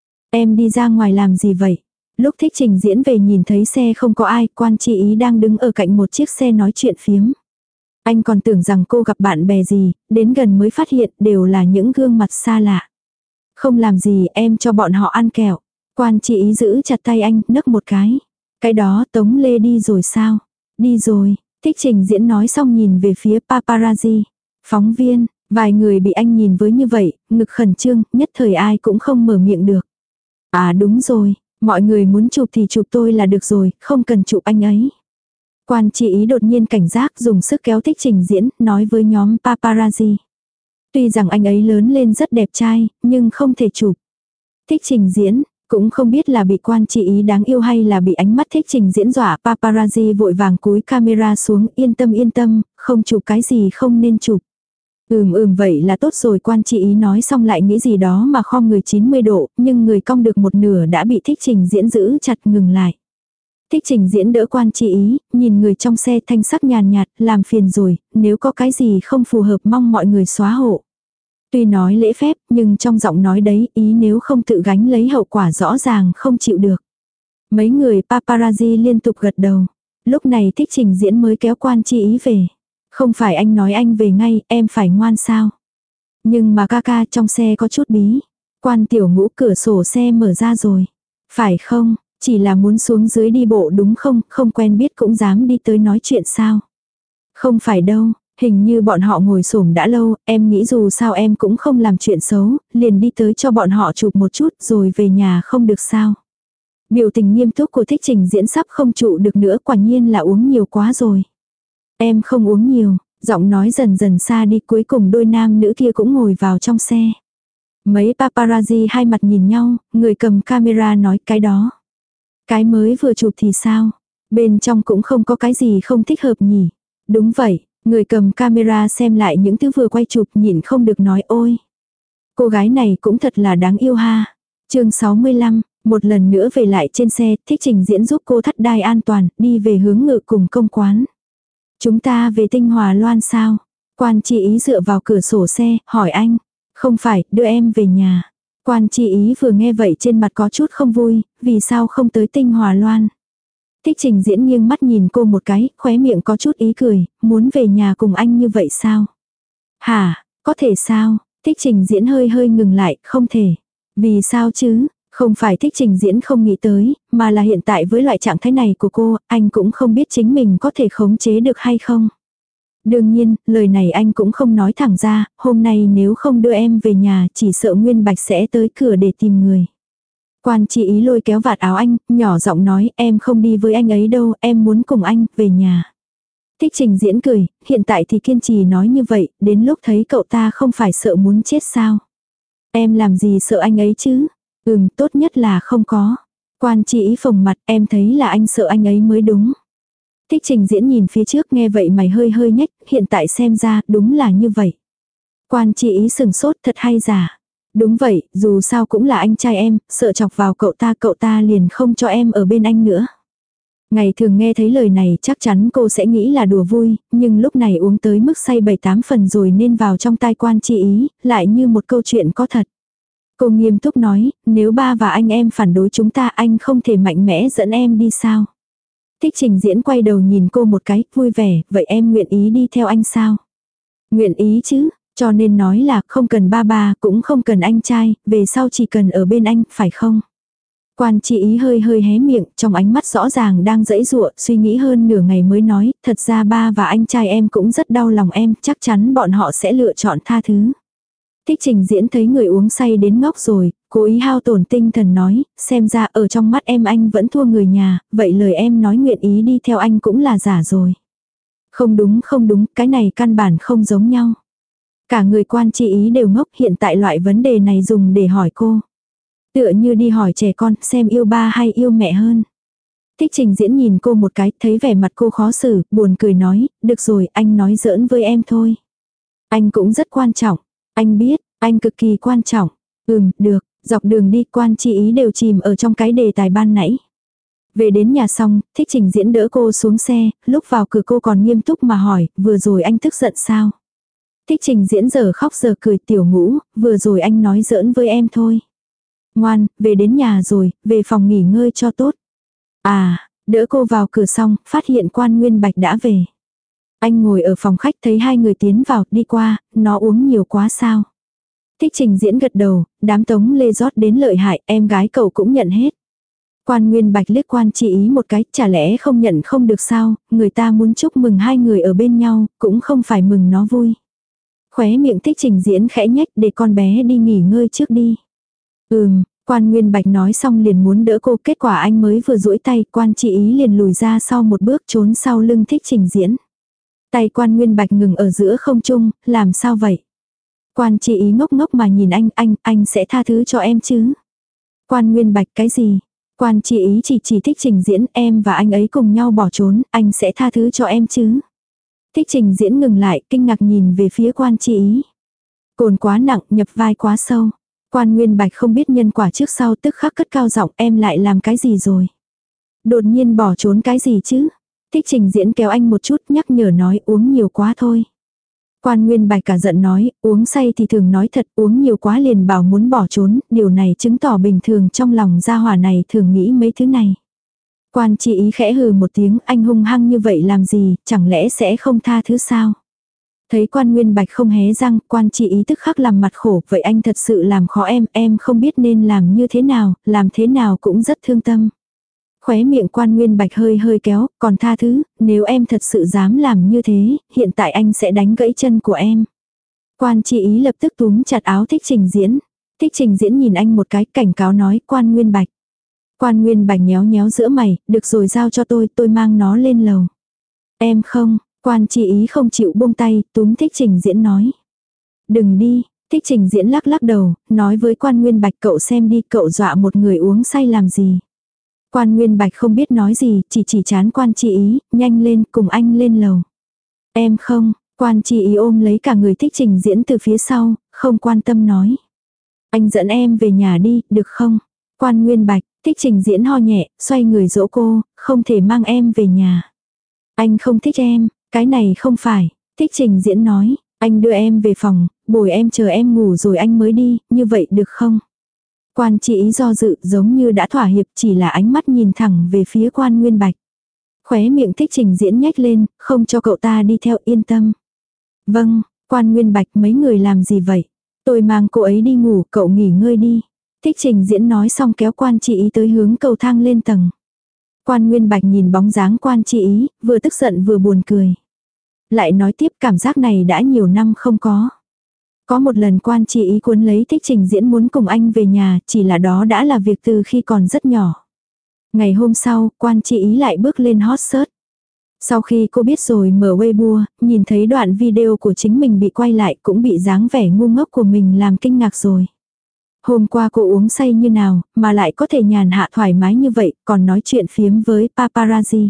Em đi ra ngoài làm gì vậy? Lúc Thích Trình Diễn về nhìn thấy xe không có ai, Quan Chi Ý đang đứng ở cạnh một chiếc xe nói chuyện phiếm. Anh còn tưởng rằng cô gặp bạn bè gì, đến gần mới phát hiện đều là những gương mặt xa lạ. Không làm gì, em cho bọn họ ăn kẹo. Quan Chi Ý giữ chặt tay anh, nấc một cái. Cái đó Tống Lê đi rồi sao? Đi rồi, Thích Trình Diễn nói xong nhìn về phía paparazzi. Phóng viên, vài người bị anh nhìn với như vậy, ngực khẩn trương, nhất thời ai cũng không mở miệng được. À đúng rồi, mọi người muốn chụp thì chụp tôi là được rồi, không cần chụp anh ấy. Quan Chi Ý đột nhiên cảnh giác dùng sức kéo Thích Trình Diễn, nói với nhóm paparazzi. Tuy rằng anh ấy lớn lên rất đẹp trai, nhưng không thể chụp. Thích Trình Diễn, cũng không biết là bị Quan Chi Ý đáng yêu hay là bị ánh mắt Thích Trình Diễn dọa, paparazzi vội vàng cúi camera xuống, yên tâm yên tâm, không chụp cái gì không nên chụp. Ừm ừm vậy là tốt rồi, Quan Chi Ý nói xong lại nghĩ gì đó mà khom người chín mươi độ, nhưng người cong được một nửa đã bị Thích Trình Diễn giữ chặt ngừng lại. Thích Trình Diễn đỡ Quan Chi Ý, nhìn người trong xe thanh sắc nhàn nhạt, làm phiền rồi, nếu có cái gì không phù hợp mong mọi người xóa hộ. Tuy nói lễ phép, nhưng trong giọng nói đấy, ý nếu không tự gánh lấy hậu quả rõ ràng không chịu được. Mấy người paparazzi liên tục gật đầu. Lúc này Thích Trình Diễn mới kéo Quan Chi Ý về. Không phải anh nói anh về ngay, em phải ngoan sao. Nhưng mà ca ca trong xe có chút bí. Quan Tiểu Ngũ cửa sổ xe mở ra rồi. Phải không, chỉ là muốn xuống dưới đi bộ đúng không, không quen biết cũng dám đi tới nói chuyện sao. Không phải đâu, hình như bọn họ ngồi xổm đã lâu, em nghĩ dù sao em cũng không làm chuyện xấu, liền đi tới cho bọn họ chụp một chút rồi về nhà không được sao. Biểu tình nghiêm túc của Thích Trình Diễn sắp không trụ được nữa, quả nhiên là uống nhiều quá rồi. Em không uống nhiều, giọng nói dần dần xa đi, cuối cùng đôi nam nữ kia cũng ngồi vào trong xe. Mấy paparazzi hai mặt nhìn nhau, người cầm camera nói cái đó. Cái mới vừa chụp thì sao? Bên trong cũng không có cái gì không thích hợp nhỉ? Đúng vậy, người cầm camera xem lại những thứ vừa quay chụp nhịn không được nói ôi. Cô gái này cũng thật là đáng yêu ha. Chương sáu mươi lăm, một lần nữa về lại trên xe, Thích Trình Diễn giúp cô thắt đai an toàn, đi về hướng ngự cùng công quán. Chúng ta về Tinh Hòa Loan sao? Quan Chi Ý dựa vào cửa sổ xe, hỏi anh. Không phải, đưa em về nhà. Quan Chi Ý vừa nghe vậy trên mặt có chút không vui, vì sao không tới Tinh Hòa Loan? Thích Trình Diễn nghiêng mắt nhìn cô một cái, khóe miệng có chút ý cười, muốn về nhà cùng anh như vậy sao? Hả, có thể sao? Thích Trình Diễn hơi hơi ngừng lại, không thể. Vì sao chứ? Không phải Thích Trình Diễn không nghĩ tới, mà là hiện tại với loại trạng thái này của cô, anh cũng không biết chính mình có thể khống chế được hay không. Đương nhiên, lời này anh cũng không nói thẳng ra, hôm nay nếu không đưa em về nhà chỉ sợ Nguyên Bạch sẽ tới cửa để tìm người. Quan Chi Ý lôi kéo vạt áo anh, nhỏ giọng nói em không đi với anh ấy đâu, em muốn cùng anh về nhà. Thích Trình Diễn cười, hiện tại thì kiên trì nói như vậy, đến lúc thấy cậu ta không phải sợ muốn chết sao. Em làm gì sợ anh ấy chứ? Ừm, tốt nhất là không có. Quan Chi Ý phồng mặt, em thấy là anh sợ anh ấy mới đúng. Thích Trình Diễn nhìn phía trước nghe vậy mày hơi hơi nhếch, hiện tại xem ra đúng là như vậy. Quan Chi Ý sừng sốt thật hay giả. Đúng vậy, dù sao cũng là anh trai em, sợ chọc vào cậu ta cậu ta liền không cho em ở bên anh nữa. Ngày thường nghe thấy lời này chắc chắn cô sẽ nghĩ là đùa vui, nhưng lúc này uống tới mức say bảy tám phần rồi nên vào trong tai Quan Chi Ý, lại như một câu chuyện có thật. Cô nghiêm túc nói, nếu ba và anh em phản đối chúng ta anh không thể mạnh mẽ dẫn em đi sao. Thích Trình Diễn quay đầu nhìn cô một cái, vui vẻ, vậy em nguyện ý đi theo anh sao? Nguyện ý chứ, cho nên nói là không cần ba ba, cũng không cần anh trai, về sau chỉ cần ở bên anh, phải không? Quan Chi Ý hơi hơi hé miệng, trong ánh mắt rõ ràng đang giãy giụa, suy nghĩ hơn nửa ngày mới nói, thật ra ba và anh trai em cũng rất đau lòng em, chắc chắn bọn họ sẽ lựa chọn tha thứ. Thích Trình Diễn thấy người uống say đến ngốc rồi, cố ý hao tổn tinh thần nói, xem ra ở trong mắt em anh vẫn thua người nhà, vậy lời em nói nguyện ý đi theo anh cũng là giả rồi. Không đúng không đúng, cái này căn bản không giống nhau. Cả người Quan Chi Ý đều ngốc, hiện tại loại vấn đề này dùng để hỏi cô. Tựa như đi hỏi trẻ con, xem yêu ba hay yêu mẹ hơn. Thích Trình Diễn nhìn cô một cái, thấy vẻ mặt cô khó xử, buồn cười nói, được rồi, anh nói giỡn với em thôi. Anh cũng rất quan trọng. Anh biết, anh cực kỳ quan trọng. Ừm, được, dọc đường đi Quan Chi Ý đều chìm ở trong cái đề tài ban nãy. Về đến nhà xong, Thích Trình Diễn đỡ cô xuống xe, lúc vào cửa cô còn nghiêm túc mà hỏi, vừa rồi anh tức giận sao? Thích Trình Diễn giờ khóc giờ cười, Tiểu Ngũ, vừa rồi anh nói giỡn với em thôi. Ngoan, về đến nhà rồi, về phòng nghỉ ngơi cho tốt. À, đỡ cô vào cửa xong, phát hiện Quan Nguyên Bạch đã về. Anh ngồi ở phòng khách thấy hai người tiến vào, đi qua, nó uống nhiều quá sao. Thích Trình Diễn gật đầu, đám Tống Lê rót đến lợi hại, em gái cậu cũng nhận hết. Quan Nguyên Bạch liếc Quan Chi Ý một cái, chả lẽ không nhận không được sao, người ta muốn chúc mừng hai người ở bên nhau, cũng không phải mừng nó vui. Khóe miệng Thích Trình Diễn khẽ nhếch, để con bé đi nghỉ ngơi trước đi. Ừm, Quan Nguyên Bạch nói xong liền muốn đỡ cô, kết quả anh mới vừa duỗi tay, Quan Chi Ý liền lùi ra sau một bước trốn sau lưng Thích Trình Diễn. Tay Quan Nguyên Bạch ngừng ở giữa không trung, làm sao vậy? Quan Chi Ý ngốc ngốc mà nhìn anh, anh, anh sẽ tha thứ cho em chứ? Quan Nguyên Bạch cái gì? Quan Chi Ý chỉ chỉ Thích Trình Diễn, em và anh ấy cùng nhau bỏ trốn, anh sẽ tha thứ cho em chứ? Thích Trình Diễn ngừng lại, kinh ngạc nhìn về phía Quan Chi Ý. Cồn quá nặng, nhập vai quá sâu. Quan Nguyên Bạch không biết nhân quả trước sau, tức khắc cất cao giọng, em lại làm cái gì rồi? Đột nhiên bỏ trốn cái gì chứ? Thích Trình Diễn kéo anh một chút, nhắc nhở nói uống nhiều quá thôi. Quan Nguyên Bạch cả giận nói, uống say thì thường nói thật, uống nhiều quá liền bảo muốn bỏ trốn, điều này chứng tỏ bình thường trong lòng gia hỏa này thường nghĩ mấy thứ này. Quan Chi Ý khẽ hừ một tiếng, anh hung hăng như vậy làm gì, chẳng lẽ sẽ không tha thứ sao? Thấy Quan Nguyên Bạch không hé răng, Quan Chi Ý tức khắc làm mặt khổ, vậy anh thật sự làm khó em, em không biết nên làm như thế nào, làm thế nào cũng rất thương tâm. Khóe miệng Quan Nguyên Bạch hơi hơi kéo, còn tha thứ, nếu em thật sự dám làm như thế, hiện tại anh sẽ đánh gãy chân của em. Quan Chi Ý lập tức túm chặt áo Thích Trình Diễn. Thích Trình Diễn nhìn anh một cái, cảnh cáo nói, Quan Nguyên Bạch. Quan Nguyên Bạch nhéo nhéo giữa mày, được rồi giao cho tôi, tôi mang nó lên lầu. Em không, Quan Chi Ý không chịu buông tay, túm Thích Trình Diễn nói. Đừng đi, Thích Trình Diễn lắc lắc đầu, nói với Quan Nguyên Bạch, cậu xem đi, cậu dọa một người uống say làm gì. Quan Nguyên Bạch không biết nói gì, chỉ chỉ chán Quan Chi Ý, nhanh lên, cùng anh lên lầu. Em không, Quan Chi Ý ôm lấy cả người Thích Trình Diễn từ phía sau, không quan tâm nói. Anh dẫn em về nhà đi, được không? Quan Nguyên Bạch, Thích Trình Diễn ho nhẹ, xoay người dỗ cô, không thể mang em về nhà. Anh không thích em, cái này không phải, Thích Trình Diễn nói, anh đưa em về phòng, bồi em chờ em ngủ rồi anh mới đi, như vậy được không? Quan Chi Ý do dự giống như đã thỏa hiệp, chỉ là ánh mắt nhìn thẳng về phía Quan Nguyên Bạch. Khóe miệng Thích Trình Diễn nhếch lên, không cho cậu ta đi theo, yên tâm. Vâng, Quan Nguyên Bạch, mấy người làm gì vậy? Tôi mang cô ấy đi ngủ, cậu nghỉ ngơi đi. Thích Trình Diễn nói xong kéo Quan Chi Ý tới hướng cầu thang lên tầng. Quan Nguyên Bạch nhìn bóng dáng Quan Chi Ý, vừa tức giận vừa buồn cười. Lại nói tiếp cảm giác này đã nhiều năm không có. Có một lần Quan Chi Ý cuốn lấy Thích Trình Diễn muốn cùng anh về nhà, chỉ là đó đã là việc từ khi còn rất nhỏ. Ngày hôm sau, Quan Chi Ý lại bước lên hot search. Sau khi cô biết rồi mở Weibo, nhìn thấy đoạn video của chính mình bị quay lại cũng bị dáng vẻ ngu ngốc của mình làm kinh ngạc rồi. Hôm qua cô uống say như nào, mà lại có thể nhàn hạ thoải mái như vậy, còn nói chuyện phiếm với paparazzi.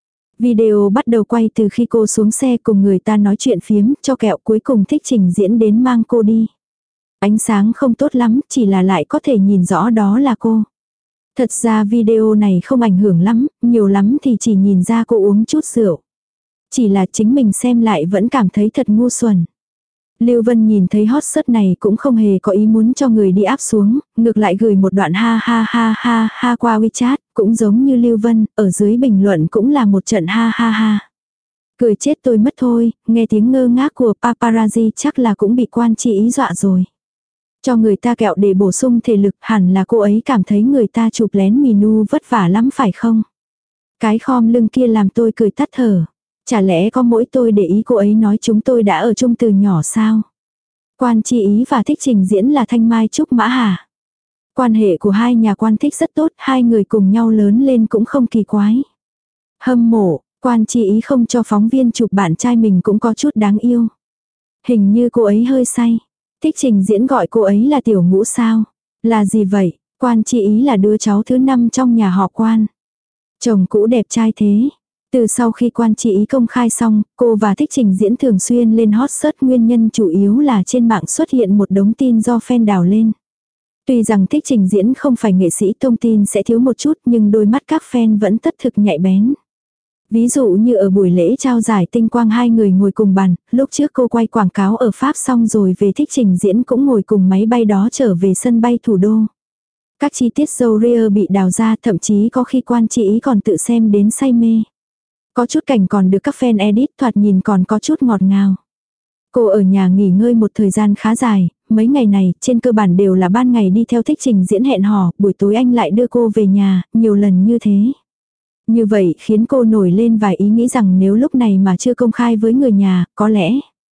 Video bắt đầu quay từ khi cô xuống xe cùng người ta nói chuyện phiếm, cho kẹo cuối cùng Thích Trình Diễn đến mang cô đi. Ánh sáng không tốt lắm, chỉ là lại có thể nhìn rõ đó là cô. Thật ra video này không ảnh hưởng lắm, nhiều lắm thì chỉ nhìn ra cô uống chút rượu. Chỉ là chính mình xem lại vẫn cảm thấy thật ngu xuẩn. Lưu Vân nhìn thấy hot search này cũng không hề có ý muốn cho người đi áp xuống, ngược lại gửi một đoạn ha ha ha ha ha qua WeChat, cũng giống như Lưu Vân, ở dưới bình luận cũng là một trận ha ha ha. Cười chết tôi mất thôi, nghe tiếng ngơ ngác của paparazzi chắc là cũng bị Quan Chi Ý dọa rồi. Cho người ta kẹo để bổ sung thể lực, hẳn là cô ấy cảm thấy người ta chụp lén mì nu vất vả lắm phải không? Cái khom lưng kia làm tôi cười tắt thở. Chả lẽ có mỗi tôi để ý cô ấy nói chúng tôi đã ở chung từ nhỏ sao? Quan Chi Ý và Thích Trình Diễn là thanh mai trúc mã hả? Quan hệ của hai nhà Quan Thích rất tốt, hai người cùng nhau lớn lên cũng không kỳ quái. Hâm mộ, Quan Chi Ý không cho phóng viên chụp bạn trai mình cũng có chút đáng yêu. Hình như cô ấy hơi say. Thích Trình Diễn gọi cô ấy là tiểu ngũ sao? Là gì vậy? Quan Chi Ý là đứa cháu thứ năm trong nhà họ Quan. Chồng cũ đẹp trai thế. Từ sau khi Quan Chi Ý công khai xong, cô và Thích Trình Diễn thường xuyên lên hot search, nguyên nhân chủ yếu là trên mạng xuất hiện một đống tin do fan đào lên. Tuy rằng Thích Trình Diễn không phải nghệ sĩ, thông tin sẽ thiếu một chút, nhưng đôi mắt các fan vẫn tất thực nhạy bén. Ví dụ như ở buổi lễ trao giải tinh quang hai người ngồi cùng bàn, lúc trước cô quay quảng cáo ở Pháp xong rồi về Thích Trình Diễn cũng ngồi cùng máy bay đó trở về sân bay thủ đô. Các chi tiết dâu ria bị đào ra, thậm chí có khi Quan Chi Ý còn tự xem đến say mê. Có chút cảnh còn được các fan edit, thoạt nhìn còn có chút ngọt ngào. Cô ở nhà nghỉ ngơi một thời gian khá dài, mấy ngày này trên cơ bản đều là ban ngày đi theo Thích Trình Diễn hẹn hò, buổi tối anh lại đưa cô về nhà, nhiều lần như thế. Như vậy khiến cô nổi lên vài ý nghĩ rằng nếu lúc này mà chưa công khai với người nhà, có lẽ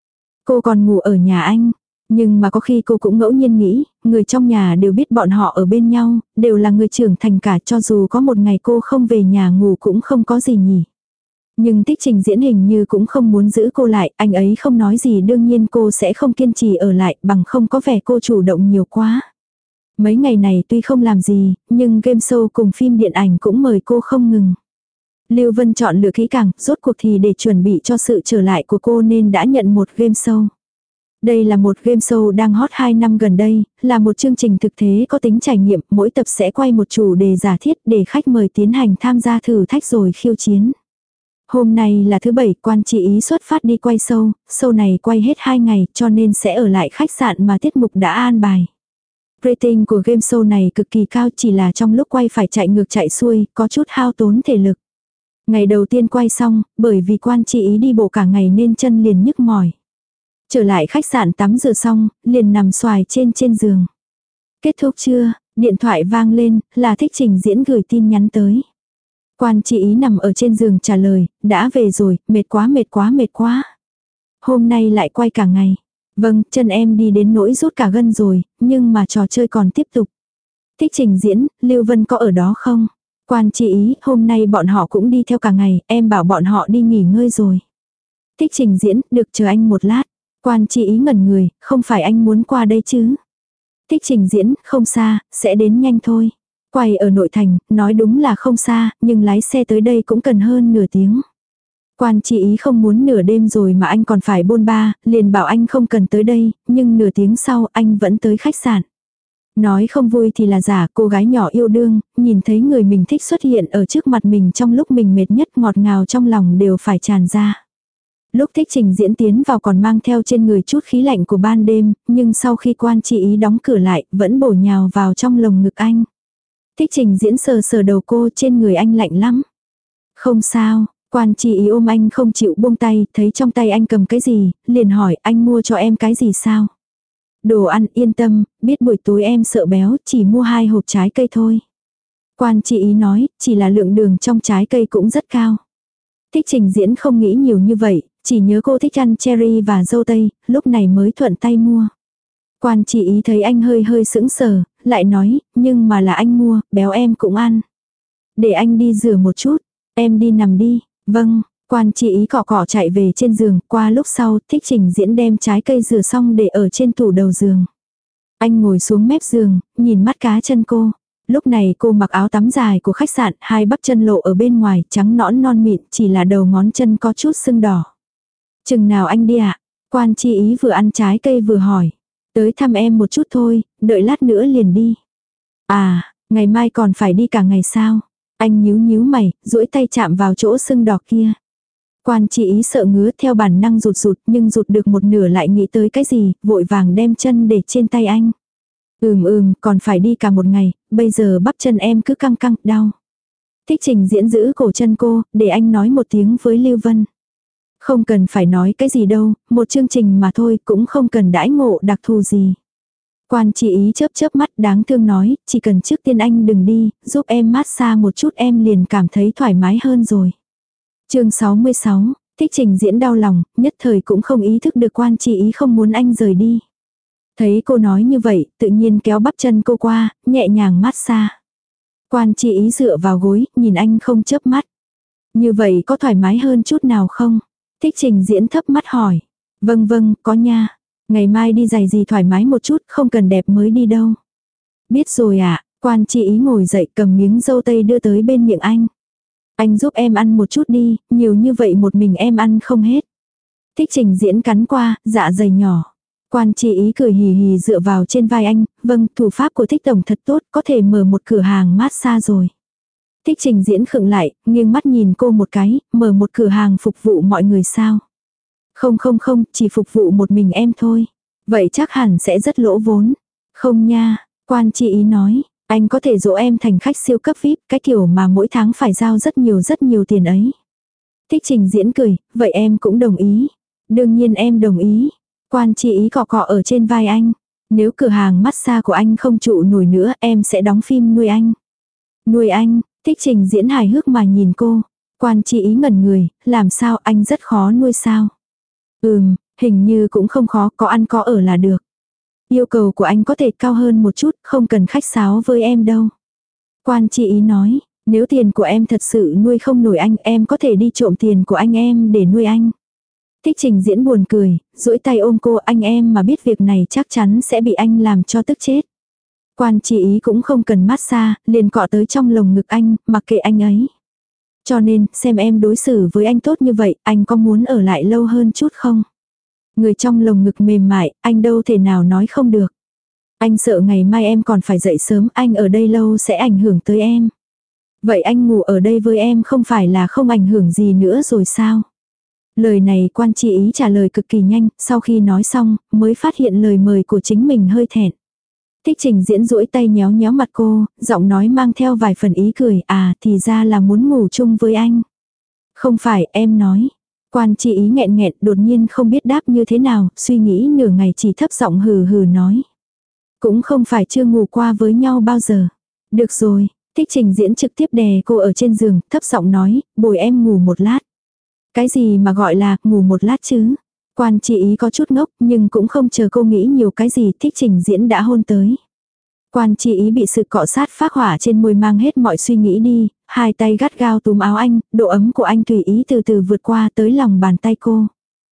cô còn ngủ ở nhà anh. Nhưng mà có khi cô cũng ngẫu nhiên nghĩ, người trong nhà đều biết bọn họ ở bên nhau, đều là người trưởng thành cả, cho dù có một ngày cô không về nhà ngủ cũng không có gì nhỉ. Nhưng Thích Trình Diễn hình như cũng không muốn giữ cô lại, anh ấy không nói gì, đương nhiên cô sẽ không kiên trì ở lại, bằng không có vẻ cô chủ động nhiều quá. Mấy ngày này tuy không làm gì, nhưng game show cùng phim điện ảnh cũng mời cô không ngừng. Lưu Vân chọn lựa kỹ càng, rốt cuộc thì để chuẩn bị cho sự trở lại của cô nên đã nhận một game show. Đây là một game show đang hot hai năm gần đây, là một chương trình thực tế có tính trải nghiệm, mỗi tập sẽ quay một chủ đề giả thiết để khách mời tiến hành tham gia thử thách rồi khiêu chiến. Hôm nay là thứ bảy, Quan Chi Ý xuất phát đi quay show, show này quay hết hai ngày cho nên sẽ ở lại khách sạn mà tiết mục đã an bài. Rating của game show này cực kỳ cao, chỉ là trong lúc quay phải chạy ngược chạy xuôi, có chút hao tốn thể lực. Ngày đầu tiên quay xong, bởi vì Quan Chi Ý đi bộ cả ngày nên chân liền nhức mỏi. Trở lại khách sạn tắm rửa xong, liền nằm xoài trên trên giường. Kết thúc chưa? Điện thoại vang lên, là Thích Trình Diễn gửi tin nhắn tới. Quan Chi Ý nằm ở trên giường trả lời, đã về rồi, mệt quá mệt quá mệt quá. Hôm nay lại quay cả ngày. Vâng, chân em đi đến nỗi rút cả gân rồi, nhưng mà trò chơi còn tiếp tục. Thích Trình Diễn, Lưu Vân có ở đó không? Quan Chi Ý, hôm nay bọn họ cũng đi theo cả ngày, em bảo bọn họ đi nghỉ ngơi rồi. Thích Trình Diễn, được, chờ anh một lát. Quan Chi Ý ngẩn người, không phải anh muốn qua đây chứ? Thích Trình Diễn, không xa, sẽ đến nhanh thôi. Quay ở nội thành, nói đúng là không xa, nhưng lái xe tới đây cũng cần hơn nửa tiếng. Quan Chi Ý không muốn nửa đêm rồi mà anh còn phải bôn ba, liền bảo anh không cần tới đây, nhưng nửa tiếng sau anh vẫn tới khách sạn. Nói không vui thì là giả, cô gái nhỏ yêu đương, nhìn thấy người mình thích xuất hiện ở trước mặt mình trong lúc mình mệt nhất, ngọt ngào trong lòng đều phải tràn ra. Lúc Thích Trình Diễn tiến vào còn mang theo trên người chút khí lạnh của ban đêm, nhưng sau khi Quan Chi Ý đóng cửa lại, vẫn bổ nhào vào trong lồng ngực anh. Thích Trình Diễn sờ sờ đầu cô, trên người anh lạnh lắm. Không sao, Quan Chi Ý ôm anh không chịu buông tay, thấy trong tay anh cầm cái gì, liền hỏi anh mua cho em cái gì sao? Đồ ăn, yên tâm, biết buổi tối em sợ béo, chỉ mua hai hộp trái cây thôi. Quan Chi Ý nói, chỉ là lượng đường trong trái cây cũng rất cao. Thích Trình Diễn không nghĩ nhiều như vậy, chỉ nhớ cô thích ăn cherry và dâu tây, lúc này mới thuận tay mua. Quan chỉ ý thấy anh hơi hơi sững sờ, lại nói, nhưng mà là anh mua, béo em cũng ăn. Để anh đi rửa một chút, em đi nằm đi. Vâng, quan chỉ ý cọ cọ chạy về trên giường, qua lúc sau, Thích Trình Diễn đem trái cây rửa xong để ở trên tủ đầu giường. Anh ngồi xuống mép giường, nhìn mắt cá chân cô. Lúc này cô mặc áo tắm dài của khách sạn, hai bắp chân lộ ở bên ngoài, trắng nõn non mịn, chỉ là đầu ngón chân có chút sưng đỏ. Chừng nào anh đi ạ? Quan chi ý vừa ăn trái cây vừa hỏi. Tới thăm em một chút thôi, đợi lát nữa liền đi. À, ngày mai còn phải đi cả ngày sao? Anh nhíu nhíu mày, duỗi tay chạm vào chỗ sưng đỏ kia. Quan chi ý sợ ngứa theo bản năng rụt rụt, nhưng rụt được một nửa lại nghĩ tới cái gì, vội vàng đem chân để trên tay anh. Ừm ừm, còn phải đi cả một ngày, bây giờ bắp chân em cứ căng căng, đau. Thích Trình Diễn giữ cổ chân cô, để anh nói một tiếng với Lưu Vân. Không cần phải nói cái gì đâu, một chương trình mà thôi, cũng không cần đãi ngộ đặc thù gì. Quan chỉ ý chớp chớp mắt đáng thương nói, chỉ cần trước tiên anh đừng đi, giúp em massage một chút em liền cảm thấy thoải mái hơn rồi. Chương sáu mươi sáu, Thích Trình Diễn đau lòng, nhất thời cũng không ý thức được quan chỉ ý không muốn anh rời đi. Thấy cô nói như vậy, tự nhiên kéo bắp chân cô qua, nhẹ nhàng massage. Quan chỉ ý dựa vào gối, nhìn anh không chớp mắt. Như vậy có thoải mái hơn chút nào không? Thích Trình Diễn thấp mắt hỏi. Vâng vâng, có nha. Ngày mai đi giày gì thoải mái một chút, không cần đẹp mới đi đâu. Biết rồi ạ, à, quan chỉ ý ngồi dậy cầm miếng dâu tây đưa tới bên miệng anh. Anh giúp em ăn một chút đi, nhiều như vậy một mình em ăn không hết. Thích Trình Diễn cắn qua, dạ dày nhỏ. Quan chỉ ý cười hì hì dựa vào trên vai anh, vâng, thủ pháp của Thích Tổng thật tốt, có thể mở một cửa hàng massage rồi. Thích Trình Diễn khựng lại, nghiêng mắt nhìn cô một cái, mở một cửa hàng phục vụ mọi người sao. Không không không, chỉ phục vụ một mình em thôi. Vậy chắc hẳn sẽ rất lỗ vốn. Không nha, quan chỉ ý nói, anh có thể dỗ em thành khách siêu cấp vi ai pi, cái kiểu mà mỗi tháng phải giao rất nhiều rất nhiều tiền ấy. Thích Trình Diễn cười, vậy em cũng đồng ý. Đương nhiên em đồng ý. Quan chỉ ý cọ cọ ở trên vai anh. Nếu cửa hàng massage của anh không trụ nổi nữa em sẽ đóng phim nuôi anh. Nuôi anh, Thích Trình Diễn hài hước mà nhìn cô. Quan chỉ ý ngẩn người, làm sao anh rất khó nuôi sao? Ừm, hình như cũng không khó, có ăn có ở là được. Yêu cầu của anh có thể cao hơn một chút, không cần khách sáo với em đâu. Quan chỉ ý nói, nếu tiền của em thật sự nuôi không nổi anh, em có thể đi trộm tiền của anh em để nuôi anh. Thích Trình Diễn buồn cười, duỗi tay ôm cô, anh em mà biết việc này chắc chắn sẽ bị anh làm cho tức chết. Quan chỉ ý cũng không cần massage, liền cọ tới trong lồng ngực anh, mặc kệ anh ấy. Cho nên, xem em đối xử với anh tốt như vậy, anh có muốn ở lại lâu hơn chút không? Người trong lồng ngực mềm mại, anh đâu thể nào nói không được. Anh sợ ngày mai em còn phải dậy sớm, anh ở đây lâu sẽ ảnh hưởng tới em. Vậy anh ngủ ở đây với em không phải là không ảnh hưởng gì nữa rồi sao? Lời này quan chỉ ý trả lời cực kỳ nhanh, sau khi nói xong, mới phát hiện lời mời của chính mình hơi thẹn. Thích Trình Diễn duỗi tay nhéo nhéo mặt cô, giọng nói mang theo vài phần ý cười, à thì ra là muốn ngủ chung với anh. Không phải, em nói. Quan chỉ ý nghẹn nghẹn đột nhiên không biết đáp như thế nào, suy nghĩ nửa ngày chỉ thấp giọng hừ hừ nói. Cũng không phải chưa ngủ qua với nhau bao giờ. Được rồi, Thích Trình Diễn trực tiếp đè cô ở trên giường, thấp giọng nói, bồi em ngủ một lát. Cái gì mà gọi là ngủ một lát chứ? Quan chỉ ý có chút ngốc nhưng cũng không chờ cô nghĩ nhiều cái gì, Thích Trình Diễn đã hôn tới. Quan chỉ ý bị sự cọ sát phát hỏa trên môi mang hết mọi suy nghĩ đi, hai tay gắt gao túm áo anh, độ ấm của anh tùy ý từ từ vượt qua tới lòng bàn tay cô.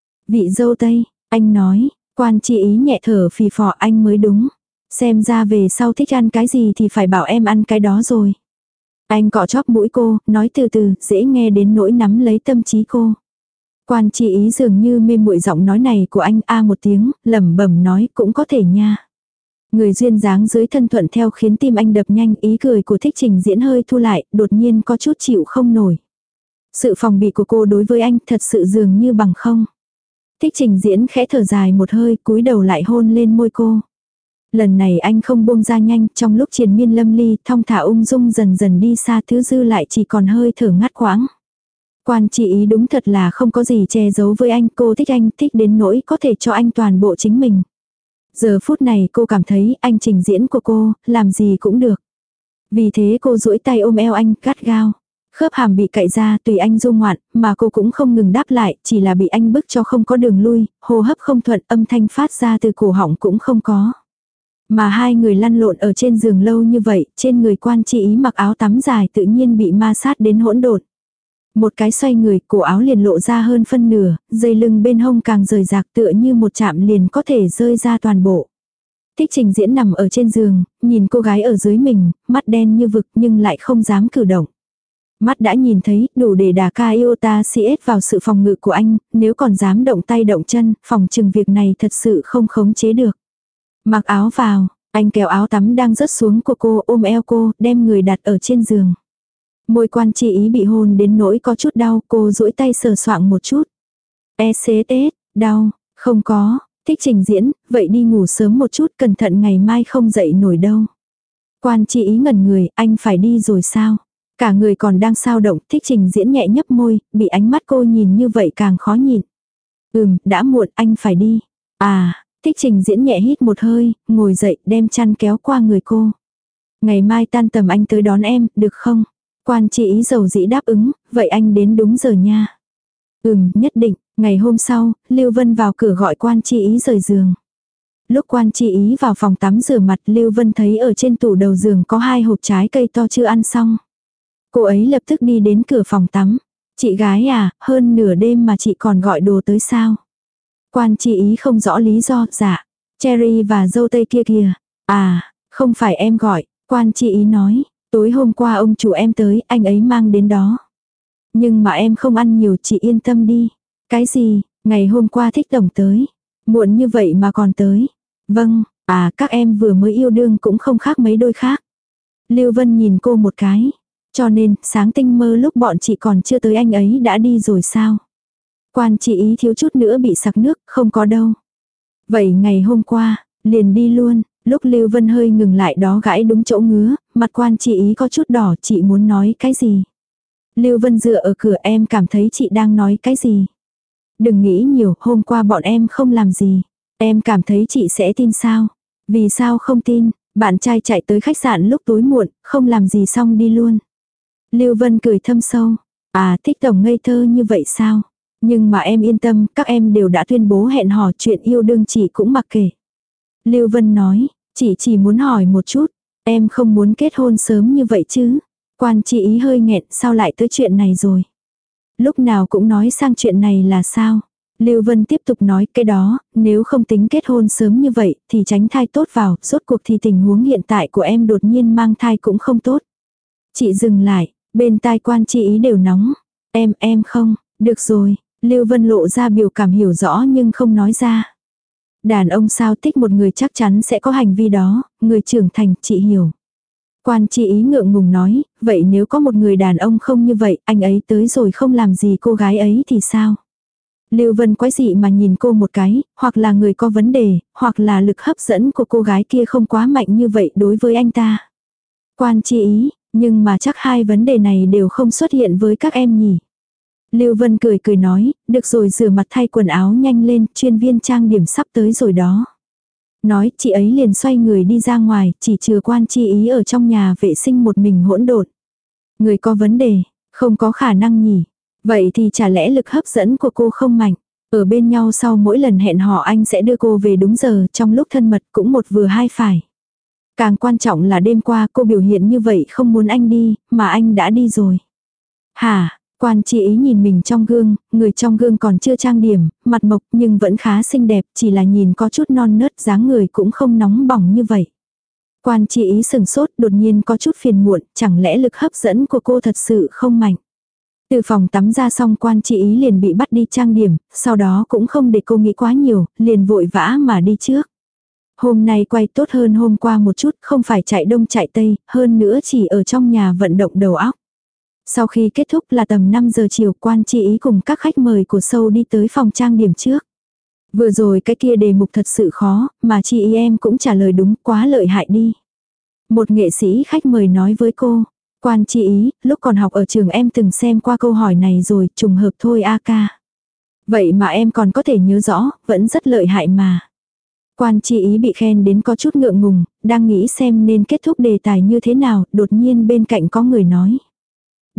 Vị dâu tây, anh nói, quan chỉ ý nhẹ thở phì phò, anh mới đúng. Xem ra về sau thích ăn cái gì thì phải bảo em ăn cái đó rồi. Anh cọ chóp mũi cô, nói từ từ, dễ nghe đến nỗi nắm lấy tâm trí cô. Quan chỉ ý dường như mê muội giọng nói này của anh, a một tiếng, lẩm bẩm nói cũng có thể nha. Người duyên dáng dưới thân thuận theo khiến tim anh đập nhanh, ý cười của Thích Trình Diễn hơi thu lại, đột nhiên có chút chịu không nổi. Sự phòng bị của cô đối với anh thật sự dường như bằng không. Thích Trình Diễn khẽ thở dài một hơi, cúi đầu lại hôn lên môi cô. Lần này anh không buông ra nhanh, trong lúc triền miên lâm ly, thong thả ung dung dần dần đi xa, thứ dư lại chỉ còn hơi thở ngắt quãng. Quan chỉ ý đúng thật là không có gì che giấu với anh, cô thích anh, thích đến nỗi có thể cho anh toàn bộ chính mình. Giờ phút này cô cảm thấy anh Trình Diễn của cô, làm gì cũng được. Vì thế cô duỗi tay ôm eo anh, gắt gao. Khớp hàm bị cạy ra tùy anh du ngoạn, mà cô cũng không ngừng đáp lại, chỉ là bị anh bức cho không có đường lui, hô hấp không thuận, âm thanh phát ra từ cổ họng cũng không có. Mà hai người lăn lộn ở trên giường lâu như vậy, trên người Quan Chi Ý mặc áo tắm dài tự nhiên bị ma sát đến hỗn độn. Một cái xoay người, cổ áo liền lộ ra hơn phân nửa, dây lưng bên hông càng rời rạc tựa như một chạm liền có thể rơi ra toàn bộ. Thích Trình Diễn nằm ở trên giường, nhìn cô gái ở dưới mình, mắt đen như vực nhưng lại không dám cử động. Mắt đã nhìn thấy, đủ để đả ca iota xê ét vào sự phòng ngự của anh, nếu còn dám động tay động chân, phòng trừng việc này thật sự không khống chế được. Mặc áo vào, anh kéo áo tắm đang rớt xuống của cô, ôm eo cô, đem người đặt ở trên giường. Môi Quan Chi Ý bị hôn đến nỗi có chút đau, cô duỗi tay sờ soạng một chút. e xê ét, đau, không có, Thích Trình Diễn, vậy đi ngủ sớm một chút, cẩn thận ngày mai không dậy nổi đâu. Quan Chi Ý ngẩn người, anh phải đi rồi sao? Cả người còn đang sao động, Thích Trình Diễn nhẹ nhấp môi, bị ánh mắt cô nhìn như vậy càng khó nhịn. Ừm, đã muộn, anh phải đi. À, Thích Trình Diễn nhẹ hít một hơi, ngồi dậy đem chăn kéo qua người cô. Ngày mai tan tầm anh tới đón em, được không? Quan Chi Ý dầu dĩ đáp ứng, vậy anh đến đúng giờ nha. Ừm, nhất định. Ngày hôm sau, Lưu Vân vào cửa gọi Quan Chi Ý rời giường. Lúc Quan Chi Ý vào phòng tắm rửa mặt, Lưu Vân thấy ở trên tủ đầu giường có hai hộp trái cây to chưa ăn xong. Cô ấy lập tức đi đến cửa phòng tắm. Chị gái à, hơn nửa đêm mà chị còn gọi đồ tới sao? Quan Chi Ý không rõ lý do, dạ. Cherry và dâu tây kia kìa. À, không phải em gọi, Quan Chi Ý nói. Tối hôm qua ông chủ em tới, anh ấy mang đến đó. Nhưng mà em không ăn nhiều, chị yên tâm đi. Cái gì, ngày hôm qua Thích tổng tới. Muộn như vậy mà còn tới. Vâng, à các em vừa mới yêu đương cũng không khác mấy đôi khác. Lưu Vân nhìn cô một cái. Cho nên, sáng tinh mơ lúc bọn chị còn chưa tới anh ấy đã đi rồi sao? Quan Chi Ý thiếu chút nữa bị sặc nước, không có đâu. Vậy ngày hôm qua, liền đi luôn. Lúc Lưu Vân hơi ngừng lại đó gãi đúng chỗ ngứa, mặt Quan Chi Ý có chút đỏ, chị muốn nói cái gì? Lưu Vân dựa ở cửa, em cảm thấy chị đang nói cái gì? Đừng nghĩ nhiều, hôm qua bọn em không làm gì. Em cảm thấy chị sẽ tin sao? Vì sao không tin? Bạn trai chạy tới khách sạn lúc tối muộn, không làm gì xong đi luôn. Lưu Vân cười thâm sâu. À, Thích tổng ngây thơ như vậy sao? Nhưng mà em yên tâm, các em đều đã tuyên bố hẹn hò, chuyện yêu đương chị cũng mặc kệ. Lưu Vân nói, chị chỉ muốn hỏi một chút, em không muốn kết hôn sớm như vậy chứ? Quan Chi Ý hơi nghẹn, sao lại tới chuyện này rồi? Lúc nào cũng nói sang chuyện này là sao? Lưu Vân tiếp tục nói, cái đó, nếu không tính kết hôn sớm như vậy, thì tránh thai tốt vào, rốt cuộc thì tình huống hiện tại của em đột nhiên mang thai cũng không tốt. Chị dừng lại, bên tai Quan Chi Ý đều nóng. Em, em không, được rồi, Lưu Vân lộ ra biểu cảm hiểu rõ nhưng không nói ra. Đàn ông sao thích một người chắc chắn sẽ có hành vi đó, người trưởng thành, chị hiểu. Quan Chi Ý ngượng ngùng nói, vậy nếu có một người đàn ông không như vậy, anh ấy tới rồi không làm gì cô gái ấy thì sao? Lưu Vân quái dị mà nhìn cô một cái, hoặc là người có vấn đề, hoặc là lực hấp dẫn của cô gái kia không quá mạnh như vậy đối với anh ta. Quan Chi Ý, nhưng mà chắc hai vấn đề này đều không xuất hiện với các em nhỉ. Lưu Vân cười cười nói, được rồi rửa mặt thay quần áo nhanh lên, chuyên viên trang điểm sắp tới rồi đó. Nói, chị ấy liền xoay người đi ra ngoài, chỉ chừa Quan Chi Ý ở trong nhà vệ sinh một mình hỗn độn. Người có vấn đề, không có khả năng nhỉ. Vậy thì chả lẽ lực hấp dẫn của cô không mạnh. Ở bên nhau sau mỗi lần hẹn hò anh sẽ đưa cô về đúng giờ, trong lúc thân mật cũng một vừa hai phải. Càng quan trọng là đêm qua cô biểu hiện như vậy không muốn anh đi, mà anh đã đi rồi. Hả? Quan Chi Ý nhìn mình trong gương, người trong gương còn chưa trang điểm, mặt mộc nhưng vẫn khá xinh đẹp, chỉ là nhìn có chút non nớt, dáng người cũng không nóng bỏng như vậy. Quan Chi Ý sừng sốt, đột nhiên có chút phiền muộn, chẳng lẽ lực hấp dẫn của cô thật sự không mạnh. Từ phòng tắm ra xong Quan Chi Ý liền bị bắt đi trang điểm, sau đó cũng không để cô nghĩ quá nhiều, liền vội vã mà đi trước. Hôm nay quay tốt hơn hôm qua một chút, không phải chạy đông chạy tây, hơn nữa chỉ ở trong nhà vận động đầu óc. Sau khi kết thúc là tầm năm giờ chiều, Quan Chi Ý cùng các khách mời của show đi tới phòng trang điểm trước. Vừa rồi cái kia đề mục thật sự khó, mà Chi Ý em cũng trả lời đúng, quá lợi hại đi. Một nghệ sĩ khách mời nói với cô, Quan Chi Ý, lúc còn học ở trường em từng xem qua câu hỏi này rồi, trùng hợp thôi a ca. Vậy mà em còn có thể nhớ rõ, vẫn rất lợi hại mà. Quan Chi Ý bị khen đến có chút ngượng ngùng, đang nghĩ xem nên kết thúc đề tài như thế nào, đột nhiên bên cạnh có người nói.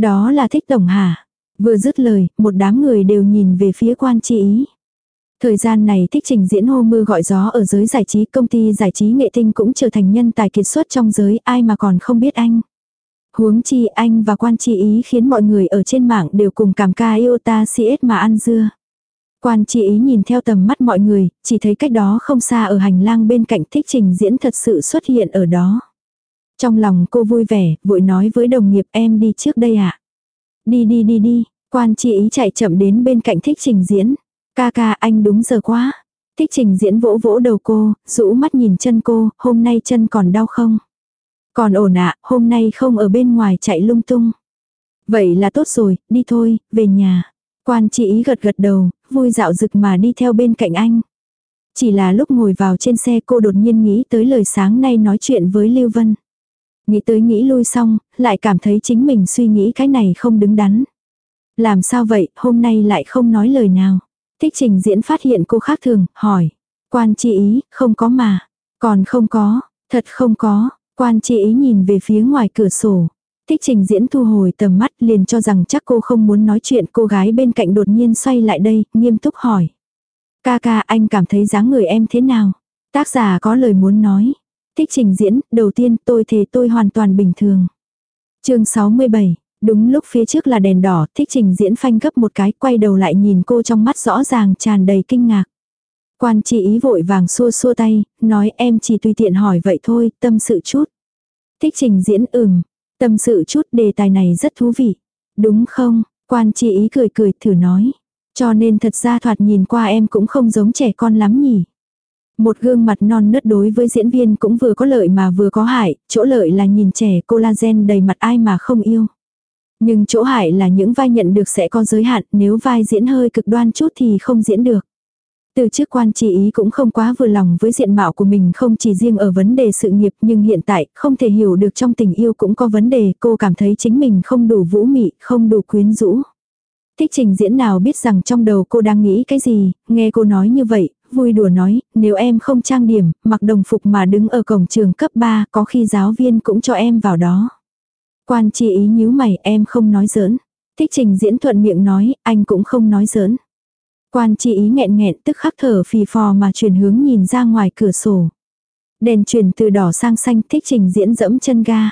Đó là Thích tổng hả? Vừa dứt lời, một đám người đều nhìn về phía Quan Chi Ý. Thời gian này Thích trình diễn hô mưa gọi gió ở giới giải trí, công ty giải trí Nghệ Tinh cũng trở thành nhân tài kiệt xuất trong giới, ai mà còn không biết anh. Huống chi anh và Quan Chi Ý khiến mọi người ở trên mạng đều cùng cảm ca yêu ta xê ét mà ăn dưa. Quan Chi Ý nhìn theo tầm mắt mọi người, chỉ thấy cách đó không xa ở hành lang bên cạnh Thích trình diễn thật sự xuất hiện ở đó. Trong lòng cô vui vẻ, vội nói với đồng nghiệp em đi trước đây ạ. À? Đi đi đi đi, Quan Chi Ý chạy chậm đến bên cạnh Thích trình diễn. Ca ca anh đúng giờ quá. Thích trình diễn vỗ vỗ đầu cô, rũ mắt nhìn chân cô, hôm nay chân còn đau không? Còn ổn ạ, hôm nay không ở bên ngoài chạy lung tung. Vậy là tốt rồi, đi thôi, về nhà. Quan Chi Ý gật gật đầu, vui dạo dực mà đi theo bên cạnh anh. Chỉ là lúc ngồi vào trên xe cô đột nhiên nghĩ tới lời sáng nay nói chuyện với Lưu Vân. Nghĩ tới nghĩ lui xong, lại cảm thấy chính mình suy nghĩ cái này không đứng đắn. Làm sao vậy, hôm nay lại không nói lời nào. Thích trình diễn phát hiện cô khác thường, hỏi. Quan Chi Ý, không có mà. Còn không có, thật không có. Quan Chi Ý nhìn về phía ngoài cửa sổ. Thích trình diễn thu hồi tầm mắt liền cho rằng chắc cô không muốn nói chuyện. Cô gái bên cạnh đột nhiên xoay lại đây, nghiêm túc hỏi. Ca ca anh cảm thấy dáng người em thế nào? Tác giả có lời muốn nói. Thích trình diễn, đầu tiên tôi thề tôi hoàn toàn bình thường. Chương sáu mươi bảy. Đúng lúc phía trước là đèn đỏ, Thích trình diễn phanh gấp một cái, quay đầu lại nhìn cô trong mắt rõ ràng tràn đầy kinh ngạc. Quan Chi Ý vội vàng xua xua tay, nói em chỉ tùy tiện hỏi vậy thôi, tâm sự chút. Thích trình diễn ừm, tâm sự chút, đề tài này rất thú vị. Đúng không? Quan Chi Ý cười cười thử nói. Cho nên thật ra thoạt nhìn qua em cũng không giống trẻ con lắm nhỉ. Một gương mặt non nớt đối với diễn viên cũng vừa có lợi mà vừa có hại, chỗ lợi là nhìn trẻ collagen đầy mặt ai mà không yêu. Nhưng chỗ hại là những vai nhận được sẽ có giới hạn, nếu vai diễn hơi cực đoan chút thì không diễn được. Từ trước Quan Chi Ý cũng không quá vừa lòng với diện mạo của mình, không chỉ riêng ở vấn đề sự nghiệp, nhưng hiện tại không thể hiểu được trong tình yêu cũng có vấn đề, cô cảm thấy chính mình không đủ vũ mị, không đủ quyến rũ. Thích trình diễn nào biết rằng trong đầu cô đang nghĩ cái gì, nghe cô nói như vậy, vui đùa nói, nếu em không trang điểm, mặc đồng phục mà đứng ở cổng trường cấp ba, có khi giáo viên cũng cho em vào đó. Quan Chi Ý nhíu mày, em không nói giỡn. Thích trình diễn thuận miệng nói, anh cũng không nói giỡn. Quan Chi Ý nghẹn nghẹn tức khắc thở phì phò mà chuyển hướng nhìn ra ngoài cửa sổ. Đèn chuyển từ đỏ sang xanh, Thích trình diễn dẫm chân ga.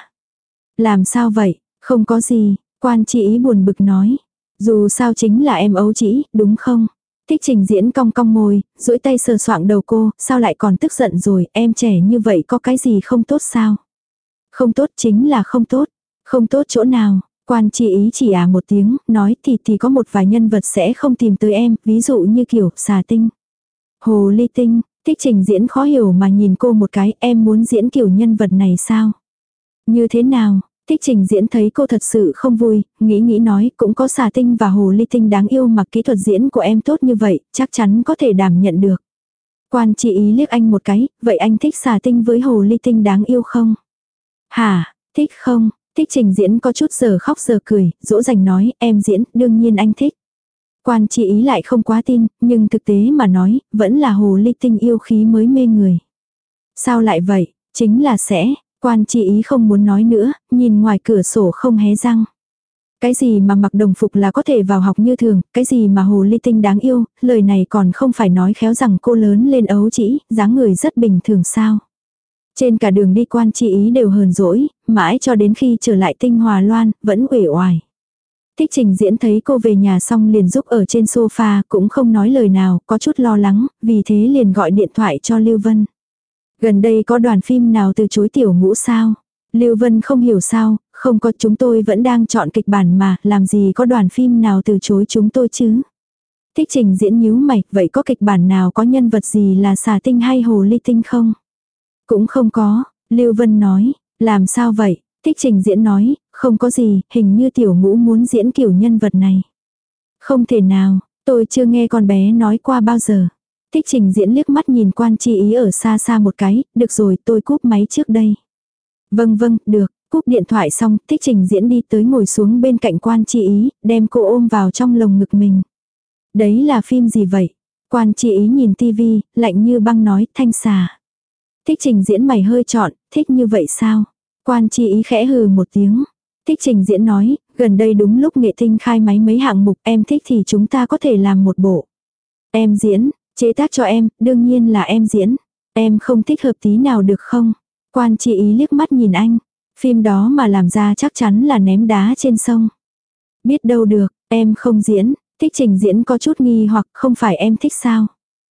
Làm sao vậy, không có gì, Quan Chi Ý buồn bực nói. Dù sao chính là em ấu trĩ, đúng không? Thích trình diễn cong cong môi, duỗi tay sờ soạng đầu cô, sao lại còn tức giận rồi, em trẻ như vậy có cái gì không tốt sao? Không tốt chính là không tốt. Không tốt chỗ nào? Quan Chi Ý chỉ à một tiếng, nói thì thì có một vài nhân vật sẽ không tìm tới em, ví dụ như kiểu xà tinh. Hồ ly tinh, Thích trình diễn khó hiểu mà nhìn cô một cái, em muốn diễn kiểu nhân vật này sao? Như thế nào? Thích trình diễn thấy cô thật sự không vui, nghĩ nghĩ nói cũng có xà tinh và hồ ly tinh đáng yêu mà kỹ thuật diễn của em tốt như vậy, chắc chắn có thể đảm nhận được. Quan Chi Ý liếc anh một cái, vậy anh thích xà tinh với hồ ly tinh đáng yêu không? Hả, thích không? Thích trình diễn có chút giờ khóc giờ cười, dỗ dành nói, em diễn, đương nhiên anh thích. Quan Chi Ý lại không quá tin, nhưng thực tế mà nói, vẫn là hồ ly tinh yêu khí mới mê người. Sao lại vậy? Chính là sẽ, Quan Chi Ý không muốn nói nữa, nhìn ngoài cửa sổ không hé răng. Cái gì mà mặc đồng phục là có thể vào học như thường, cái gì mà hồ ly tinh đáng yêu, lời này còn không phải nói khéo rằng cô lớn lên ấu trĩ, dáng người rất bình thường sao. Trên cả đường đi Quan Chi Ý đều hờn dỗi, mãi cho đến khi trở lại Tinh Hòa Loan, vẫn uể oải. Thích trình diễn thấy cô về nhà xong liền giúp ở trên sofa, cũng không nói lời nào, có chút lo lắng, vì thế liền gọi điện thoại cho Lưu Vân. Gần đây có đoàn phim nào từ chối tiểu ngũ sao? Lưu Vân không hiểu sao, không có, chúng tôi vẫn đang chọn kịch bản mà, làm gì có đoàn phim nào từ chối chúng tôi chứ? Thích trình diễn nhíu mày, vậy có kịch bản nào có nhân vật gì là xà tinh hay hồ ly tinh không? Cũng không có, Lưu Vân nói, làm sao vậy? Thích trình diễn nói, không có gì, hình như tiểu ngũ muốn diễn kiểu nhân vật này. Không thể nào, tôi chưa nghe con bé nói qua bao giờ. Thích trình diễn liếc mắt nhìn Quan Chi Ý ở xa xa một cái, được rồi tôi cúp máy trước đây. Vâng vâng, được, cúp điện thoại xong, Thích trình diễn đi tới ngồi xuống bên cạnh Quan Chi Ý, đem cô ôm vào trong lồng ngực mình. Đấy là phim gì vậy? Quan Chi Ý nhìn tivi, lạnh như băng nói, Thanh Xà. Thích trình diễn mày hơi trọn, thích như vậy sao? Quan Chi Ý khẽ hừ một tiếng. Thích trình diễn nói, Gần đây đúng lúc Nghệ Tinh khai máy mấy hạng mục, em thích thì chúng ta có thể làm một bộ. Em diễn, chế tác cho em, đương nhiên là em diễn. Em không thích hợp tí nào được không? Quan Chi Ý liếc mắt nhìn anh. Phim đó mà làm ra chắc chắn là ném đá trên sông. Biết đâu được, em không diễn. Thích Trình Diễn có chút nghi hoặc không phải em thích sao?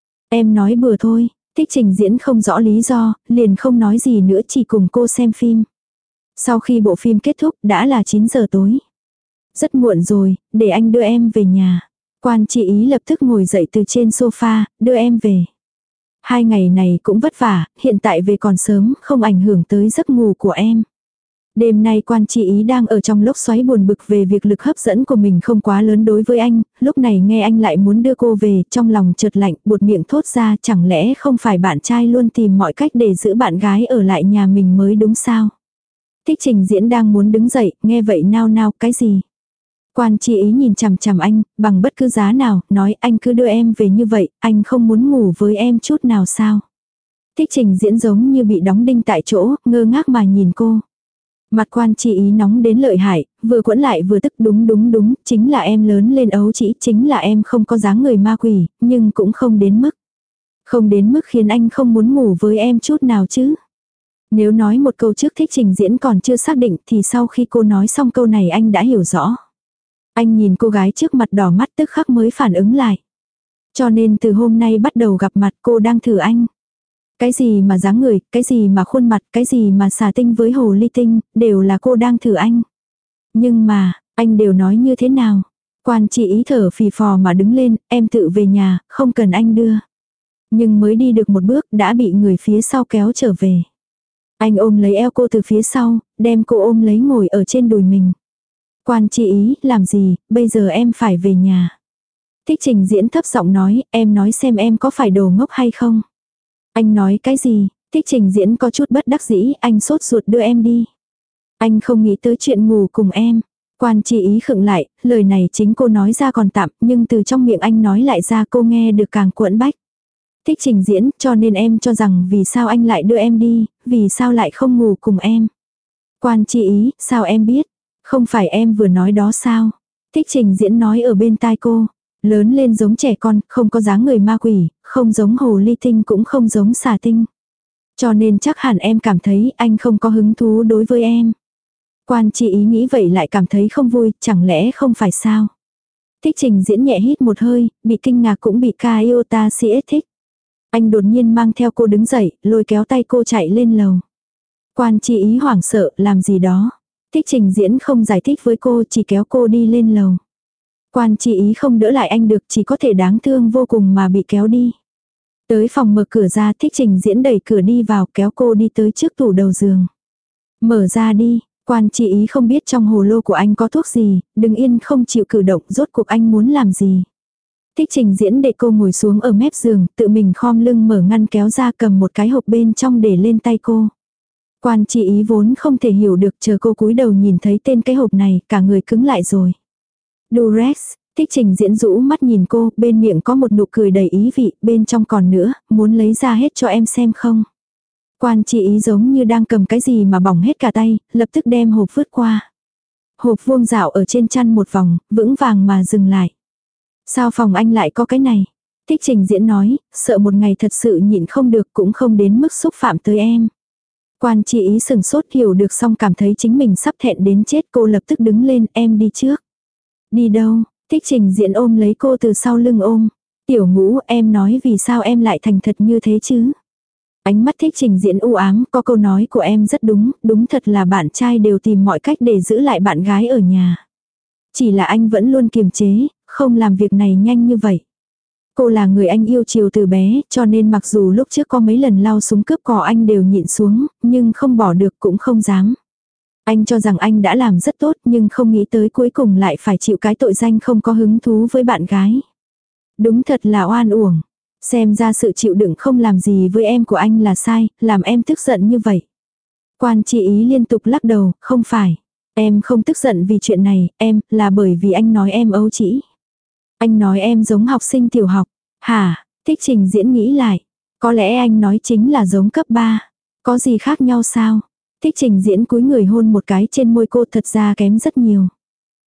Em nói bừa thôi. Thích Trình Diễn không rõ lý do, liền không nói gì nữa, chỉ cùng cô xem phim. Sau khi bộ phim kết thúc đã là chín giờ tối. Rất muộn rồi, để anh đưa em về nhà. Quan Chi Ý lập tức ngồi dậy từ trên sofa, đưa em về. Hai ngày này cũng vất vả, hiện tại về còn sớm, không ảnh hưởng tới giấc ngủ của em. Đêm nay Quan Chi Ý đang ở trong lốc xoáy buồn bực về việc lực hấp dẫn của mình không quá lớn đối với anh, lúc này nghe anh lại muốn đưa cô về, trong lòng chợt lạnh, buột miệng thốt ra, chẳng lẽ không phải bạn trai luôn tìm mọi cách để giữ bạn gái ở lại nhà mình mới đúng sao? Thích Trình Diễn đang muốn đứng dậy, nghe vậy nao nao, cái gì? Quan Chi Ý nhìn chằm chằm anh, bằng bất cứ giá nào, nói anh cứ đưa em về như vậy, anh không muốn ngủ với em chút nào sao? Thích Trình Diễn giống như bị đóng đinh tại chỗ, ngơ ngác mà nhìn cô. Mặt Quan Chi Ý nóng đến lợi hại, vừa quẫn lại vừa tức, đúng đúng đúng, chính là em lớn lên ấu trĩ, chính là em không có dáng người ma quỷ, nhưng cũng không đến mức. Không đến mức khiến anh không muốn ngủ với em chút nào chứ. Nếu nói một câu trước Thích Trình Diễn còn chưa xác định thì sau khi cô nói xong câu này anh đã hiểu rõ. Anh nhìn cô gái trước mặt đỏ mắt tức khắc mới phản ứng lại. Cho nên từ hôm nay bắt đầu gặp mặt cô đang thử anh. Cái gì mà dáng người, cái gì mà khuôn mặt, cái gì mà xà tinh với hồ ly tinh, đều là cô đang thử anh. Nhưng mà, anh đều nói như thế nào? Quan Chi Ý thở phì phò mà đứng lên, em tự về nhà, không cần anh đưa. Nhưng mới đi được một bước đã bị người phía sau kéo trở về. Anh ôm lấy eo cô từ phía sau, đem cô ôm lấy ngồi ở trên đùi mình. Quan Chi Ý, làm gì, bây giờ em phải về nhà. Thích Trình Diễn thấp giọng nói, em nói xem em có phải đồ ngốc hay không. Anh nói cái gì, Thích Trình Diễn có chút bất đắc dĩ, anh sốt ruột đưa em đi. Anh không nghĩ tới chuyện ngủ cùng em. Quan Chi Ý khựng lại, lời này chính cô nói ra còn tạm, nhưng từ trong miệng anh nói lại ra cô nghe được càng quẫn bách. Thích Trình Diễn, cho nên em cho rằng vì sao anh lại đưa em đi, vì sao lại không ngủ cùng em. Quan Chi Ý, sao em biết? Không phải em vừa nói đó sao? Thích Trình Diễn nói ở bên tai cô. Lớn lên giống trẻ con, không có dáng người ma quỷ, không giống hồ ly tinh cũng không giống xà tinh. Cho nên chắc hẳn em cảm thấy anh không có hứng thú đối với em. Quan Chi Ý nghĩ vậy lại cảm thấy không vui, chẳng lẽ không phải sao? Thích Trình Diễn nhẹ hít một hơi, bị kinh ngạc cũng bị ca yêu ta si thích. Anh đột nhiên mang theo cô đứng dậy, lôi kéo tay cô chạy lên lầu. Quan Chi Ý hoảng sợ, làm gì đó. Thích Trình Diễn không giải thích với cô, chỉ kéo cô đi lên lầu. Quan Chi Ý không đỡ lại anh được, chỉ có thể đáng thương vô cùng mà bị kéo đi. Tới phòng mở cửa ra, Thích Trình Diễn đẩy cửa đi vào, kéo cô đi tới trước tủ đầu giường. Mở ra đi, Quan Chi Ý không biết trong hồ lô của anh có thuốc gì, đứng yên không chịu cử động, rốt cuộc anh muốn làm gì. Thích Trình Diễn để cô ngồi xuống ở mép giường, tự mình khom lưng mở ngăn kéo ra, cầm một cái hộp bên trong để lên tay cô. Quan Chi Ý vốn không thể hiểu được, chờ cô cúi đầu nhìn thấy tên cái hộp này, cả người cứng lại rồi. Durex, Thích Trình Diễn rũ mắt nhìn cô, bên miệng có một nụ cười đầy ý vị, bên trong còn nữa, muốn lấy ra hết cho em xem không? Quan Chi Ý giống như đang cầm cái gì mà bỏng hết cả tay, lập tức đem hộp vứt qua. Hộp vuông dạo ở trên chăn một vòng, vững vàng mà dừng lại. Sao phòng anh lại có cái này? Thích Trình Diễn nói, sợ một ngày thật sự nhịn không được cũng không đến mức xúc phạm tới em. Quan Chi Ý sừng sốt hiểu được xong cảm thấy chính mình sắp thẹn đến chết, cô lập tức đứng lên, em đi trước. Đi đâu? Thích Trình Diễn ôm lấy cô từ sau lưng ôm. Tiểu Ngũ, em nói vì sao em lại thành thật như thế chứ? Ánh mắt Thích Trình Diễn u ám, có câu nói của em rất đúng, đúng thật là bạn trai đều tìm mọi cách để giữ lại bạn gái ở nhà. Chỉ là anh vẫn luôn kiềm chế, không làm việc này nhanh như vậy. Cô là người anh yêu chiều từ bé, cho nên mặc dù lúc trước có mấy lần lao súng cướp cò anh đều nhịn xuống, nhưng không bỏ được cũng không dám. Anh cho rằng anh đã làm rất tốt nhưng không nghĩ tới cuối cùng lại phải chịu cái tội danh không có hứng thú với bạn gái. Đúng thật là oan uổng. Xem ra sự chịu đựng không làm gì với em của anh là sai, làm em tức giận như vậy. Quan Chi Ý liên tục lắc đầu, không phải. Em không tức giận vì chuyện này, em, là bởi vì anh nói em ấu trĩ. Anh nói em giống học sinh tiểu học. Hả, Thích Trình Diễn nghĩ lại. Có lẽ anh nói chính là giống cấp ba. Có gì khác nhau sao? Thích Trình Diễn cúi người hôn một cái trên môi cô, thật ra kém rất nhiều.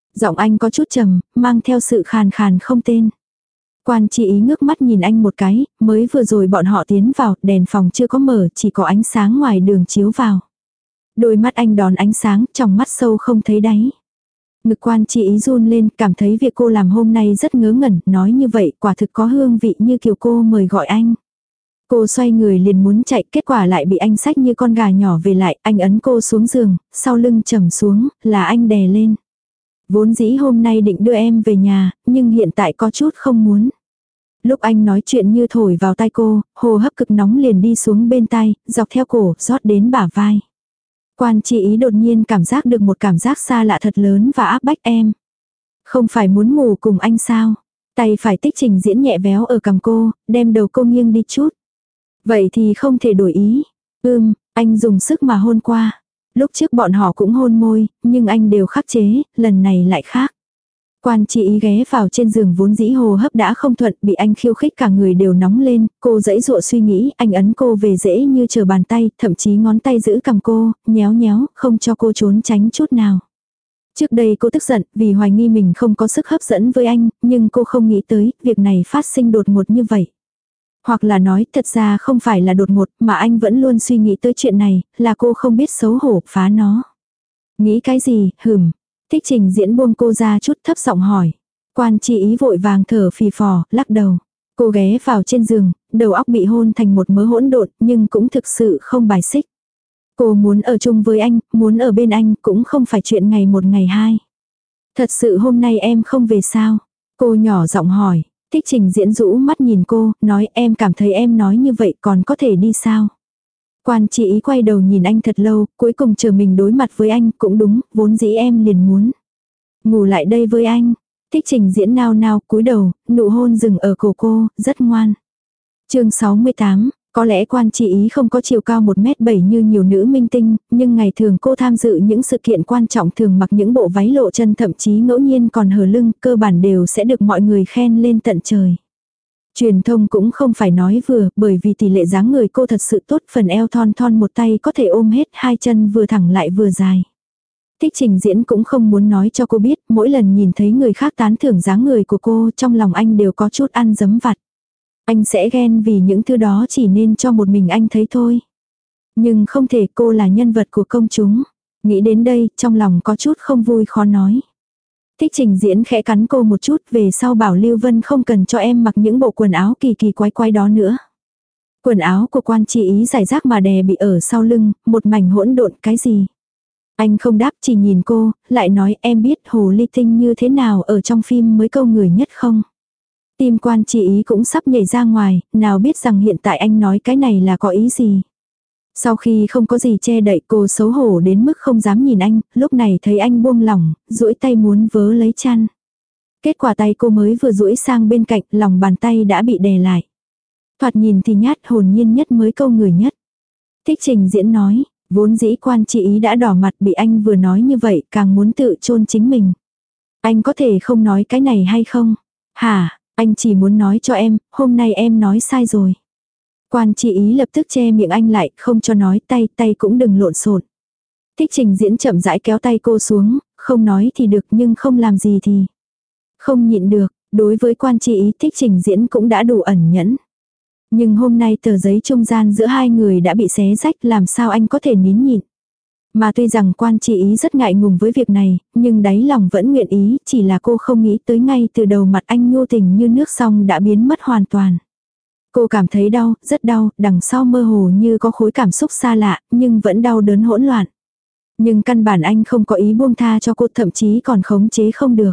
Giọng anh có chút trầm, mang theo sự khàn khàn không tên. Quan Chi Ý ngước mắt nhìn anh một cái, mới vừa rồi bọn họ tiến vào, đèn phòng chưa có mở, chỉ có ánh sáng ngoài đường chiếu vào. Đôi mắt anh đón ánh sáng, trong mắt sâu không thấy đáy. Ngực Quan Chi Ý run lên, cảm thấy việc cô làm hôm nay rất ngớ ngẩn, nói như vậy quả thực có hương vị như kiểu cô mời gọi anh. Cô xoay người liền muốn chạy, kết quả lại bị anh xách như con gà nhỏ về lại, anh ấn cô xuống giường, sau lưng trầm xuống, là anh đè lên. Vốn dĩ hôm nay định đưa em về nhà, nhưng hiện tại có chút không muốn. Lúc anh nói chuyện như thổi vào tai cô, hồ hấp cực nóng liền đi xuống bên tai, dọc theo cổ, rót đến bả vai. Quan Chi Ý đột nhiên cảm giác được một cảm giác xa lạ thật lớn và áp bách em. Không phải muốn ngủ cùng anh sao? Tay phải Tích Trình Diễn nhẹ véo ở cằm cô, đem đầu cô nghiêng đi chút. Vậy thì không thể đổi ý. Ưm, anh dùng sức mà hôn qua. Lúc trước bọn họ cũng hôn môi, nhưng anh đều khắc chế, lần này lại khác. Quan Chi Ý ghé vào trên giường vốn dĩ hồ hấp đã không thuận, bị anh khiêu khích cả người đều nóng lên, cô dãy dụa suy nghĩ, anh ấn cô về dễ như chờ bàn tay, thậm chí ngón tay giữ cầm cô, nhéo nhéo, không cho cô trốn tránh chút nào. Trước đây cô tức giận vì hoài nghi mình không có sức hấp dẫn với anh, nhưng cô không nghĩ tới việc này phát sinh đột ngột như vậy. Hoặc là nói thật ra không phải là đột ngột mà anh vẫn luôn suy nghĩ tới chuyện này, là cô không biết xấu hổ phá nó. Nghĩ cái gì, hừm. Tích Trình Diễn buông cô ra chút thấp giọng hỏi. Quan Chi Ý vội vàng thở phì phò, lắc đầu. Cô ghé vào trên giường, đầu óc bị hôn thành một mớ hỗn độn nhưng cũng thực sự không bài xích. Cô muốn ở chung với anh, muốn ở bên anh cũng không phải chuyện ngày một ngày hai. Thật sự hôm nay em không về sao? Cô nhỏ giọng hỏi. Tích Trình Diễn rũ mắt nhìn cô, nói em cảm thấy em nói như vậy còn có thể đi sao? Quan Chi Ý quay đầu nhìn anh thật lâu, cuối cùng chờ mình đối mặt với anh, cũng đúng, vốn dĩ em liền muốn. Ngủ lại đây với anh. Tích Trình Diễn nao nao, cúi đầu, nụ hôn dừng ở cổ cô, rất ngoan. Chương sáu mươi tám, có lẽ Quan Chi Ý không có chiều cao một mét bảy như nhiều nữ minh tinh, nhưng ngày thường cô tham dự những sự kiện quan trọng thường mặc những bộ váy lộ chân thậm chí ngẫu nhiên còn hở lưng, cơ bản đều sẽ được mọi người khen lên tận trời. Truyền thông cũng không phải nói vừa, bởi vì tỷ lệ dáng người cô thật sự tốt, phần eo thon thon một tay có thể ôm hết, hai chân vừa thẳng lại vừa dài. Tích Trình Diễn cũng không muốn nói cho cô biết, mỗi lần nhìn thấy người khác tán thưởng dáng người của cô, trong lòng anh đều có chút ăn dấm vặt. Anh sẽ ghen vì những thứ đó chỉ nên cho một mình anh thấy thôi. Nhưng không thể, cô là nhân vật của công chúng. Nghĩ đến đây, trong lòng có chút không vui khó nói. Tích Trình Diễn khẽ cắn cô một chút, về sau bảo Lưu Vân không cần cho em mặc những bộ quần áo kỳ kỳ quái quái đó nữa. Quần áo của Quan Chi Ý giải rác mà đè bị ở sau lưng, một mảnh hỗn độn cái gì. Anh không đáp, chỉ nhìn cô, lại nói em biết hồ ly tinh như thế nào ở trong phim mới câu người nhất không? Tim Quan Chi Ý cũng sắp nhảy ra ngoài, nào biết rằng hiện tại anh nói cái này là có ý gì. Sau khi không có gì che đậy, cô xấu hổ đến mức không dám nhìn anh, lúc này thấy anh buông lỏng, duỗi tay muốn vớ lấy chăn. Kết quả tay cô mới vừa duỗi sang bên cạnh, lòng bàn tay đã bị đè lại. Thoạt nhìn thì nhát, hồn nhiên nhất mới câu người nhất. Tích Trình Diễn nói, vốn dĩ Quan Chi Ý đã đỏ mặt, bị anh vừa nói như vậy càng muốn tự chôn chính mình. Anh có thể không nói cái này hay không? Hả, anh chỉ muốn nói cho em, hôm nay em nói sai rồi. Quan Chi Ý lập tức che miệng anh lại, không cho nói, tay, tay cũng đừng lộn xộn. Tích Trình Diễn chậm rãi kéo tay cô xuống, không nói thì được nhưng không làm gì thì không nhịn được. Đối với Quan Chi Ý, Tích Trình Diễn cũng đã đủ ẩn nhẫn. Nhưng hôm nay tờ giấy trung gian giữa hai người đã bị xé rách, làm sao anh có thể nín nhịn. Mà tuy rằng Quan Chi Ý rất ngại ngùng với việc này, nhưng đáy lòng vẫn nguyện ý, chỉ là cô không nghĩ tới ngay từ đầu mặt anh nhu tình như nước sông đã biến mất hoàn toàn. Cô cảm thấy đau, rất đau, đằng sau mơ hồ như có khối cảm xúc xa lạ, nhưng vẫn đau đớn hỗn loạn. Nhưng căn bản anh không có ý buông tha cho cô, thậm chí còn khống chế không được.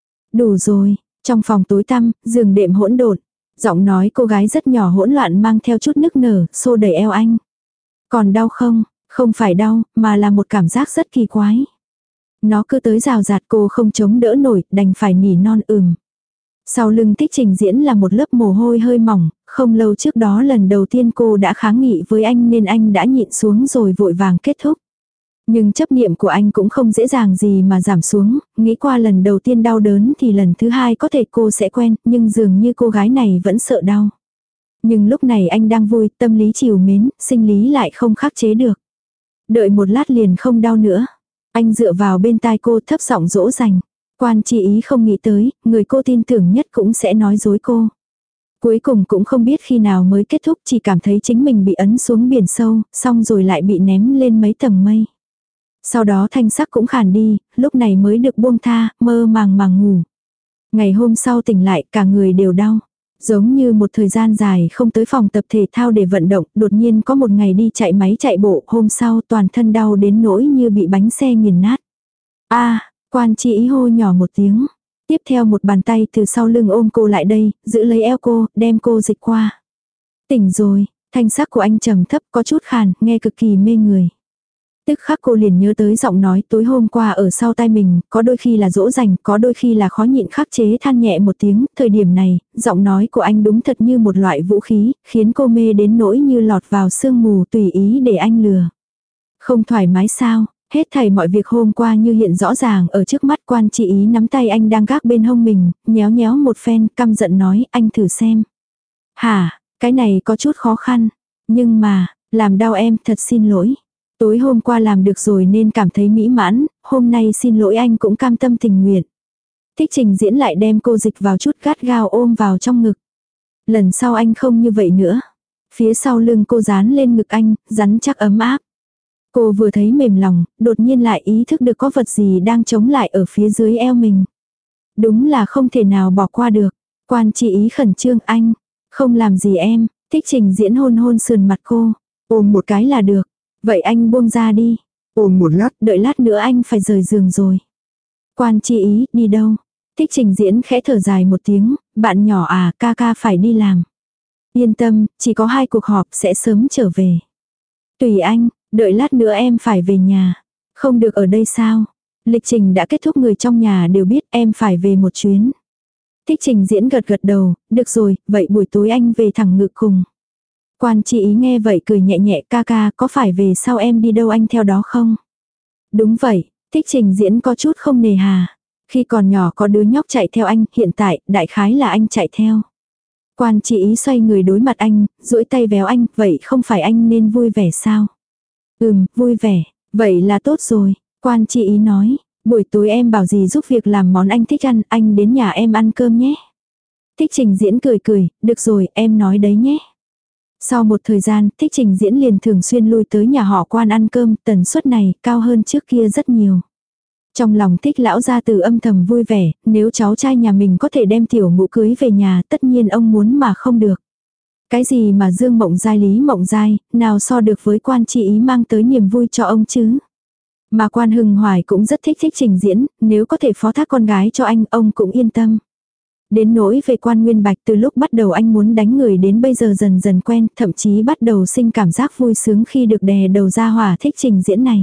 Đủ rồi, trong phòng tối tăm, giường đệm hỗn độn. Giọng nói cô gái rất nhỏ hỗn loạn mang theo chút nức nở, xô đẩy eo anh. Còn đau không? Không phải đau, mà là một cảm giác rất kỳ quái. Nó cứ tới rào rạt, cô không chống đỡ nổi, đành phải nỉ non ừm. Sau lưng Tích Trình Diễn là một lớp mồ hôi hơi mỏng, không lâu trước đó lần đầu tiên cô đã kháng nghị với anh nên anh đã nhịn xuống rồi vội vàng kết thúc. Nhưng chấp niệm của anh cũng không dễ dàng gì mà giảm xuống, nghĩ qua lần đầu tiên đau đớn thì lần thứ hai có thể cô sẽ quen, nhưng dường như cô gái này vẫn sợ đau. Nhưng lúc này anh đang vui, tâm lý trìu mến, sinh lý lại không khắc chế được. Đợi một lát liền không đau nữa. Anh dựa vào bên tai cô thấp giọng dỗ dành. Quan Chi Ý không nghĩ tới, người cô tin tưởng nhất cũng sẽ nói dối cô. Cuối cùng cũng không biết khi nào mới kết thúc, chỉ cảm thấy chính mình bị ấn xuống biển sâu, xong rồi lại bị ném lên mấy tầng mây. Sau đó thanh sắc cũng khàn đi, lúc này mới được buông tha, mơ màng màng ngủ. Ngày hôm sau tỉnh lại, cả người đều đau. Giống như một thời gian dài không tới phòng tập thể thao để vận động, đột nhiên có một ngày đi chạy máy chạy bộ, hôm sau toàn thân đau đến nỗi như bị bánh xe nghiền nát. A, Quan Chi Ý hô nhỏ một tiếng. Tiếp theo một bàn tay từ sau lưng ôm cô lại đây, giữ lấy eo cô, đem cô dịch qua. Tỉnh rồi, thanh sắc của anh trầm thấp có chút khàn, nghe cực kỳ mê người. Tức khắc cô liền nhớ tới giọng nói tối hôm qua ở sau tai mình, có đôi khi là dỗ dành, có đôi khi là khó nhịn khắc chế than nhẹ một tiếng, thời điểm này, giọng nói của anh đúng thật như một loại vũ khí, khiến cô mê đến nỗi như lọt vào sương mù tùy ý để anh lừa. Không thoải mái sao, hết thảy mọi việc hôm qua như hiện rõ ràng ở trước mắt. Quan Chi Ý nắm tay anh đang gác bên hông mình, nhéo nhéo một phen, căm giận nói, anh thử xem. Hả, cái này có chút khó khăn, nhưng mà, làm đau em, thật xin lỗi. Tối hôm qua làm được rồi nên cảm thấy mỹ mãn, hôm nay xin lỗi anh cũng cam tâm tình nguyện. Thích Trình Diễn lại đem cô dịch vào chút gắt gao ôm vào trong ngực. Lần sau anh không như vậy nữa. Phía sau lưng cô dán lên ngực anh, rắn chắc ấm áp. Cô vừa thấy mềm lòng, đột nhiên lại ý thức được có vật gì đang chống lại ở phía dưới eo mình. Đúng là không thể nào bỏ qua được. Quan Chi Ý khẩn trương, anh, không làm gì em. Thích Trình Diễn hôn hôn sườn mặt cô. Ôm một cái là được. Vậy anh buông ra đi. Ôm một lát, đợi lát nữa anh phải rời giường rồi. Quan Chi Ý, đi đâu? Thích Trình Diễn khẽ thở dài một tiếng, bạn nhỏ à, ca ca phải đi làm. Yên tâm, chỉ có hai cuộc họp sẽ sớm trở về. Tùy anh, đợi lát nữa em phải về nhà. Không được ở đây sao? Lịch trình đã kết thúc, người trong nhà đều biết em phải về một chuyến. Thích Trình Diễn gật gật đầu, được rồi, vậy buổi tối anh về thẳng Ngự cùng. Quan Chi Ý nghe vậy cười nhẹ nhẹ, ca ca có phải về sau em đi đâu anh theo đó không? Đúng vậy, Thích Trình Diễn có chút không nề hà. Khi còn nhỏ có đứa nhóc chạy theo anh, hiện tại đại khái là anh chạy theo. Quan Chi Ý xoay người đối mặt anh, duỗi tay véo anh, vậy không phải anh nên vui vẻ sao? Ừm, vui vẻ, vậy là tốt rồi. Quan Chi Ý nói, buổi tối em bảo gì giúp việc làm món anh thích ăn, anh đến nhà em ăn cơm nhé. Thích Trình Diễn cười cười, được rồi, em nói đấy nhé. Sau một thời gian, Thích Trình Diễn liền thường xuyên lui tới nhà họ Quan ăn cơm, tần suất này cao hơn trước kia rất nhiều. Trong lòng Thích lão gia từ âm thầm vui vẻ, nếu cháu trai nhà mình có thể đem tiểu ngũ cưới về nhà, tất nhiên ông muốn mà không được. Cái gì mà Dương Mộng Giai Lý Mộng Giai, nào so được với Quan Chi Ý mang tới niềm vui cho ông chứ. Mà Quan Hưng Hoài cũng rất thích Thích Trình Diễn, nếu có thể phó thác con gái cho anh, ông cũng yên tâm. Đến nỗi về Quan Nguyên Bạch, từ lúc bắt đầu anh muốn đánh người đến bây giờ dần dần quen, thậm chí bắt đầu sinh cảm giác vui sướng khi được đè đầu ra hỏa Thích Trình Diễn này.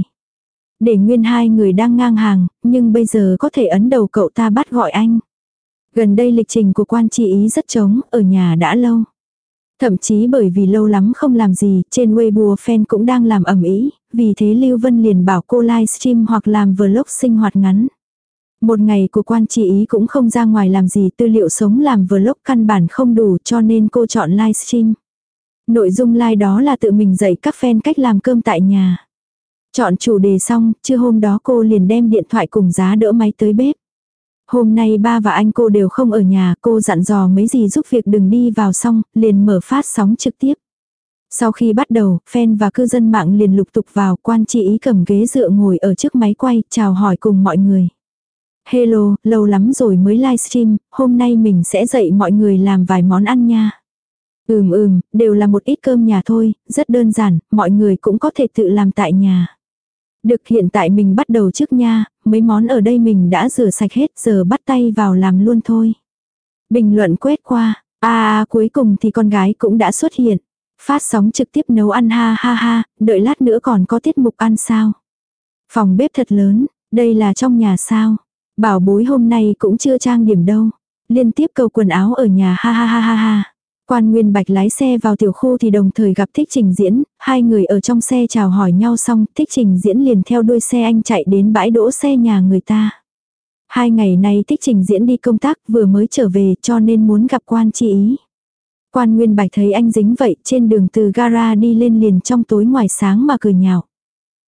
Để nguyên hai người đang ngang hàng, nhưng bây giờ có thể ấn đầu cậu ta bắt gọi anh. Gần đây lịch trình của Quan Chi Ý rất trống, ở nhà đã lâu. Thậm chí bởi vì lâu lắm không làm gì, trên Weibo fan cũng đang làm ầm ĩ, vì thế Lưu Vân liền bảo cô livestream hoặc làm vlog sinh hoạt ngắn. Một ngày của Quan Chi Ý cũng không ra ngoài làm gì, tư liệu sống làm vlog căn bản không đủ, cho nên cô chọn livestream. Nội dung live đó là tự mình dạy các fan cách làm cơm tại nhà. Chọn chủ đề xong, trưa hôm đó cô liền đem điện thoại cùng giá đỡ máy tới bếp. Hôm nay ba và anh cô đều không ở nhà, cô dặn dò mấy gì giúp việc đừng đi vào, xong liền mở phát sóng trực tiếp. Sau khi bắt đầu, fan và cư dân mạng liền lục tục vào. Quan Chi Ý cầm ghế dựa ngồi ở trước máy quay, chào hỏi cùng mọi người. Hello, lâu lắm rồi mới livestream, hôm nay mình sẽ dạy mọi người làm vài món ăn nha. Ừm ừm, đều là một ít cơm nhà thôi, rất đơn giản, mọi người cũng có thể tự làm tại nhà. Được, hiện tại mình bắt đầu trước nha, mấy món ở đây mình đã rửa sạch hết, giờ bắt tay vào làm luôn thôi. Bình luận quét qua, à, à cuối cùng thì con gái cũng đã xuất hiện. Phát sóng trực tiếp nấu ăn ha ha ha, đợi lát nữa còn có tiết mục ăn sao. Phòng bếp thật lớn, đây là trong nhà sao. Bảo bối hôm nay cũng chưa trang điểm đâu. Liên tiếp cầu quần áo ở nhà ha ha ha ha ha. Quan Nguyên Bạch lái xe vào tiểu khu thì đồng thời gặp Thích Trình Diễn, hai người ở trong xe chào hỏi nhau xong, Thích Trình Diễn liền theo đuôi xe anh chạy đến bãi đỗ xe nhà người ta. Hai ngày nay Thích Trình Diễn đi công tác vừa mới trở về cho nên muốn gặp Quan Chi Ý. Quan Nguyên Bạch thấy anh dính vậy, trên đường từ gara đi lên liền trong tối ngoài sáng mà cười nhạo.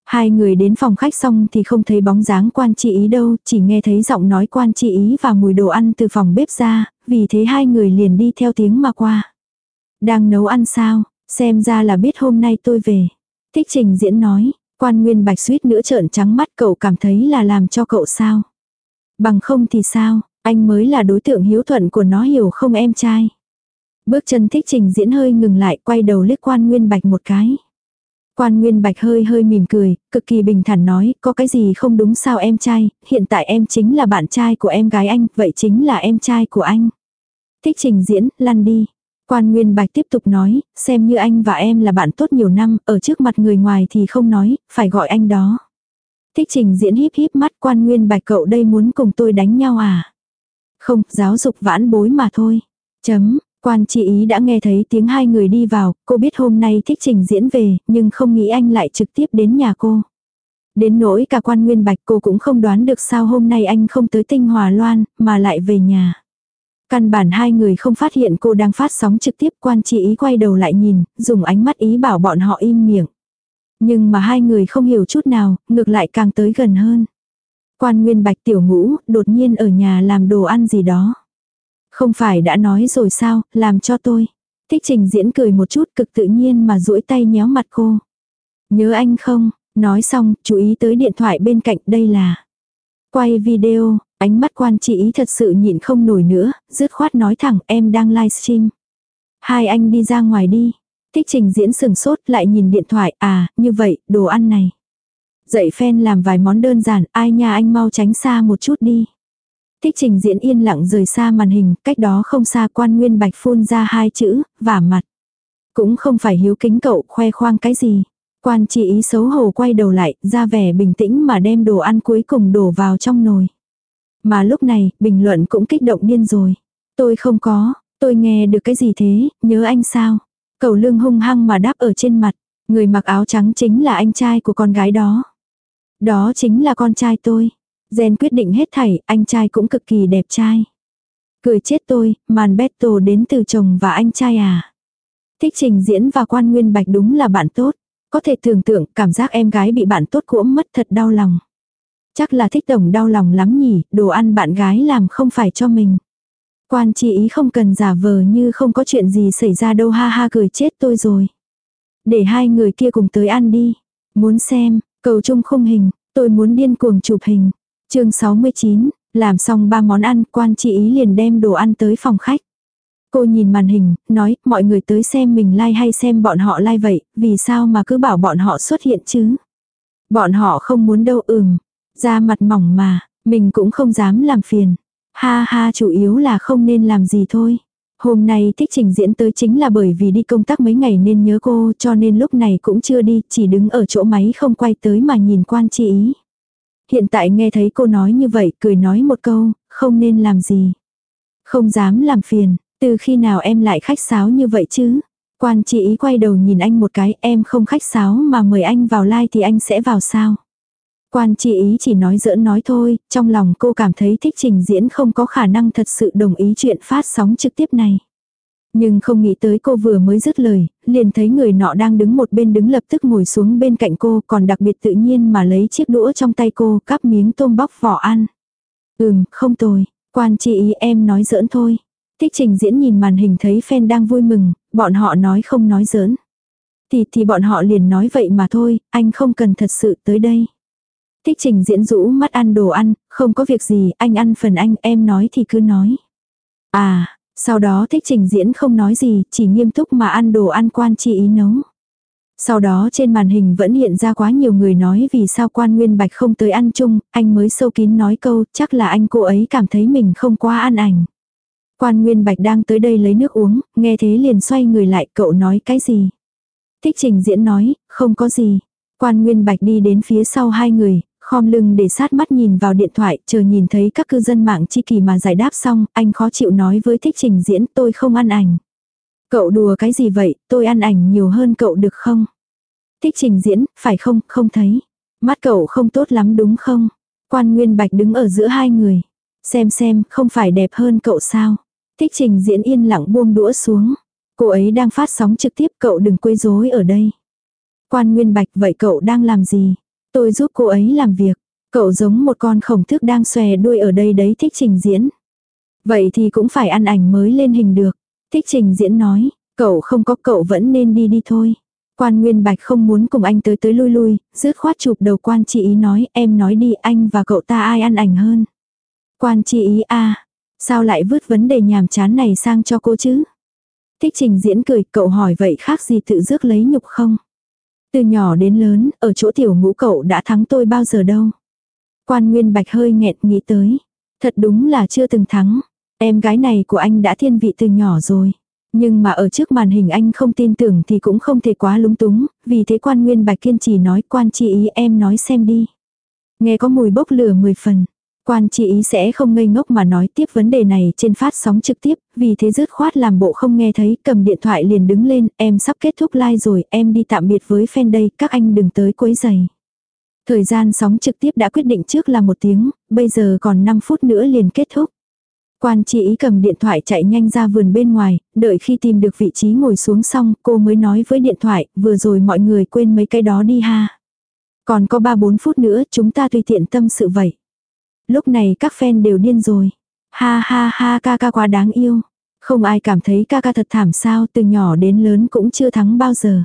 Hai người đến phòng khách xong thì không thấy bóng dáng Quan Chi Ý đâu, chỉ nghe thấy giọng nói Quan Chi Ý và mùi đồ ăn từ phòng bếp ra, vì thế hai người liền đi theo tiếng mà qua. Đang nấu ăn sao, xem ra là biết hôm nay tôi về. Thích Trình Diễn nói, Quan Nguyên Bạch suýt nữa trợn trắng mắt, cậu cảm thấy là làm cho cậu sao? Bằng không thì sao, anh mới là đối tượng hiếu thuận của nó hiểu không em trai? Bước chân Thích Trình Diễn hơi ngừng lại, quay đầu liếc Quan Nguyên Bạch một cái. Quan Nguyên Bạch hơi hơi mỉm cười, cực kỳ bình thản nói, có cái gì không đúng sao em trai, hiện tại em chính là bạn trai của em gái anh, vậy chính là em trai của anh. Thích Trình Diễn, lăn đi. Quan Nguyên Bạch tiếp tục nói, xem như anh và em là bạn tốt nhiều năm, ở trước mặt người ngoài thì không nói, phải gọi anh đó. Thích Trình Diễn híp híp mắt, Quan Nguyên Bạch cậu đây muốn cùng tôi đánh nhau à? Không, giáo dục vãn bối mà thôi. Chấm. Quan Chi Ý đã nghe thấy tiếng hai người đi vào, cô biết hôm nay Thích Trình Diễn về, nhưng không nghĩ anh lại trực tiếp đến nhà cô. Đến nỗi cả Quan Nguyên Bạch cô cũng không đoán được sao hôm nay anh không tới Tinh Hòa Loan, mà lại về nhà. Căn bản hai người không phát hiện cô đang phát sóng trực tiếp. Quan Chi Ý quay đầu lại nhìn, dùng ánh mắt ý bảo bọn họ im miệng. Nhưng mà hai người không hiểu chút nào, ngược lại càng tới gần hơn. Quan Nguyên Bạch tiểu ngũ, đột nhiên ở nhà làm đồ ăn gì đó. Không phải đã nói rồi sao, làm cho tôi. Thích Trình Diễn cười một chút cực tự nhiên mà duỗi tay nhéo mặt cô. Nhớ anh không, nói xong, chú ý tới điện thoại bên cạnh, đây là quay video. Ánh mắt Quan Chi Ý thật sự nhịn không nổi nữa, dứt khoát nói thẳng em đang livestream. Hai anh đi ra ngoài đi. Thích Trình Diễn sừng sốt lại nhìn điện thoại, à, như vậy, đồ ăn này. Dạy fan làm vài món đơn giản, ai nha anh mau tránh xa một chút đi. Thích Trình Diễn yên lặng rời xa màn hình, cách đó không xa Quan Nguyên Bạch phun ra hai chữ, vả mặt. Cũng không phải hiếu kính cậu khoe khoang cái gì. Quan Chi Ý xấu hổ quay đầu lại, ra vẻ bình tĩnh mà đem đồ ăn cuối cùng đổ vào trong nồi. Mà lúc này, bình luận cũng kích động điên rồi. Tôi không có, tôi nghe được cái gì thế, nhớ anh sao? Cẩu Lương hung hăng mà đáp ở trên mặt. Người mặc áo trắng chính là anh trai của con gái đó. Đó chính là con trai tôi. Gen quyết định hết thảy, anh trai cũng cực kỳ đẹp trai. Cười chết tôi, màn battle đến từ chồng và anh trai à. Thích Trình Diễn và Quan Nguyên Bạch đúng là bạn tốt. Có thể tưởng tượng cảm giác em gái bị bạn tốt cuỗm mất thật đau lòng. Chắc là Thích tổng đau lòng lắm nhỉ, đồ ăn bạn gái làm không phải cho mình. Quan Chi Ý không cần giả vờ như không có chuyện gì xảy ra đâu, ha ha cười chết tôi rồi. Để hai người kia cùng tới ăn đi. Muốn xem, cầu chung khung hình, tôi muốn điên cuồng chụp hình. Chương sáu mươi chín, làm xong ba món ăn, Quan Chi Ý liền đem đồ ăn tới phòng khách. Cô nhìn màn hình, nói, mọi người tới xem mình like hay xem bọn họ like vậy, vì sao mà cứ bảo bọn họ xuất hiện chứ? Bọn họ không muốn đâu. Ừm, da mặt mỏng mà, mình cũng không dám làm phiền. Ha ha, chủ yếu là không nên làm gì thôi. Hôm nay Thích Trình Diễn tới chính là bởi vì đi công tác mấy ngày nên nhớ cô, cho nên lúc này cũng chưa đi, chỉ đứng ở chỗ máy không quay tới mà nhìn Quan Chi Ý. Hiện tại nghe thấy cô nói như vậy, cười nói một câu, không nên làm gì. Không dám làm phiền, từ khi nào em lại khách sáo như vậy chứ? Quan Chi Ý quay đầu nhìn anh một cái, em không khách sáo mà mời anh vào like thì anh sẽ vào sao? Quan Chi Ý chỉ nói giỡn nói thôi, trong lòng cô cảm thấy Thích Trình Diễn không có khả năng thật sự đồng ý chuyện phát sóng trực tiếp này. Nhưng không nghĩ tới cô vừa mới dứt lời, liền thấy người nọ đang đứng một bên đứng lập tức ngồi xuống bên cạnh cô, còn đặc biệt tự nhiên mà lấy chiếc đũa trong tay cô cắp miếng tôm bóc vỏ ăn. Ừm, không tồi, Quan Chi Ý em nói giỡn thôi. Thích Trình Diễn nhìn màn hình thấy fan đang vui mừng, bọn họ nói không nói giỡn. Thì thì bọn họ liền nói vậy mà thôi, anh không cần thật sự tới đây. Thích Trình Diễn rũ mắt ăn đồ ăn, không có việc gì, anh ăn phần anh, em nói thì cứ nói. À, sau đó Thích Trình Diễn không nói gì, chỉ nghiêm túc mà ăn đồ ăn Quan Chi Ý nấu. Sau đó trên màn hình vẫn hiện ra quá nhiều người nói vì sao Quan Nguyên Bạch không tới ăn chung, anh mới sâu kín nói câu, chắc là anh cô ấy cảm thấy mình không quá ăn ảnh. Quan Nguyên Bạch đang tới đây lấy nước uống, nghe thế liền xoay người lại, cậu nói cái gì? Thích Trình Diễn nói, không có gì. Quan Nguyên Bạch đi đến phía sau hai người, khom lưng để sát mắt nhìn vào điện thoại, chờ nhìn thấy các cư dân mạng chi kỳ mà giải đáp xong, anh khó chịu nói với Thích Trình Diễn, tôi không ăn ảnh. Cậu đùa cái gì vậy, tôi ăn ảnh nhiều hơn cậu được không? Thích Trình Diễn, phải không, không thấy. Mắt cậu không tốt lắm đúng không? Quan Nguyên Bạch đứng ở giữa hai người. Xem xem, không phải đẹp hơn cậu sao? Thích Trình Diễn yên lặng buông đũa xuống. Cô ấy đang phát sóng trực tiếp, cậu đừng quấy rối ở đây. Quan Nguyên Bạch, vậy cậu đang làm gì? Tôi giúp cô ấy làm việc. Cậu giống một con khổng tước đang xòe đuôi ở đây đấy, Thích Trình Diễn. Vậy thì cũng phải ăn ảnh mới lên hình được. Thích Trình Diễn nói, cậu không có, cậu vẫn nên đi đi thôi. Quan Nguyên Bạch không muốn cùng anh tới tới lui lui, dứt khoát chụp đầu Quan Chi Ý nói, em nói đi, anh và cậu ta ai ăn ảnh hơn. Quan Chi Ý à, sao lại vứt vấn đề nhàm chán này sang cho cô chứ? Thích Trình Diễn cười, cậu hỏi vậy khác gì tự rước lấy nhục không? Từ nhỏ đến lớn, ở chỗ tiểu ngũ cậu đã thắng tôi bao giờ đâu. Quan Nguyên Bạch hơi nghẹn nghĩ tới. Thật đúng là chưa từng thắng. Em gái này của anh đã thiên vị từ nhỏ rồi. Nhưng mà ở trước màn hình anh không tin tưởng thì cũng không thể quá lúng túng. Vì thế Quan Nguyên Bạch kiên trì nói, Quan Chi Ý em nói xem đi. Nghe có mùi bốc lửa mười phần. Quan Chi Ý sẽ không ngây ngốc mà nói tiếp vấn đề này trên phát sóng trực tiếp, vì thế dứt khoát làm bộ không nghe thấy, cầm điện thoại liền đứng lên, em sắp kết thúc live rồi, em đi tạm biệt với fan đây, các anh đừng tới quấy rầy. Thời gian sóng trực tiếp đã quyết định trước là một tiếng, bây giờ còn năm phút nữa liền kết thúc. Quan Chi Ý cầm điện thoại chạy nhanh ra vườn bên ngoài, đợi khi tìm được vị trí ngồi xuống xong, cô mới nói với điện thoại, vừa rồi mọi người quên mấy cái đó đi ha. Còn có ba bốn phút nữa, chúng ta tùy tiện tâm sự vậy. Lúc này các fan đều điên rồi. Ha ha ha, ca ca quá đáng yêu. Không ai cảm thấy ca ca thật thảm sao, từ nhỏ đến lớn cũng chưa thắng bao giờ.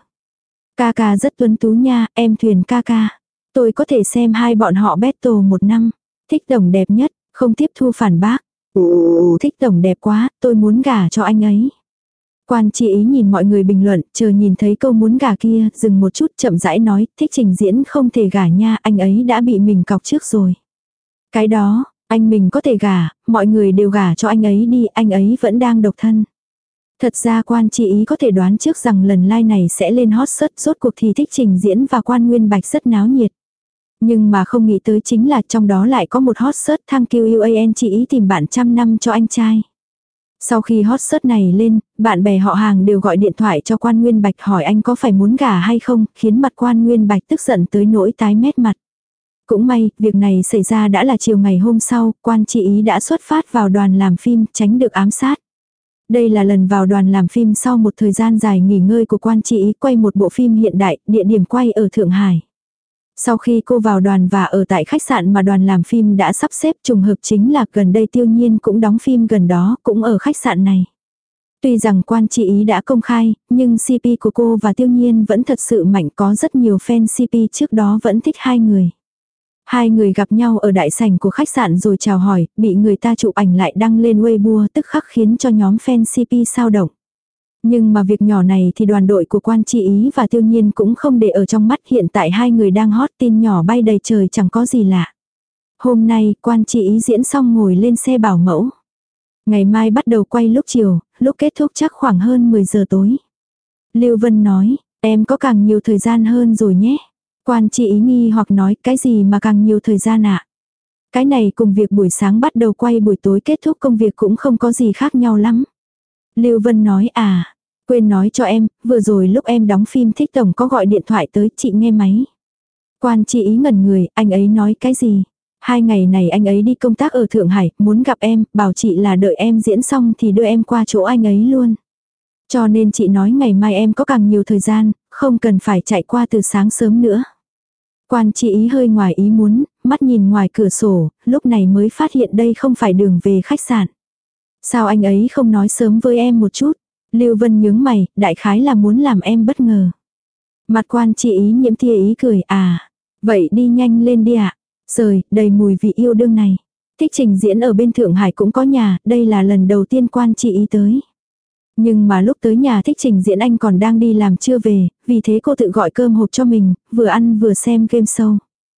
Ca ca rất tuấn tú nha, em thuyền ca ca. Tôi có thể xem hai bọn họ battle một năm. Thích Tổng đẹp nhất, không tiếp thu phản bác. Ồ, Thích Tổng đẹp quá, tôi muốn gả cho anh ấy. Quan Chi Ý nhìn mọi người bình luận, chờ nhìn thấy câu muốn gả kia, dừng một chút chậm rãi nói, Thích Trình Diễn không thể gả nha, anh ấy đã bị mình cọc trước rồi. Cái đó, anh mình có thể gả, mọi người đều gả cho anh ấy đi, anh ấy vẫn đang độc thân. Thật ra Quan Chi Ý có thể đoán trước rằng lần live này sẽ lên hot search, rốt cuộc thì Thích Trình Diễn và Quan Nguyên Bạch rất náo nhiệt. Nhưng mà không nghĩ tới chính là trong đó lại có một hot search thăng Q U A N Chi Ý tìm bạn trăm năm cho anh trai. Sau khi hot search này lên, bạn bè họ hàng đều gọi điện thoại cho Quan Nguyên Bạch hỏi anh có phải muốn gả hay không, khiến mặt Quan Nguyên Bạch tức giận tới nỗi tái mét mặt. Cũng may, việc này xảy ra đã là chiều ngày hôm sau, Quan Chi Ý đã xuất phát vào đoàn làm phim, tránh được ám sát. Đây là lần vào đoàn làm phim sau một thời gian dài nghỉ ngơi của Quan Chi Ý quay một bộ phim hiện đại, địa điểm quay ở Thượng Hải. Sau khi cô vào đoàn và ở tại khách sạn mà đoàn làm phim đã sắp xếp, trùng hợp chính là gần đây Tiêu Nhiên cũng đóng phim gần đó, cũng ở khách sạn này. Tuy rằng Quan Chi Ý đã công khai, nhưng xê pê của cô và Tiêu Nhiên vẫn thật sự mạnh, có rất nhiều fan xê pê trước đó vẫn thích hai người. Hai người gặp nhau ở đại sảnh của khách sạn rồi chào hỏi, bị người ta chụp ảnh lại đăng lên Weibo, tức khắc khiến cho nhóm fan xê pê sao động. Nhưng mà việc nhỏ này thì đoàn đội của Quan Chi Ý và Tiêu Nhiên cũng không để ở trong mắt, hiện tại hai người đang hot, tin nhỏ bay đầy trời chẳng có gì lạ. Hôm nay, Quan Chi Ý diễn xong ngồi lên xe bảo mẫu. Ngày mai bắt đầu quay lúc chiều, lúc kết thúc chắc khoảng hơn mười giờ tối. Lưu Vân nói, em có càng nhiều thời gian hơn rồi nhé. Quan Chi Ý nghi hoặc nói, cái gì mà càng nhiều thời gian ạ? À? Cái này cùng việc buổi sáng bắt đầu quay buổi tối kết thúc công việc cũng không có gì khác nhau lắm. Lưu Vân nói, à, quên nói cho em, vừa rồi lúc em đóng phim Thích Tổng có gọi điện thoại tới, chị nghe máy. Quan Chi Ý ngẩn người, anh ấy nói cái gì? Hai ngày này anh ấy đi công tác ở Thượng Hải, muốn gặp em, bảo chị là đợi em diễn xong thì đưa em qua chỗ anh ấy luôn. Cho nên chị nói ngày mai em có càng nhiều thời gian, không cần phải chạy qua từ sáng sớm nữa. Quan Chi Ý hơi ngoài ý muốn, mắt nhìn ngoài cửa sổ, lúc này mới phát hiện đây không phải đường về khách sạn. Sao anh ấy không nói sớm với em một chút? Lưu Vân nhướng mày, đại khái là muốn làm em bất ngờ. Mặt Quan Chi Ý nhiễm tia ý cười, à, vậy đi nhanh lên đi ạ. À? Rời, đầy mùi vị yêu đương này. Thích Trình Diễn ở bên Thượng Hải cũng có nhà, đây là lần đầu tiên Quan Chi Ý tới. Nhưng mà lúc tới nhà Thích Trình Diễn anh còn đang đi làm chưa về, vì thế cô tự gọi cơm hộp cho mình, vừa ăn vừa xem game show.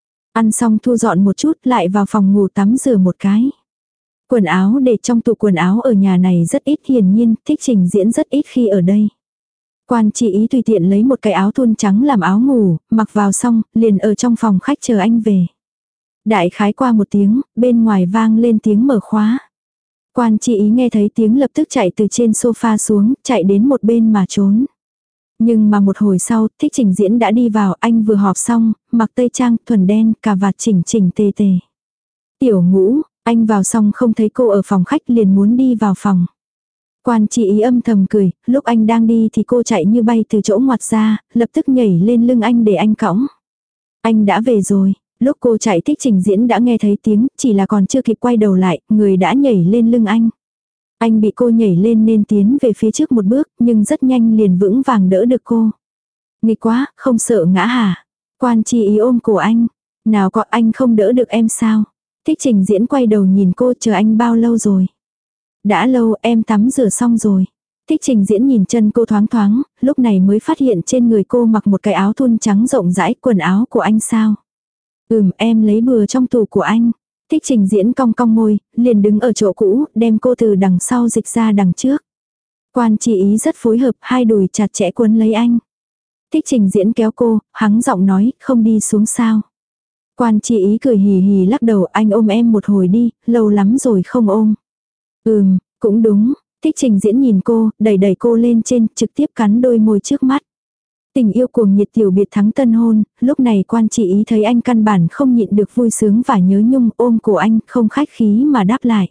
Ăn xong thu dọn một chút lại vào phòng ngủ tắm rửa một cái. Quần áo để trong tủ quần áo ở nhà này rất ít, hiển nhiên Thích Trình Diễn rất ít khi ở đây. Quan Chi Ý tùy tiện lấy một cái áo thun trắng làm áo ngủ, mặc vào xong, liền ở trong phòng khách chờ anh về. Đại khái qua một tiếng, bên ngoài vang lên tiếng mở khóa. Quan Chi Ý nghe thấy tiếng lập tức chạy từ trên sofa xuống, chạy đến một bên mà trốn. Nhưng mà một hồi sau, Thích Trình Diễn đã đi vào, anh vừa họp xong, mặc tây trang, thuần đen, cà vạt chỉnh chỉnh tề tề. Tiểu Ngũ, anh vào xong không thấy cô ở phòng khách liền muốn đi vào phòng. Quan Chi Ý âm thầm cười, lúc anh đang đi thì cô chạy như bay từ chỗ ngoặt ra, lập tức nhảy lên lưng anh để anh cõng. Anh đã về rồi. Lúc cô chạy Thích Trình Diễn đã nghe thấy tiếng, chỉ là còn chưa kịp quay đầu lại, người đã nhảy lên lưng anh. Anh bị cô nhảy lên nên tiến về phía trước một bước, nhưng rất nhanh liền vững vàng đỡ được cô. Nghịch quá, không sợ ngã hả? Quan Chi Ý ôm cổ anh. Nào có, anh không đỡ được em sao? Thích Trình Diễn quay đầu nhìn cô, chờ anh bao lâu rồi? Đã lâu, em tắm rửa xong rồi. Thích Trình Diễn nhìn chân cô thoáng thoáng, lúc này mới phát hiện trên người cô mặc một cái áo thun trắng rộng rãi. Quần áo của anh sao? Ừm, em lấy bừa trong tủ của anh. Thích Trình Diễn cong cong môi, liền đứng ở chỗ cũ, đem cô từ đằng sau dịch ra đằng trước. Quan Chi Ý rất phối hợp, hai đùi chặt chẽ quấn lấy anh. Thích Trình Diễn kéo cô, hắng giọng nói, không đi xuống sao? Quan Chi Ý cười hì hì lắc đầu, anh ôm em một hồi đi, lâu lắm rồi không ôm. Ừm, cũng đúng. Thích Trình Diễn nhìn cô, đẩy đẩy cô lên trên, trực tiếp cắn đôi môi trước mắt. Tình yêu cuồng nhiệt tiểu biệt thắng tân hôn, lúc này Quan Chi Ý thấy anh căn bản không nhịn được vui sướng và nhớ nhung, ôm cổ anh, không khách khí mà đáp lại.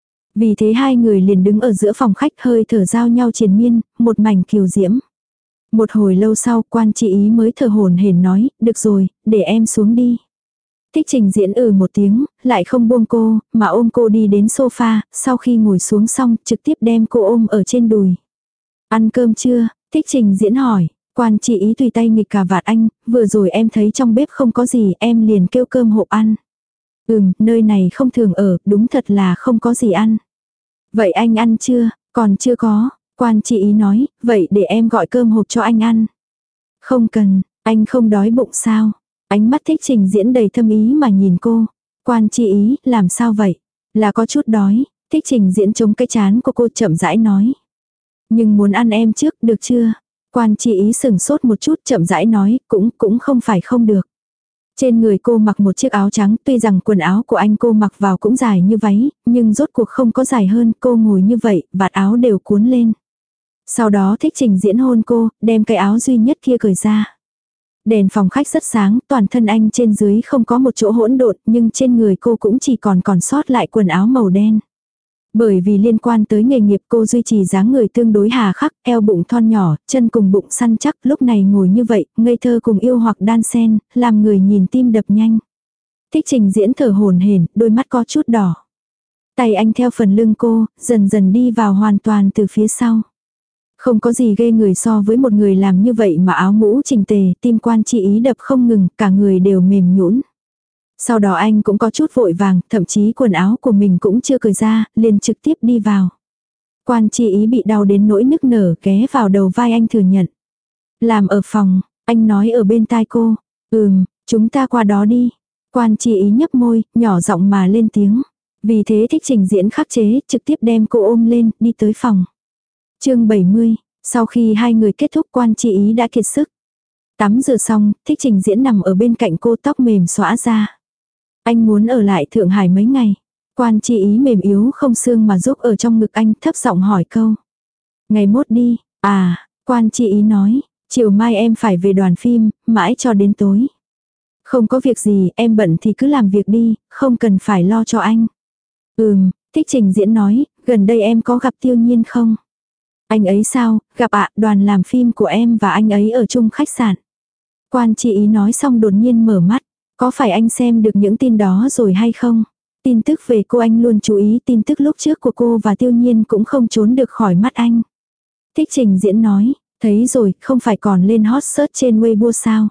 Vì thế hai người liền đứng ở giữa phòng khách, hơi thở giao nhau triền miên, một mảnh kiều diễm. Một hồi lâu sau, Quan Chi Ý mới thở hổn hển nói, được rồi, để em xuống đi. Thích Trình Diễn ừ một tiếng, lại không buông cô, mà ôm cô đi đến sofa, sau khi ngồi xuống xong, trực tiếp đem cô ôm ở trên đùi. Ăn cơm chưa? Thích Trình Diễn hỏi. Quan Chi Ý tùy tay nghịch cà vạt anh, vừa rồi em thấy trong bếp không có gì, em liền kêu cơm hộp ăn. Ừm, nơi này không thường ở, đúng thật là không có gì ăn. Vậy anh ăn chưa? Còn chưa có. Quan Chi Ý nói, vậy để em gọi cơm hộp cho anh ăn. Không cần, anh không đói bụng sao? Ánh mắt Thích Trình Diễn đầy thâm ý mà nhìn cô. Quan Chi Ý, làm sao vậy? Là có chút đói. Thích Trình Diễn chống cái chán của cô chậm rãi nói. Nhưng muốn ăn em trước, được chưa? Quan Chi Ý sừng sốt một chút chậm rãi nói, cũng, cũng không phải không được. Trên người cô mặc một chiếc áo trắng, tuy rằng quần áo của anh cô mặc vào cũng dài như váy, nhưng rốt cuộc không có dài hơn, cô ngồi như vậy, vạt áo đều cuốn lên. Sau đó Thích Trình Diễn hôn cô, đem cái áo duy nhất kia cởi ra. Đèn phòng khách rất sáng, toàn thân anh trên dưới không có một chỗ hỗn độn, nhưng trên người cô cũng chỉ còn còn sót lại quần áo màu đen. Bởi vì liên quan tới nghề nghiệp cô duy trì dáng người tương đối hà khắc, eo bụng thon nhỏ, chân cùng bụng săn chắc, lúc này ngồi như vậy, ngây thơ cùng yêu hoặc đan sen, làm người nhìn tim đập nhanh. Thích Trình Diễn thở hổn hển, đôi mắt có chút đỏ. Tay anh theo phần lưng cô, dần dần đi vào hoàn toàn từ phía sau. Không có gì ghê người so với một người làm như vậy mà áo mũ chỉnh tề, tim Quan Chi Ý đập không ngừng, cả người đều mềm nhũn. Sau đó anh cũng có chút vội vàng, thậm chí quần áo của mình cũng chưa cởi ra, liền trực tiếp đi vào. Quan Chi Ý bị đau đến nỗi nức nở, ghé vào đầu vai anh thừa nhận. Làm ở phòng, anh nói ở bên tai cô. Ừm, chúng ta qua đó đi. Quan Chi Ý nhấp môi, nhỏ giọng mà lên tiếng. Vì thế Thích Trình Diễn khắc chế, trực tiếp đem cô ôm lên, đi tới phòng. Chương bảy mươi, sau khi hai người kết thúc Quan Chi Ý đã kiệt sức. Tắm rửa xong, Thích Trình Diễn nằm ở bên cạnh cô, tóc mềm xõa ra. Anh muốn ở lại Thượng Hải mấy ngày. Quan Chi Ý mềm yếu không xương mà giúp ở trong ngực anh, thấp giọng hỏi câu. Ngày mốt đi. À, Quan Chi Ý nói, chiều mai em phải về đoàn phim, mãi cho đến tối. Không có việc gì, em bận thì cứ làm việc đi, không cần phải lo cho anh. Ừm, Thích Trình Diễn nói, gần đây em có gặp Tiêu Nhiên không? Anh ấy sao, gặp ạ, đoàn làm phim của em và anh ấy ở chung khách sạn. Quan Chi Ý nói xong đột nhiên mở mắt. Có phải anh xem được những tin đó rồi hay không? Tin tức về cô anh luôn chú ý, tin tức lúc trước của cô và Tiêu Nhiên cũng không trốn được khỏi mắt anh. Thích Trình Diễn nói, thấy rồi, không phải còn lên hot search trên Weibo sao?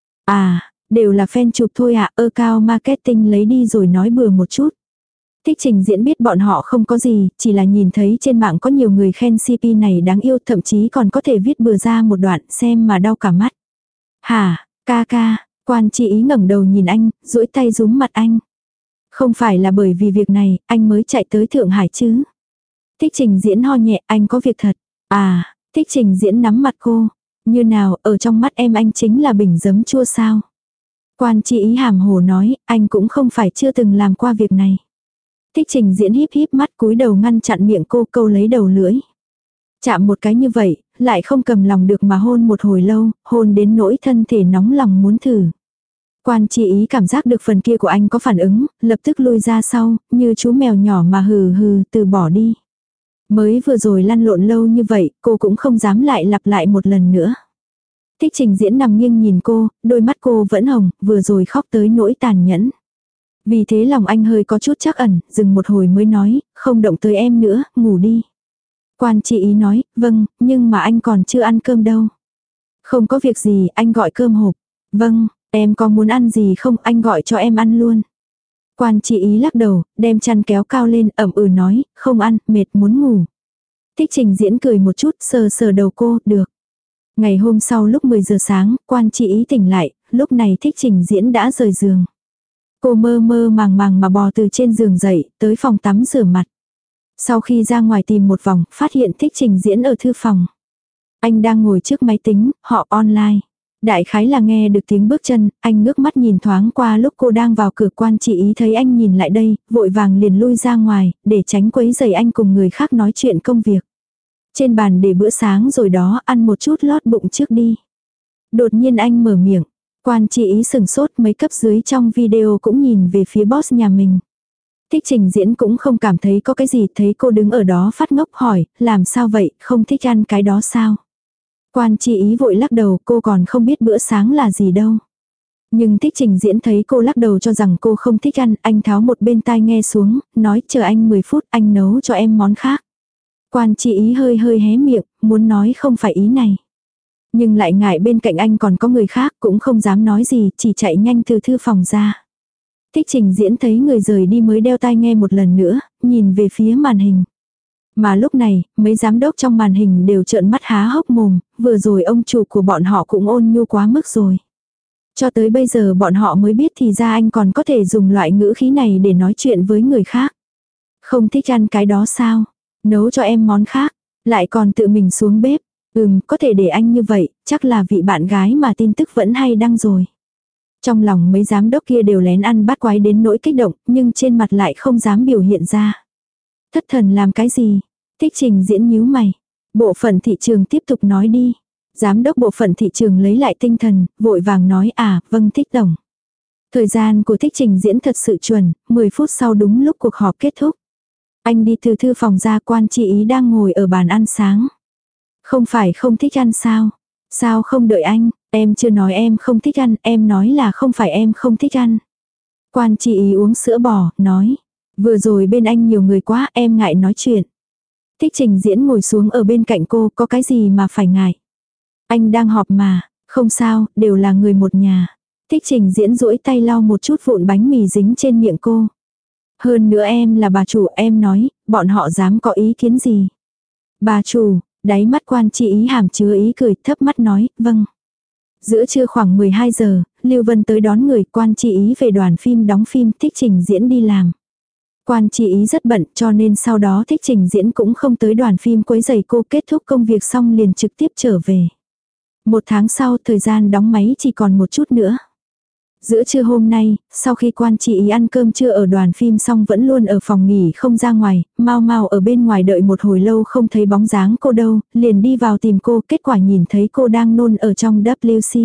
À, đều là fan chụp thôi ạ, ơ cao marketing lấy đi rồi nói bừa một chút. Thích Trình Diễn biết bọn họ không có gì, chỉ là nhìn thấy trên mạng có nhiều người khen xê pê này đáng yêu, thậm chí còn có thể viết bừa ra một đoạn xem mà đau cả mắt. Hả, ca ca, Quan Chi Ý ngẩng đầu nhìn anh, duỗi tay rúm mặt anh. Không phải là bởi vì việc này, anh mới chạy tới Thượng Hải chứ. Thích Trình Diễn ho nhẹ, anh có việc thật. À, Thích Trình Diễn nắm mặt cô. Như nào, ở trong mắt em anh chính là bình giấm chua sao. Quan Chi Ý hàm hồ nói, anh cũng không phải chưa từng làm qua việc này. Thích Trình Diễn híp híp mắt cúi đầu ngăn chặn miệng cô, câu lấy đầu lưỡi. Chạm một cái như vậy, lại không cầm lòng được mà hôn một hồi lâu, hôn đến nỗi thân thể nóng lòng muốn thử. Quan Chi Ý cảm giác được phần kia của anh có phản ứng, lập tức lui ra sau, như chú mèo nhỏ mà hừ hừ từ bỏ đi. Mới vừa rồi lăn lộn lâu như vậy, cô cũng không dám lại lặp lại một lần nữa. Thích Trình Diễn nằm nghiêng nhìn cô, đôi mắt cô vẫn hồng, vừa rồi khóc tới nỗi tàn nhẫn. Vì thế lòng anh hơi có chút trắc ẩn, dừng một hồi mới nói, không động tới em nữa, ngủ đi. Quan Chi Ý nói, vâng, nhưng mà anh còn chưa ăn cơm đâu. Không có việc gì, anh gọi cơm hộp. Vâng, em có muốn ăn gì không, anh gọi cho em ăn luôn. Quan Chi Ý lắc đầu, đem chăn kéo cao lên, ẩm ừ nói, không ăn, mệt muốn ngủ. Thích Trình Diễn cười một chút, sờ sờ đầu cô, được. Ngày hôm sau lúc mười giờ sáng, Quan Chi Ý tỉnh lại, lúc này Thích Trình Diễn đã rời giường. Cô mơ mơ màng màng mà bò từ trên giường dậy, tới phòng tắm rửa mặt. Sau khi ra ngoài tìm một vòng, phát hiện Thích Trình Diễn ở thư phòng. Anh đang ngồi trước máy tính, họ online. Đại khái là nghe được tiếng bước chân, anh ngước mắt nhìn thoáng qua lúc cô đang vào cửa. Quan Chi Ý thấy anh nhìn lại đây, vội vàng liền lui ra ngoài, để tránh quấy rầy anh cùng người khác nói chuyện công việc. Trên bàn để bữa sáng rồi đó, ăn một chút lót bụng trước đi. Đột nhiên anh mở miệng. Quan Chi Ý sừng sốt, mấy cấp dưới trong video cũng nhìn về phía boss nhà mình. Thích Trình Diễn cũng không cảm thấy có cái gì, thấy cô đứng ở đó phát ngốc hỏi, làm sao vậy, không thích ăn cái đó sao? Quan Chi Ý vội lắc đầu, cô còn không biết bữa sáng là gì đâu. Nhưng Thích Trình Diễn thấy cô lắc đầu cho rằng cô không thích ăn, anh tháo một bên tai nghe xuống, nói chờ anh mười phút, anh nấu cho em món khác. Quan Chi Ý hơi hơi hé miệng, muốn nói không phải ý này. Nhưng lại ngại bên cạnh anh còn có người khác, cũng không dám nói gì, chỉ chạy nhanh từ thư phòng ra. Thích Trình Diễn thấy người rời đi mới đeo tai nghe một lần nữa, nhìn về phía màn hình. Mà lúc này, mấy giám đốc trong màn hình đều trợn mắt há hốc mồm, vừa rồi ông chủ của bọn họ cũng ôn nhu quá mức rồi. Cho tới bây giờ bọn họ mới biết thì ra anh còn có thể dùng loại ngữ khí này để nói chuyện với người khác. Không thích ăn cái đó sao? Nấu cho em món khác, lại còn tự mình xuống bếp. Ừm, có thể để anh như vậy, chắc là vị bạn gái mà tin tức vẫn hay đăng rồi. Trong lòng mấy giám đốc kia đều lén ăn bát quái đến nỗi kích động, nhưng trên mặt lại không dám biểu hiện ra. Thất thần làm cái gì? Thích Trình Diễn nhíu mày. Bộ phận thị trường tiếp tục nói đi. Giám đốc bộ phận thị trường lấy lại tinh thần, vội vàng nói à, vâng Thích tổng. Thời gian của Thích Trình Diễn thật sự chuẩn, mười phút sau đúng lúc cuộc họp kết thúc. Anh đi từ thư phòng ra. Quan Chi Ý đang ngồi ở bàn ăn sáng. Không phải không thích ăn sao? Sao không đợi anh? Em chưa nói em không thích ăn, em nói là không phải em không thích ăn. Quan Chi Ý uống sữa bò, nói. Vừa rồi bên anh nhiều người quá, em ngại nói chuyện. Thích Trình Diễn ngồi xuống ở bên cạnh cô, có cái gì mà phải ngại. Anh đang họp mà, không sao, đều là người một nhà. Thích Trình Diễn duỗi tay lau một chút vụn bánh mì dính trên miệng cô. Hơn nữa em là bà chủ, em nói, bọn họ dám có ý kiến gì. Bà chủ, đáy mắt Quan Chi Ý hàm chứa ý cười, thấp mắt nói, vâng. Giữa trưa khoảng mười hai giờ, Lưu Vân tới đón người. Quan Chi Ý về đoàn phim đóng phim, Thích Trình Diễn đi làm. Quan Chi Ý rất bận cho nên sau đó Thích Trình Diễn cũng không tới đoàn phim quấy rầy cô, kết thúc công việc xong liền trực tiếp trở về. Một tháng sau, thời gian đóng máy chỉ còn một chút nữa. Giữa trưa hôm nay, sau khi Quan Chi Ý ăn cơm trưa ở đoàn phim xong vẫn luôn ở phòng nghỉ không ra ngoài, mau mau ở bên ngoài đợi một hồi lâu không thấy bóng dáng cô đâu, liền đi vào tìm cô, kết quả nhìn thấy cô đang nôn ở trong W C.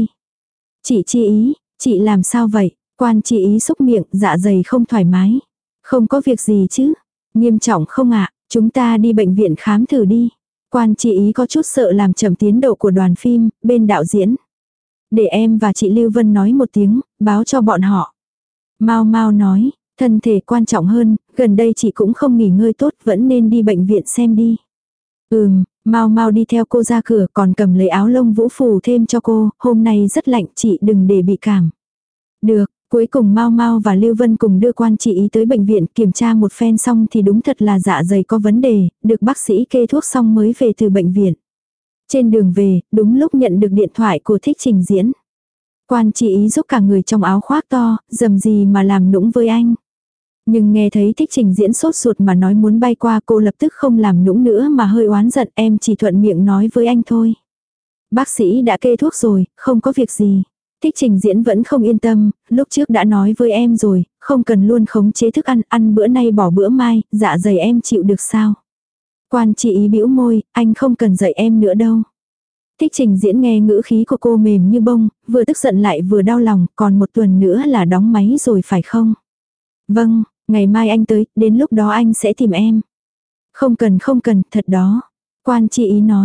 Chị Chi Ý, chị làm sao vậy? Quan Chi Ý xúc miệng, dạ dày không thoải mái. Không có việc gì chứ? Nghiêm trọng không ạ? Chúng ta đi bệnh viện khám thử đi. Quan Chi Ý có chút sợ làm chậm tiến độ của đoàn phim, bên đạo diễn. Để em và chị Lưu Vân nói một tiếng, báo cho bọn họ. Mau mau nói, thân thể quan trọng hơn, gần đây chị cũng không nghỉ ngơi tốt, vẫn nên đi bệnh viện xem đi. Ừm, mau mau đi theo cô ra cửa, còn cầm lấy áo lông vũ phủ thêm cho cô, hôm nay rất lạnh, chị đừng để bị cảm. Được, cuối cùng Mau Mau và Lưu Vân cùng đưa Quan Chi Ý tới bệnh viện kiểm tra một phen xong thì đúng thật là dạ dày có vấn đề, được bác sĩ kê thuốc xong mới về từ bệnh viện. Trên đường về, đúng lúc nhận được điện thoại của Thích Trình Diễn. Quan Chi Ý giúp cả người trong áo khoác to, dầm gì mà làm nũng với anh. Nhưng nghe thấy Thích Trình Diễn sốt ruột mà nói muốn bay qua, cô lập tức không làm nũng nữa mà hơi oán giận, em chỉ thuận miệng nói với anh thôi. Bác sĩ đã kê thuốc rồi, không có việc gì. Thích Trình Diễn vẫn không yên tâm, lúc trước đã nói với em rồi, không cần luôn khống chế thức ăn, ăn bữa nay bỏ bữa mai, dạ dày em chịu được sao. Quan Chi Ý bĩu môi, anh không cần dạy em nữa đâu. Thích Trình Diễn nghe ngữ khí của cô mềm như bông, vừa tức giận lại vừa đau lòng, còn một tuần nữa là đóng máy rồi phải không? Vâng, ngày mai anh tới, đến lúc đó anh sẽ tìm em. Không cần không cần, thật đó. Quan Chi Ý nói,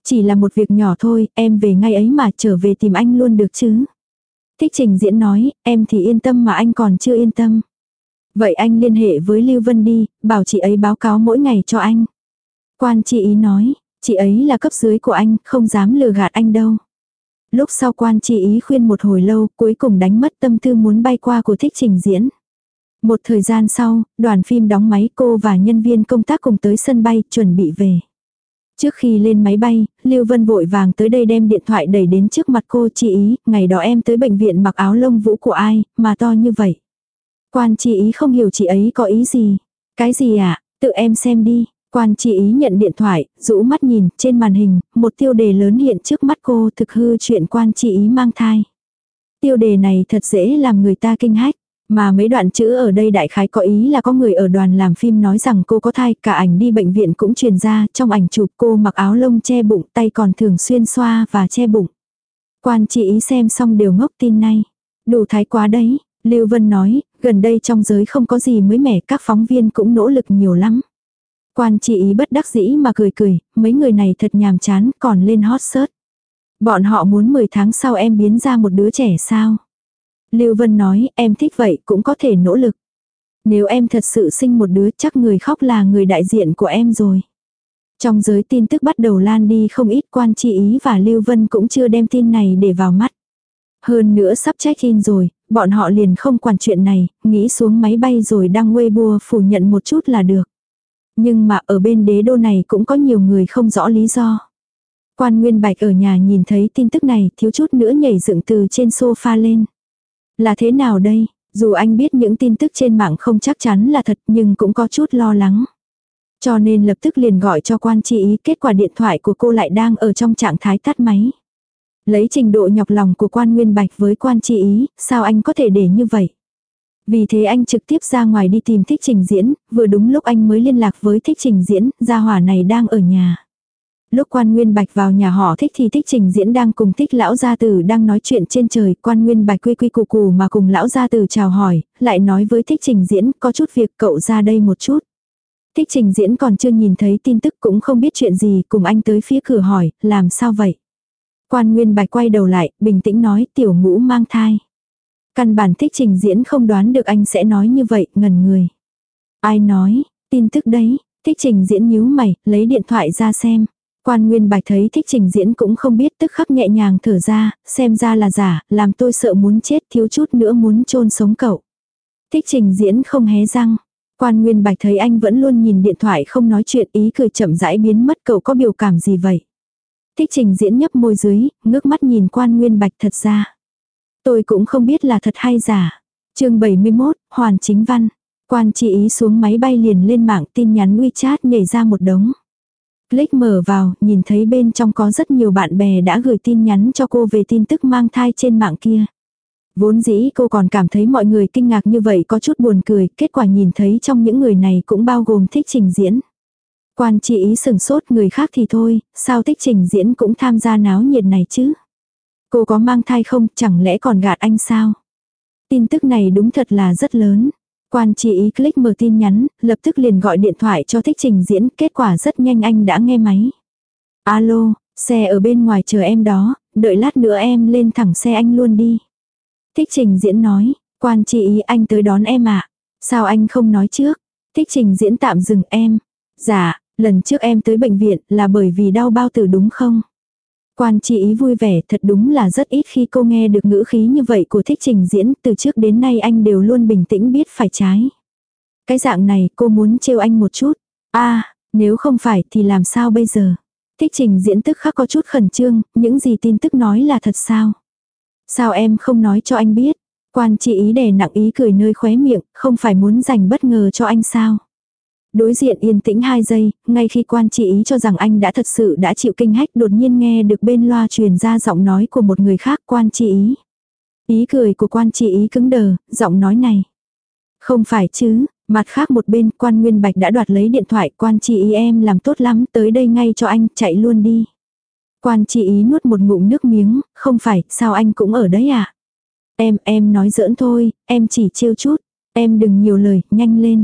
Chỉ là một việc nhỏ thôi, em về ngay ấy mà trở về tìm anh luôn được chứ. Thích Trình Diễn nói, em thì yên tâm mà anh còn chưa yên tâm. Vậy anh liên hệ với Lưu Vân đi, bảo chị ấy báo cáo mỗi ngày cho anh. Quan Chi Ý nói, chị ấy là cấp dưới của anh, không dám lừa gạt anh đâu. Lúc sau Quan Chi Ý khuyên một hồi lâu, cuối cùng đánh mất tâm tư muốn bay qua của Thích Trình Diễn. Một thời gian sau, đoàn phim đóng máy, cô và nhân viên công tác cùng tới sân bay, chuẩn bị về. Trước khi lên máy bay, Lưu Vân vội vàng tới đây đem điện thoại đẩy đến trước mặt cô. Chị Ý, ngày đó em tới bệnh viện mặc áo lông vũ của ai, mà to như vậy. Quan Chi Ý không hiểu chị ấy có ý gì. Cái gì ạ, à? Tự em xem đi. Quan Chi Ý nhận điện thoại, rũ mắt nhìn, trên màn hình, một tiêu đề lớn hiện trước mắt cô, thực hư chuyện Quan Chi Ý mang thai. Tiêu đề này thật dễ làm người ta kinh hách. Mà mấy đoạn chữ ở đây đại khái có ý là có người ở đoàn làm phim nói rằng cô có thai, cả ảnh đi bệnh viện cũng truyền ra, trong ảnh chụp cô mặc áo lông che bụng, tay còn thường xuyên xoa và che bụng. Quan Chi Ý xem xong đều ngốc tin nay. Đủ thái quá đấy, Lưu Vân nói, gần đây trong giới không có gì mới mẻ, các phóng viên cũng nỗ lực nhiều lắm. Quan Chi Ý bất đắc dĩ mà cười cười, mấy người này thật nhàm chán, còn lên hot search. Bọn họ muốn mười tháng sau em biến ra một đứa trẻ sao? Lưu Vân nói, em thích vậy cũng có thể nỗ lực. Nếu em thật sự sinh một đứa chắc người khóc là người đại diện của em rồi. Trong giới tin tức bắt đầu lan đi không ít. Quan Chi Ý và Lưu Vân cũng chưa đem tin này để vào mắt. Hơn nữa sắp check-in rồi, bọn họ liền không quản chuyện này, nghĩ xuống máy bay rồi đăng Weibo phủ nhận một chút là được. Nhưng mà ở bên đế đô này cũng có nhiều người không rõ lý do. Quan Nguyên Bạch ở nhà nhìn thấy tin tức này thiếu chút nữa nhảy dựng từ trên sofa lên. Là thế nào đây? Dù anh biết những tin tức trên mạng không chắc chắn là thật nhưng cũng có chút lo lắng. Cho nên lập tức liền gọi cho Quan Chi Ý, kết quả điện thoại của cô lại đang ở trong trạng thái tắt máy. Lấy trình độ nhọc lòng của Quan Nguyên Bạch với Quan Chi Ý, sao anh có thể để như vậy? Vì thế anh trực tiếp ra ngoài đi tìm Thích Trình Diễn, vừa đúng lúc anh mới liên lạc với Thích Trình Diễn, gia hỏa này đang ở nhà. Lúc Quan Nguyên Bạch vào nhà họ Thích thì Thích Trình Diễn đang cùng Thích lão gia tử đang nói chuyện trên trời. Quan Nguyên Bạch quy quy củ củ mà cùng lão gia tử chào hỏi, lại nói với Thích Trình Diễn, có chút việc cậu ra đây một chút. Thích Trình Diễn còn chưa nhìn thấy tin tức cũng không biết chuyện gì, cùng anh tới phía cửa hỏi, làm sao vậy? Quan Nguyên Bạch quay đầu lại, bình tĩnh nói, tiểu Ngũ mang thai. Căn bản Thích Trình Diễn không đoán được anh sẽ nói như vậy, ngẩn người. Ai nói, tin tức đấy? Thích Trình Diễn nhíu mày, lấy điện thoại ra xem. Quan Nguyên Bạch thấy Thích Trình Diễn cũng không biết, tức khắc nhẹ nhàng thở ra, xem ra là giả, làm tôi sợ muốn chết, thiếu chút nữa muốn chôn sống cậu. Thích Trình Diễn không hé răng. Quan Nguyên Bạch thấy anh vẫn luôn nhìn điện thoại không nói chuyện, ý cười chậm rãi biến mất. Cậu có biểu cảm gì vậy? Thích Trình Diễn nhấp môi dưới, ngước mắt nhìn Quan Nguyên Bạch. Thật ra tôi cũng không biết là thật hay giả. Chương bảy mươi mốt, Hoàn Chính Văn. Quan Chi Ý xuống máy bay liền lên mạng, tin nhắn WeChat nhảy ra một đống. Click mở vào, nhìn thấy bên trong có rất nhiều bạn bè đã gửi tin nhắn cho cô về tin tức mang thai trên mạng kia. Vốn dĩ cô còn cảm thấy mọi người kinh ngạc như vậy có chút buồn cười, kết quả nhìn thấy trong những người này cũng bao gồm Thích Trình Diễn. Quan Chi Ý sừng sốt, người khác thì thôi, sao Thích Trình Diễn cũng tham gia náo nhiệt này chứ? Cô có mang thai không, chẳng lẽ còn gạt anh sao? Tin tức này đúng thật là rất lớn. Quan Chi Ý click mở tin nhắn, lập tức liền gọi điện thoại cho Thích Trình Diễn, kết quả rất nhanh anh đã nghe máy. Alo, xe ở bên ngoài chờ em đó, đợi lát nữa em lên thẳng xe anh luôn đi. Thích Trình Diễn nói, Quan Chi Ý anh tới đón em ạ. À? Sao anh không nói trước? Thích Trình Diễn tạm dừng em. Dạ, lần trước em tới bệnh viện là bởi vì đau bao tử đúng không? Quan Chi Ý vui vẻ, thật đúng là rất ít khi cô nghe được ngữ khí như vậy của Thích Trình Diễn, từ trước đến nay anh đều luôn bình tĩnh biết phải trái. Cái dạng này cô muốn trêu anh một chút. A, à, nếu không phải thì làm sao bây giờ? Thích Trình Diễn tức khắc có chút khẩn trương, những gì tin tức nói là thật sao? Sao em không nói cho anh biết? Quan Chi Ý đè nặng ý cười nơi khóe miệng, không phải muốn dành bất ngờ cho anh sao? Đối diện yên tĩnh hai giây, ngay khi Quan Chi Ý cho rằng anh đã thật sự đã chịu kinh hách, đột nhiên nghe được bên loa truyền ra giọng nói của một người khác. Quan Chi Ý. Ý cười của Quan Chi Ý cứng đờ, giọng nói này. Không phải chứ, mặt khác một bên Quan Nguyên Bạch đã đoạt lấy điện thoại. Quan Chi Ý em làm tốt lắm, tới đây ngay cho anh, chạy luôn đi. Quan Chi Ý nuốt một ngụm nước miếng, không phải, sao anh cũng ở đấy à? Em, em nói giỡn thôi, em chỉ trêu chút, em đừng nhiều lời, nhanh lên.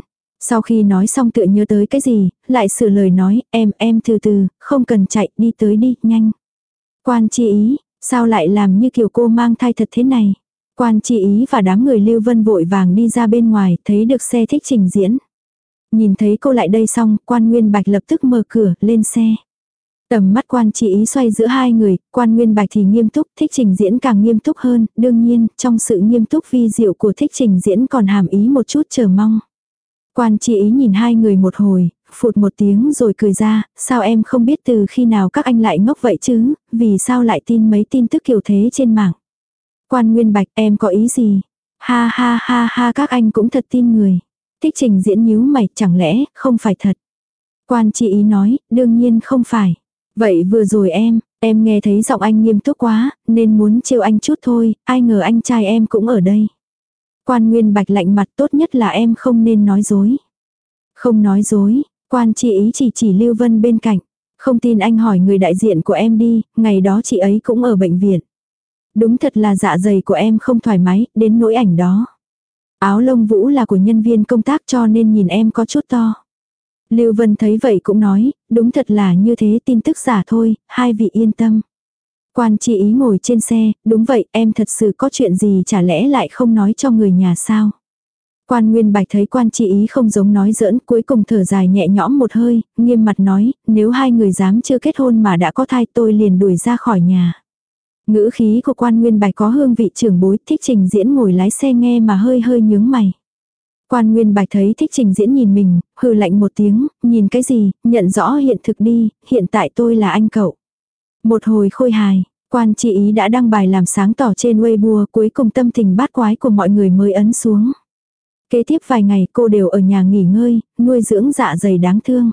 Sau khi nói xong tựa nhớ tới cái gì, lại sửa lời nói, em, em từ từ, không cần chạy, đi tới đi, nhanh. Quan Chi Ý, sao lại làm như kiểu cô mang thai thật thế này? Quan Chi Ý và đám người Lưu Vân vội vàng đi ra bên ngoài, thấy được xe Thích Trình Diễn. Nhìn thấy cô lại đây xong, Quan Nguyên Bạch lập tức mở cửa, lên xe. Tầm mắt Quan Chi Ý xoay giữa hai người, Quan Nguyên Bạch thì nghiêm túc, Thích Trình Diễn càng nghiêm túc hơn, đương nhiên, trong sự nghiêm túc vi diệu của Thích Trình Diễn còn hàm ý một chút chờ mong. Quan Chi Ý nhìn hai người một hồi, phụt một tiếng rồi cười ra, sao em không biết từ khi nào các anh lại ngốc vậy chứ, vì sao lại tin mấy tin tức kiểu thế trên mạng. Quan Nguyên Bạch, em có ý gì? Ha ha ha ha, các anh cũng thật tin người. Thích Trình Diễn nhíu mày, chẳng lẽ không phải thật? Quan Chi Ý nói, đương nhiên không phải. Vậy vừa rồi em, em nghe thấy giọng anh nghiêm túc quá, nên muốn trêu anh chút thôi, ai ngờ anh trai em cũng ở đây. Quan Nguyên Bạch lạnh mặt, tốt nhất là em không nên nói dối. Không nói dối, Quan Chi Ý chỉ chỉ Lưu Vân bên cạnh. Không tin anh hỏi người đại diện của em đi, ngày đó chị ấy cũng ở bệnh viện. Đúng thật là dạ dày của em không thoải mái, đến nỗi ảnh đó. Áo lông vũ là của nhân viên công tác cho nên nhìn em có chút to. Lưu Vân thấy vậy cũng nói, đúng thật là như thế, tin tức giả thôi, hai vị yên tâm. Quan Chi Ý ngồi trên xe, đúng vậy, em thật sự có chuyện gì chả lẽ lại không nói cho người nhà sao? Quan Nguyên Bạch thấy Quan Chi Ý không giống nói giỡn, cuối cùng thở dài nhẹ nhõm một hơi, nghiêm mặt nói, nếu hai người dám chưa kết hôn mà đã có thai tôi liền đuổi ra khỏi nhà. Ngữ khí của Quan Nguyên Bạch có hương vị trưởng bối, Thích Trình Diễn ngồi lái xe nghe mà hơi hơi nhướng mày. Quan Nguyên Bạch thấy Thích Trình Diễn nhìn mình, hừ lạnh một tiếng, nhìn cái gì, nhận rõ hiện thực đi, hiện tại tôi là anh cậu. Một hồi khôi hài, Quan Chi Ý đã đăng bài làm sáng tỏ trên Weibo, cuối cùng tâm tình bát quái của mọi người mới ấn xuống. Kế tiếp vài ngày cô đều ở nhà nghỉ ngơi, nuôi dưỡng dạ dày đáng thương.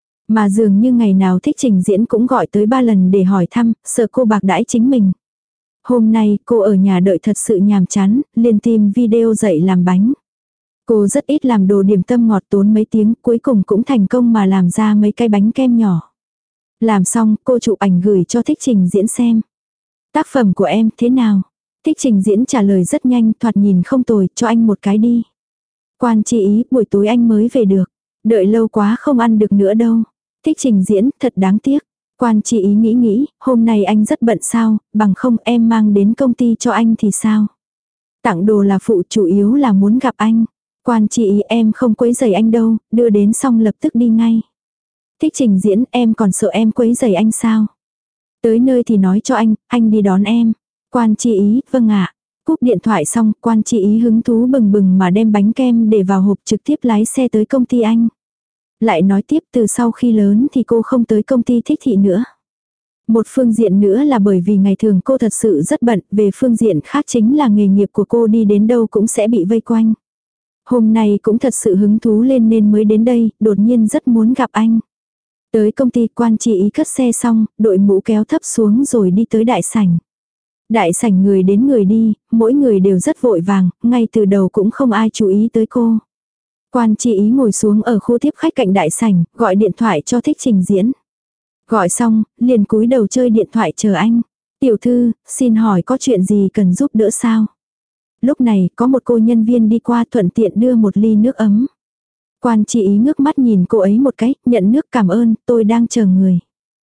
Mà dường như ngày nào Thích Trình Diễn cũng gọi tới ba lần để hỏi thăm, sợ cô bạc đãi chính mình. Hôm nay cô ở nhà đợi thật sự nhàm chán, liền tìm video dạy làm bánh. Cô rất ít làm đồ điểm tâm ngọt, tốn mấy tiếng, cuối cùng cũng thành công mà làm ra mấy cái bánh kem nhỏ. Làm xong, cô chụp ảnh gửi cho Thích Trình Diễn xem. Tác phẩm của em thế nào? Thích Trình Diễn trả lời rất nhanh, thoạt nhìn không tồi, cho anh một cái đi. Quan Chi Ý, buổi tối anh mới về được. Đợi lâu quá không ăn được nữa đâu. Thích Trình Diễn, thật đáng tiếc. Quan Chi Ý nghĩ nghĩ, hôm nay anh rất bận sao, bằng không em mang đến công ty cho anh thì sao? Tặng đồ là phụ, chủ yếu là muốn gặp anh. Quan Chi Ý, em không quấy rầy anh đâu, đưa đến xong lập tức đi ngay. Thích Trình Diễn, em còn sợ em quấy rầy anh sao? Tới nơi thì nói cho anh, anh đi đón em. Quan Chi Ý, vâng ạ. Cúp điện thoại xong, Quan Chi Ý hứng thú bừng bừng mà đem bánh kem để vào hộp trực tiếp lái xe tới công ty anh. Lại nói tiếp, từ sau khi lớn thì cô không tới công ty Thích Thị nữa. Một phương diện nữa là bởi vì ngày thường cô thật sự rất bận, về phương diện khác chính là nghề nghiệp của cô đi đến đâu cũng sẽ bị vây quanh. Hôm nay cũng thật sự hứng thú lên nên mới đến đây, đột nhiên rất muốn gặp anh. Tới công ty, Quan Chi Ý cất xe xong, đội mũ kéo thấp xuống rồi đi tới đại sảnh. Đại sảnh người đến người đi, mỗi người đều rất vội vàng, ngay từ đầu cũng không ai chú ý tới cô. Quan Chi Ý ngồi xuống ở khu tiếp khách cạnh đại sảnh, gọi điện thoại cho Thích Trình Diễn. Gọi xong, liền cúi đầu chơi điện thoại chờ anh. Tiểu thư, xin hỏi có chuyện gì cần giúp đỡ sao? Lúc này, có một cô nhân viên đi qua thuận tiện đưa một ly nước ấm. Quan Chi Ý ngước mắt nhìn cô ấy một cái, nhận nước cảm ơn, tôi đang chờ người.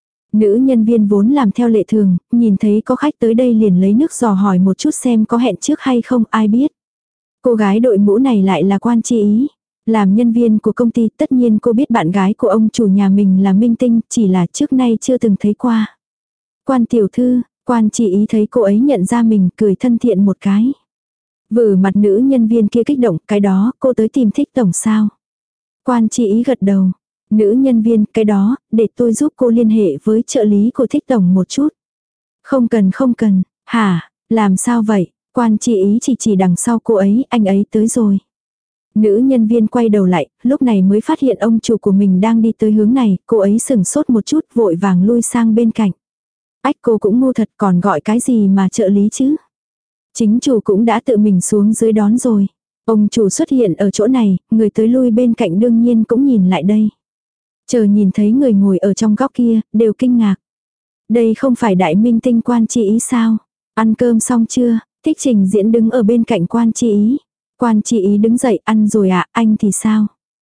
Nữ nhân viên vốn làm theo lệ thường, nhìn thấy có khách tới đây liền lấy nước dò hỏi một chút xem có hẹn trước hay không, ai biết. Cô gái đội mũ này lại là Quan Chi Ý. Làm nhân viên của công ty, tất nhiên cô biết bạn gái của ông chủ nhà mình là minh tinh, chỉ là trước nay chưa từng thấy qua. Quan tiểu thư, Quan Chi Ý thấy cô ấy nhận ra mình, cười thân thiện một cái. Vử mặt nữ nhân viên kia kích động, cái đó, cô tới tìm Thích tổng sao? Quan Chi Ý gật đầu. Nữ nhân viên, cái đó, để tôi giúp cô liên hệ với trợ lý của Thích tổng một chút. Không cần không cần, hả, làm sao vậy? Quan Chi Ý chỉ chỉ đằng sau cô ấy, anh ấy tới rồi. Nữ nhân viên quay đầu lại, lúc này mới phát hiện ông chủ của mình đang đi tới hướng này, cô ấy sừng sốt một chút vội vàng lui sang bên cạnh. Ách, cô cũng ngu thật, còn gọi cái gì mà trợ lý chứ? Chính chủ cũng đã tự mình xuống dưới đón rồi. Ông chủ xuất hiện ở chỗ này, người tới lui bên cạnh đương nhiên cũng nhìn lại đây. Chờ nhìn thấy người ngồi ở trong góc kia, đều kinh ngạc. Đây không phải đại minh tinh Quan Chi Ý sao? Ăn cơm xong chưa? Thích Trình Diễn đứng ở bên cạnh Quan Chi Ý. Quan Chi Ý đứng dậy, ăn rồi ạ, à, anh thì sao?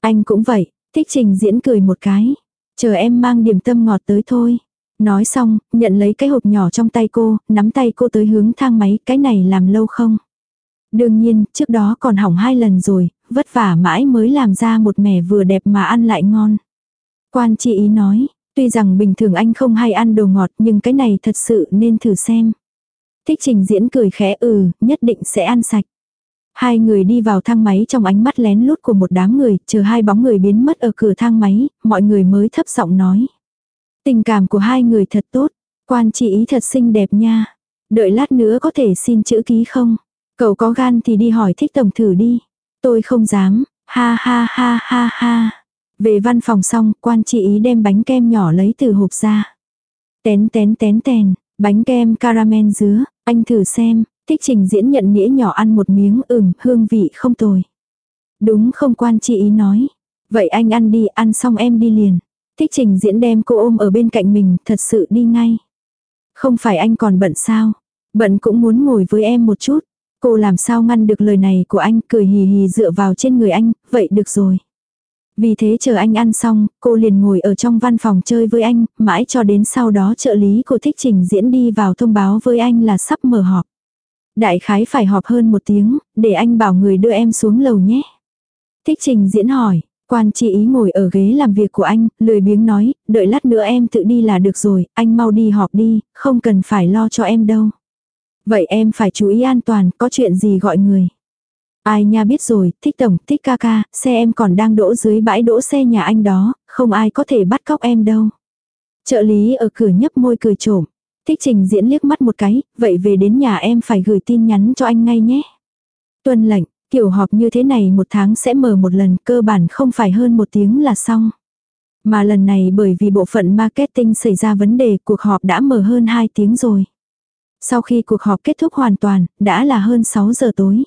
Anh cũng vậy, Thích Trình Diễn cười một cái. Chờ em mang điểm tâm ngọt tới thôi. Nói xong, nhận lấy cái hộp nhỏ trong tay cô, nắm tay cô tới hướng thang máy, cái này làm lâu không? Đương nhiên, trước đó còn hỏng hai lần rồi, vất vả mãi mới làm ra một mẻ vừa đẹp mà ăn lại ngon. Quan Chi Ý nói, tuy rằng bình thường anh không hay ăn đồ ngọt nhưng cái này thật sự nên thử xem. Thích Trình Diễn cười khẽ ừ, nhất định sẽ ăn sạch. Hai người đi vào thang máy trong ánh mắt lén lút của một đám người, chờ hai bóng người biến mất ở cửa thang máy, mọi người mới thấp giọng nói. Tình cảm của hai người thật tốt, Quan Chi Ý thật xinh đẹp nha. Đợi lát nữa có thể xin chữ ký không? Cậu có gan thì đi hỏi Thích tổng thử đi. Tôi không dám, ha ha ha ha ha. Về văn phòng xong, Quan Chi Ý đem bánh kem nhỏ lấy từ hộp ra. Tén tén tén tèn, bánh kem caramel dứa, anh thử xem. Thích Trình Diễn nhận nĩa nhỏ ăn một miếng, ừm, hương vị không tồi. Đúng không? Quan Chi Ý nói. Vậy anh ăn đi, ăn xong em đi liền. Thích Trình Diễn đem cô ôm ở bên cạnh mình, thật sự đi ngay. Không phải anh còn bận sao? Bận cũng muốn ngồi với em một chút. Cô làm sao ngăn được lời này của anh, cười hì hì dựa vào trên người anh, vậy được rồi. Vì thế chờ anh ăn xong, cô liền ngồi ở trong văn phòng chơi với anh, mãi cho đến sau đó trợ lý của Thích Trình Diễn đi vào thông báo với anh là sắp mở họp. Đại khái phải họp hơn một tiếng, để anh bảo người đưa em xuống lầu nhé. Thích Trình Diễn hỏi, Quan Chi Ý ngồi ở ghế làm việc của anh, lười biếng nói, đợi lát nữa em tự đi là được rồi, anh mau đi họp đi, không cần phải lo cho em đâu. Vậy em phải chú ý an toàn, có chuyện gì gọi người. Ai nha biết rồi, Thích tổng, Thích ca ca, xe em còn đang đỗ dưới bãi đỗ xe nhà anh đó, không ai có thể bắt cóc em đâu. Trợ lý ở cửa nhấp môi cười trộm. Thích Trình Diễn liếc mắt một cái, vậy về đến nhà em phải gửi tin nhắn cho anh ngay nhé. Tuân lệnh, kiểu họp như thế này một tháng sẽ mở một lần, cơ bản không phải hơn một tiếng là xong. Mà lần này bởi vì bộ phận marketing xảy ra vấn đề, cuộc họp đã mở hơn hai tiếng rồi. Sau khi cuộc họp kết thúc hoàn toàn, đã là hơn sáu giờ tối.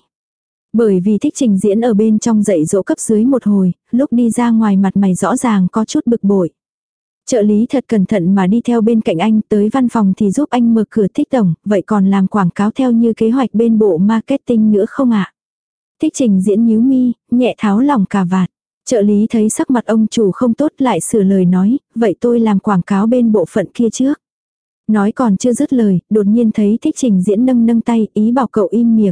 Bởi vì Thích Trình Diễn ở bên trong dạy dỗ cấp dưới một hồi, lúc đi ra ngoài mặt mày rõ ràng có chút bực bội. Trợ lý thật cẩn thận mà đi theo bên cạnh anh, tới văn phòng thì giúp anh mở cửa. Thích tổng, vậy còn làm quảng cáo theo như kế hoạch bên bộ marketing nữa không ạ? Thích Trình Diễn nhíu mi, nhẹ tháo lỏng cà vạt. Trợ lý thấy sắc mặt ông chủ không tốt lại sửa lời nói, vậy tôi làm quảng cáo bên bộ phận kia trước. Nói còn chưa dứt lời, đột nhiên thấy Thích Trình Diễn nâng nâng tay, ý bảo cậu im miệng.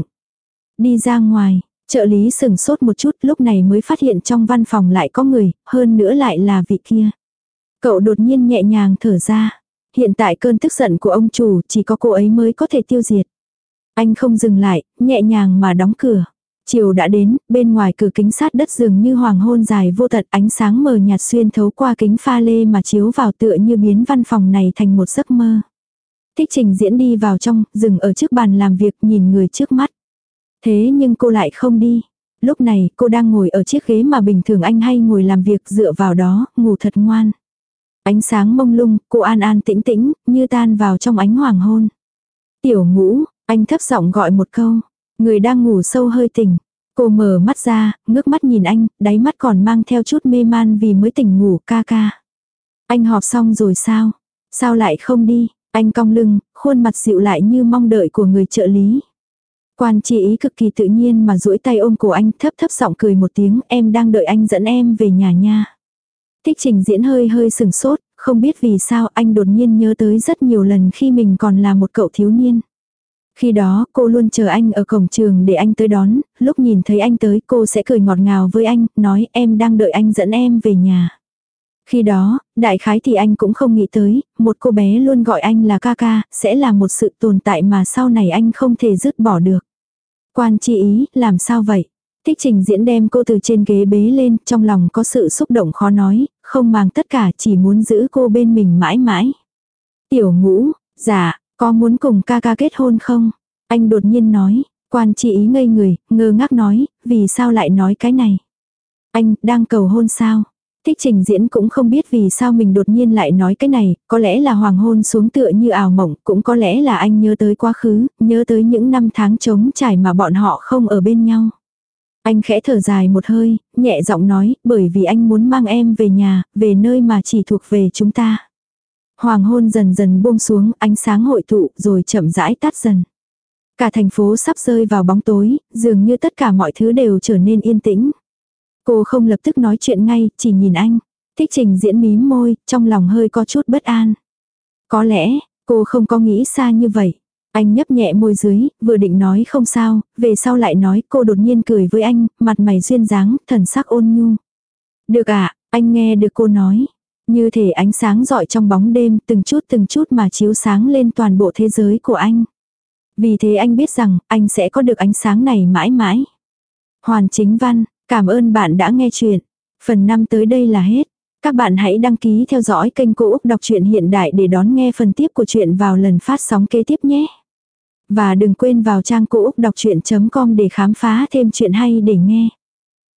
Đi ra ngoài, trợ lý sừng sốt một chút, lúc này mới phát hiện trong văn phòng lại có người, hơn nữa lại là vị kia. Cậu đột nhiên nhẹ nhàng thở ra. Hiện tại cơn tức giận của ông chủ chỉ có cô ấy mới có thể tiêu diệt. Anh không dừng lại, nhẹ nhàng mà đóng cửa. Chiều đã đến, bên ngoài cửa kính sát đất dường như hoàng hôn dài vô tận, ánh sáng mờ nhạt xuyên thấu qua kính pha lê mà chiếu vào tựa như biến văn phòng này thành một giấc mơ. Thích Trình Diễn đi vào trong, dừng ở trước bàn làm việc nhìn người trước mắt. Thế nhưng cô lại không đi. Lúc này cô đang ngồi ở chiếc ghế mà bình thường anh hay ngồi làm việc, dựa vào đó, ngủ thật ngoan. Ánh sáng mông lung, cô an an tĩnh tĩnh, như tan vào trong ánh hoàng hôn. Tiểu Ngũ, anh thấp giọng gọi một câu. Người đang ngủ sâu hơi tỉnh. Cô mở mắt ra, ngước mắt nhìn anh, đáy mắt còn mang theo chút mê man vì mới tỉnh ngủ. Ca ca. Anh họp xong rồi sao? Sao lại không đi? Anh cong lưng, khuôn mặt dịu lại như mong đợi của người trợ lý. Quan Chi Ý cực kỳ tự nhiên mà duỗi tay ôm cổ anh, thấp thấp giọng cười một tiếng, em đang đợi anh dẫn em về nhà nha. Thích Trình Diễn hơi hơi sừng sốt, không biết vì sao anh đột nhiên nhớ tới rất nhiều lần khi mình còn là một cậu thiếu niên. Khi đó cô luôn chờ anh ở cổng trường để anh tới đón, lúc nhìn thấy anh tới cô sẽ cười ngọt ngào với anh, nói em đang đợi anh dẫn em về nhà. Khi đó, đại khái thì anh cũng không nghĩ tới, một cô bé luôn gọi anh là ca ca, sẽ là một sự tồn tại mà sau này anh không thể dứt bỏ được. Quan Chi Ý, làm sao vậy? Thích Trình Diễn đem cô từ trên ghế bế lên, trong lòng có sự xúc động khó nói, không màng tất cả chỉ muốn giữ cô bên mình mãi mãi. Tiểu Ngũ, dạ, có muốn cùng ca ca kết hôn không? Anh đột nhiên nói. Quan Chi Ý ngây người, ngơ ngác nói, vì sao lại nói cái này? Anh, đang cầu hôn sao? Thích Trình Diễn cũng không biết vì sao mình đột nhiên lại nói cái này, có lẽ là hoàng hôn xuống tựa như ảo mộng, cũng có lẽ là anh nhớ tới quá khứ, nhớ tới những năm tháng trống trải mà bọn họ không ở bên nhau. Anh khẽ thở dài một hơi, nhẹ giọng nói, bởi vì anh muốn mang em về nhà, về nơi mà chỉ thuộc về chúng ta. Hoàng hôn dần dần buông xuống, ánh sáng hội tụ rồi chậm rãi tắt dần. Cả thành phố sắp rơi vào bóng tối, dường như tất cả mọi thứ đều trở nên yên tĩnh. Cô không lập tức nói chuyện ngay, chỉ nhìn anh. Thích Trình Diễn mím môi, trong lòng hơi có chút bất an. Có lẽ, cô không có nghĩ xa như vậy. Anh nhấp nhẹ môi dưới, vừa định nói không sao, về sau lại nói cô đột nhiên cười với anh, mặt mày duyên dáng, thần sắc ôn nhu. Được ạ, anh nghe được cô nói. Như thể ánh sáng rọi trong bóng đêm, từng chút từng chút mà chiếu sáng lên toàn bộ thế giới của anh. Vì thế anh biết rằng, anh sẽ có được ánh sáng này mãi mãi. Hoàn Chính Văn, cảm ơn bạn đã nghe chuyện. Phần năm tới đây là hết. Các bạn hãy đăng ký theo dõi kênh Cô Úc Đọc truyện Hiện Đại để đón nghe phần tiếp của chuyện vào lần phát sóng kế tiếp nhé. Và đừng quên vào trang cô úc đọc chuyện chấm com để khám phá thêm chuyện hay để nghe.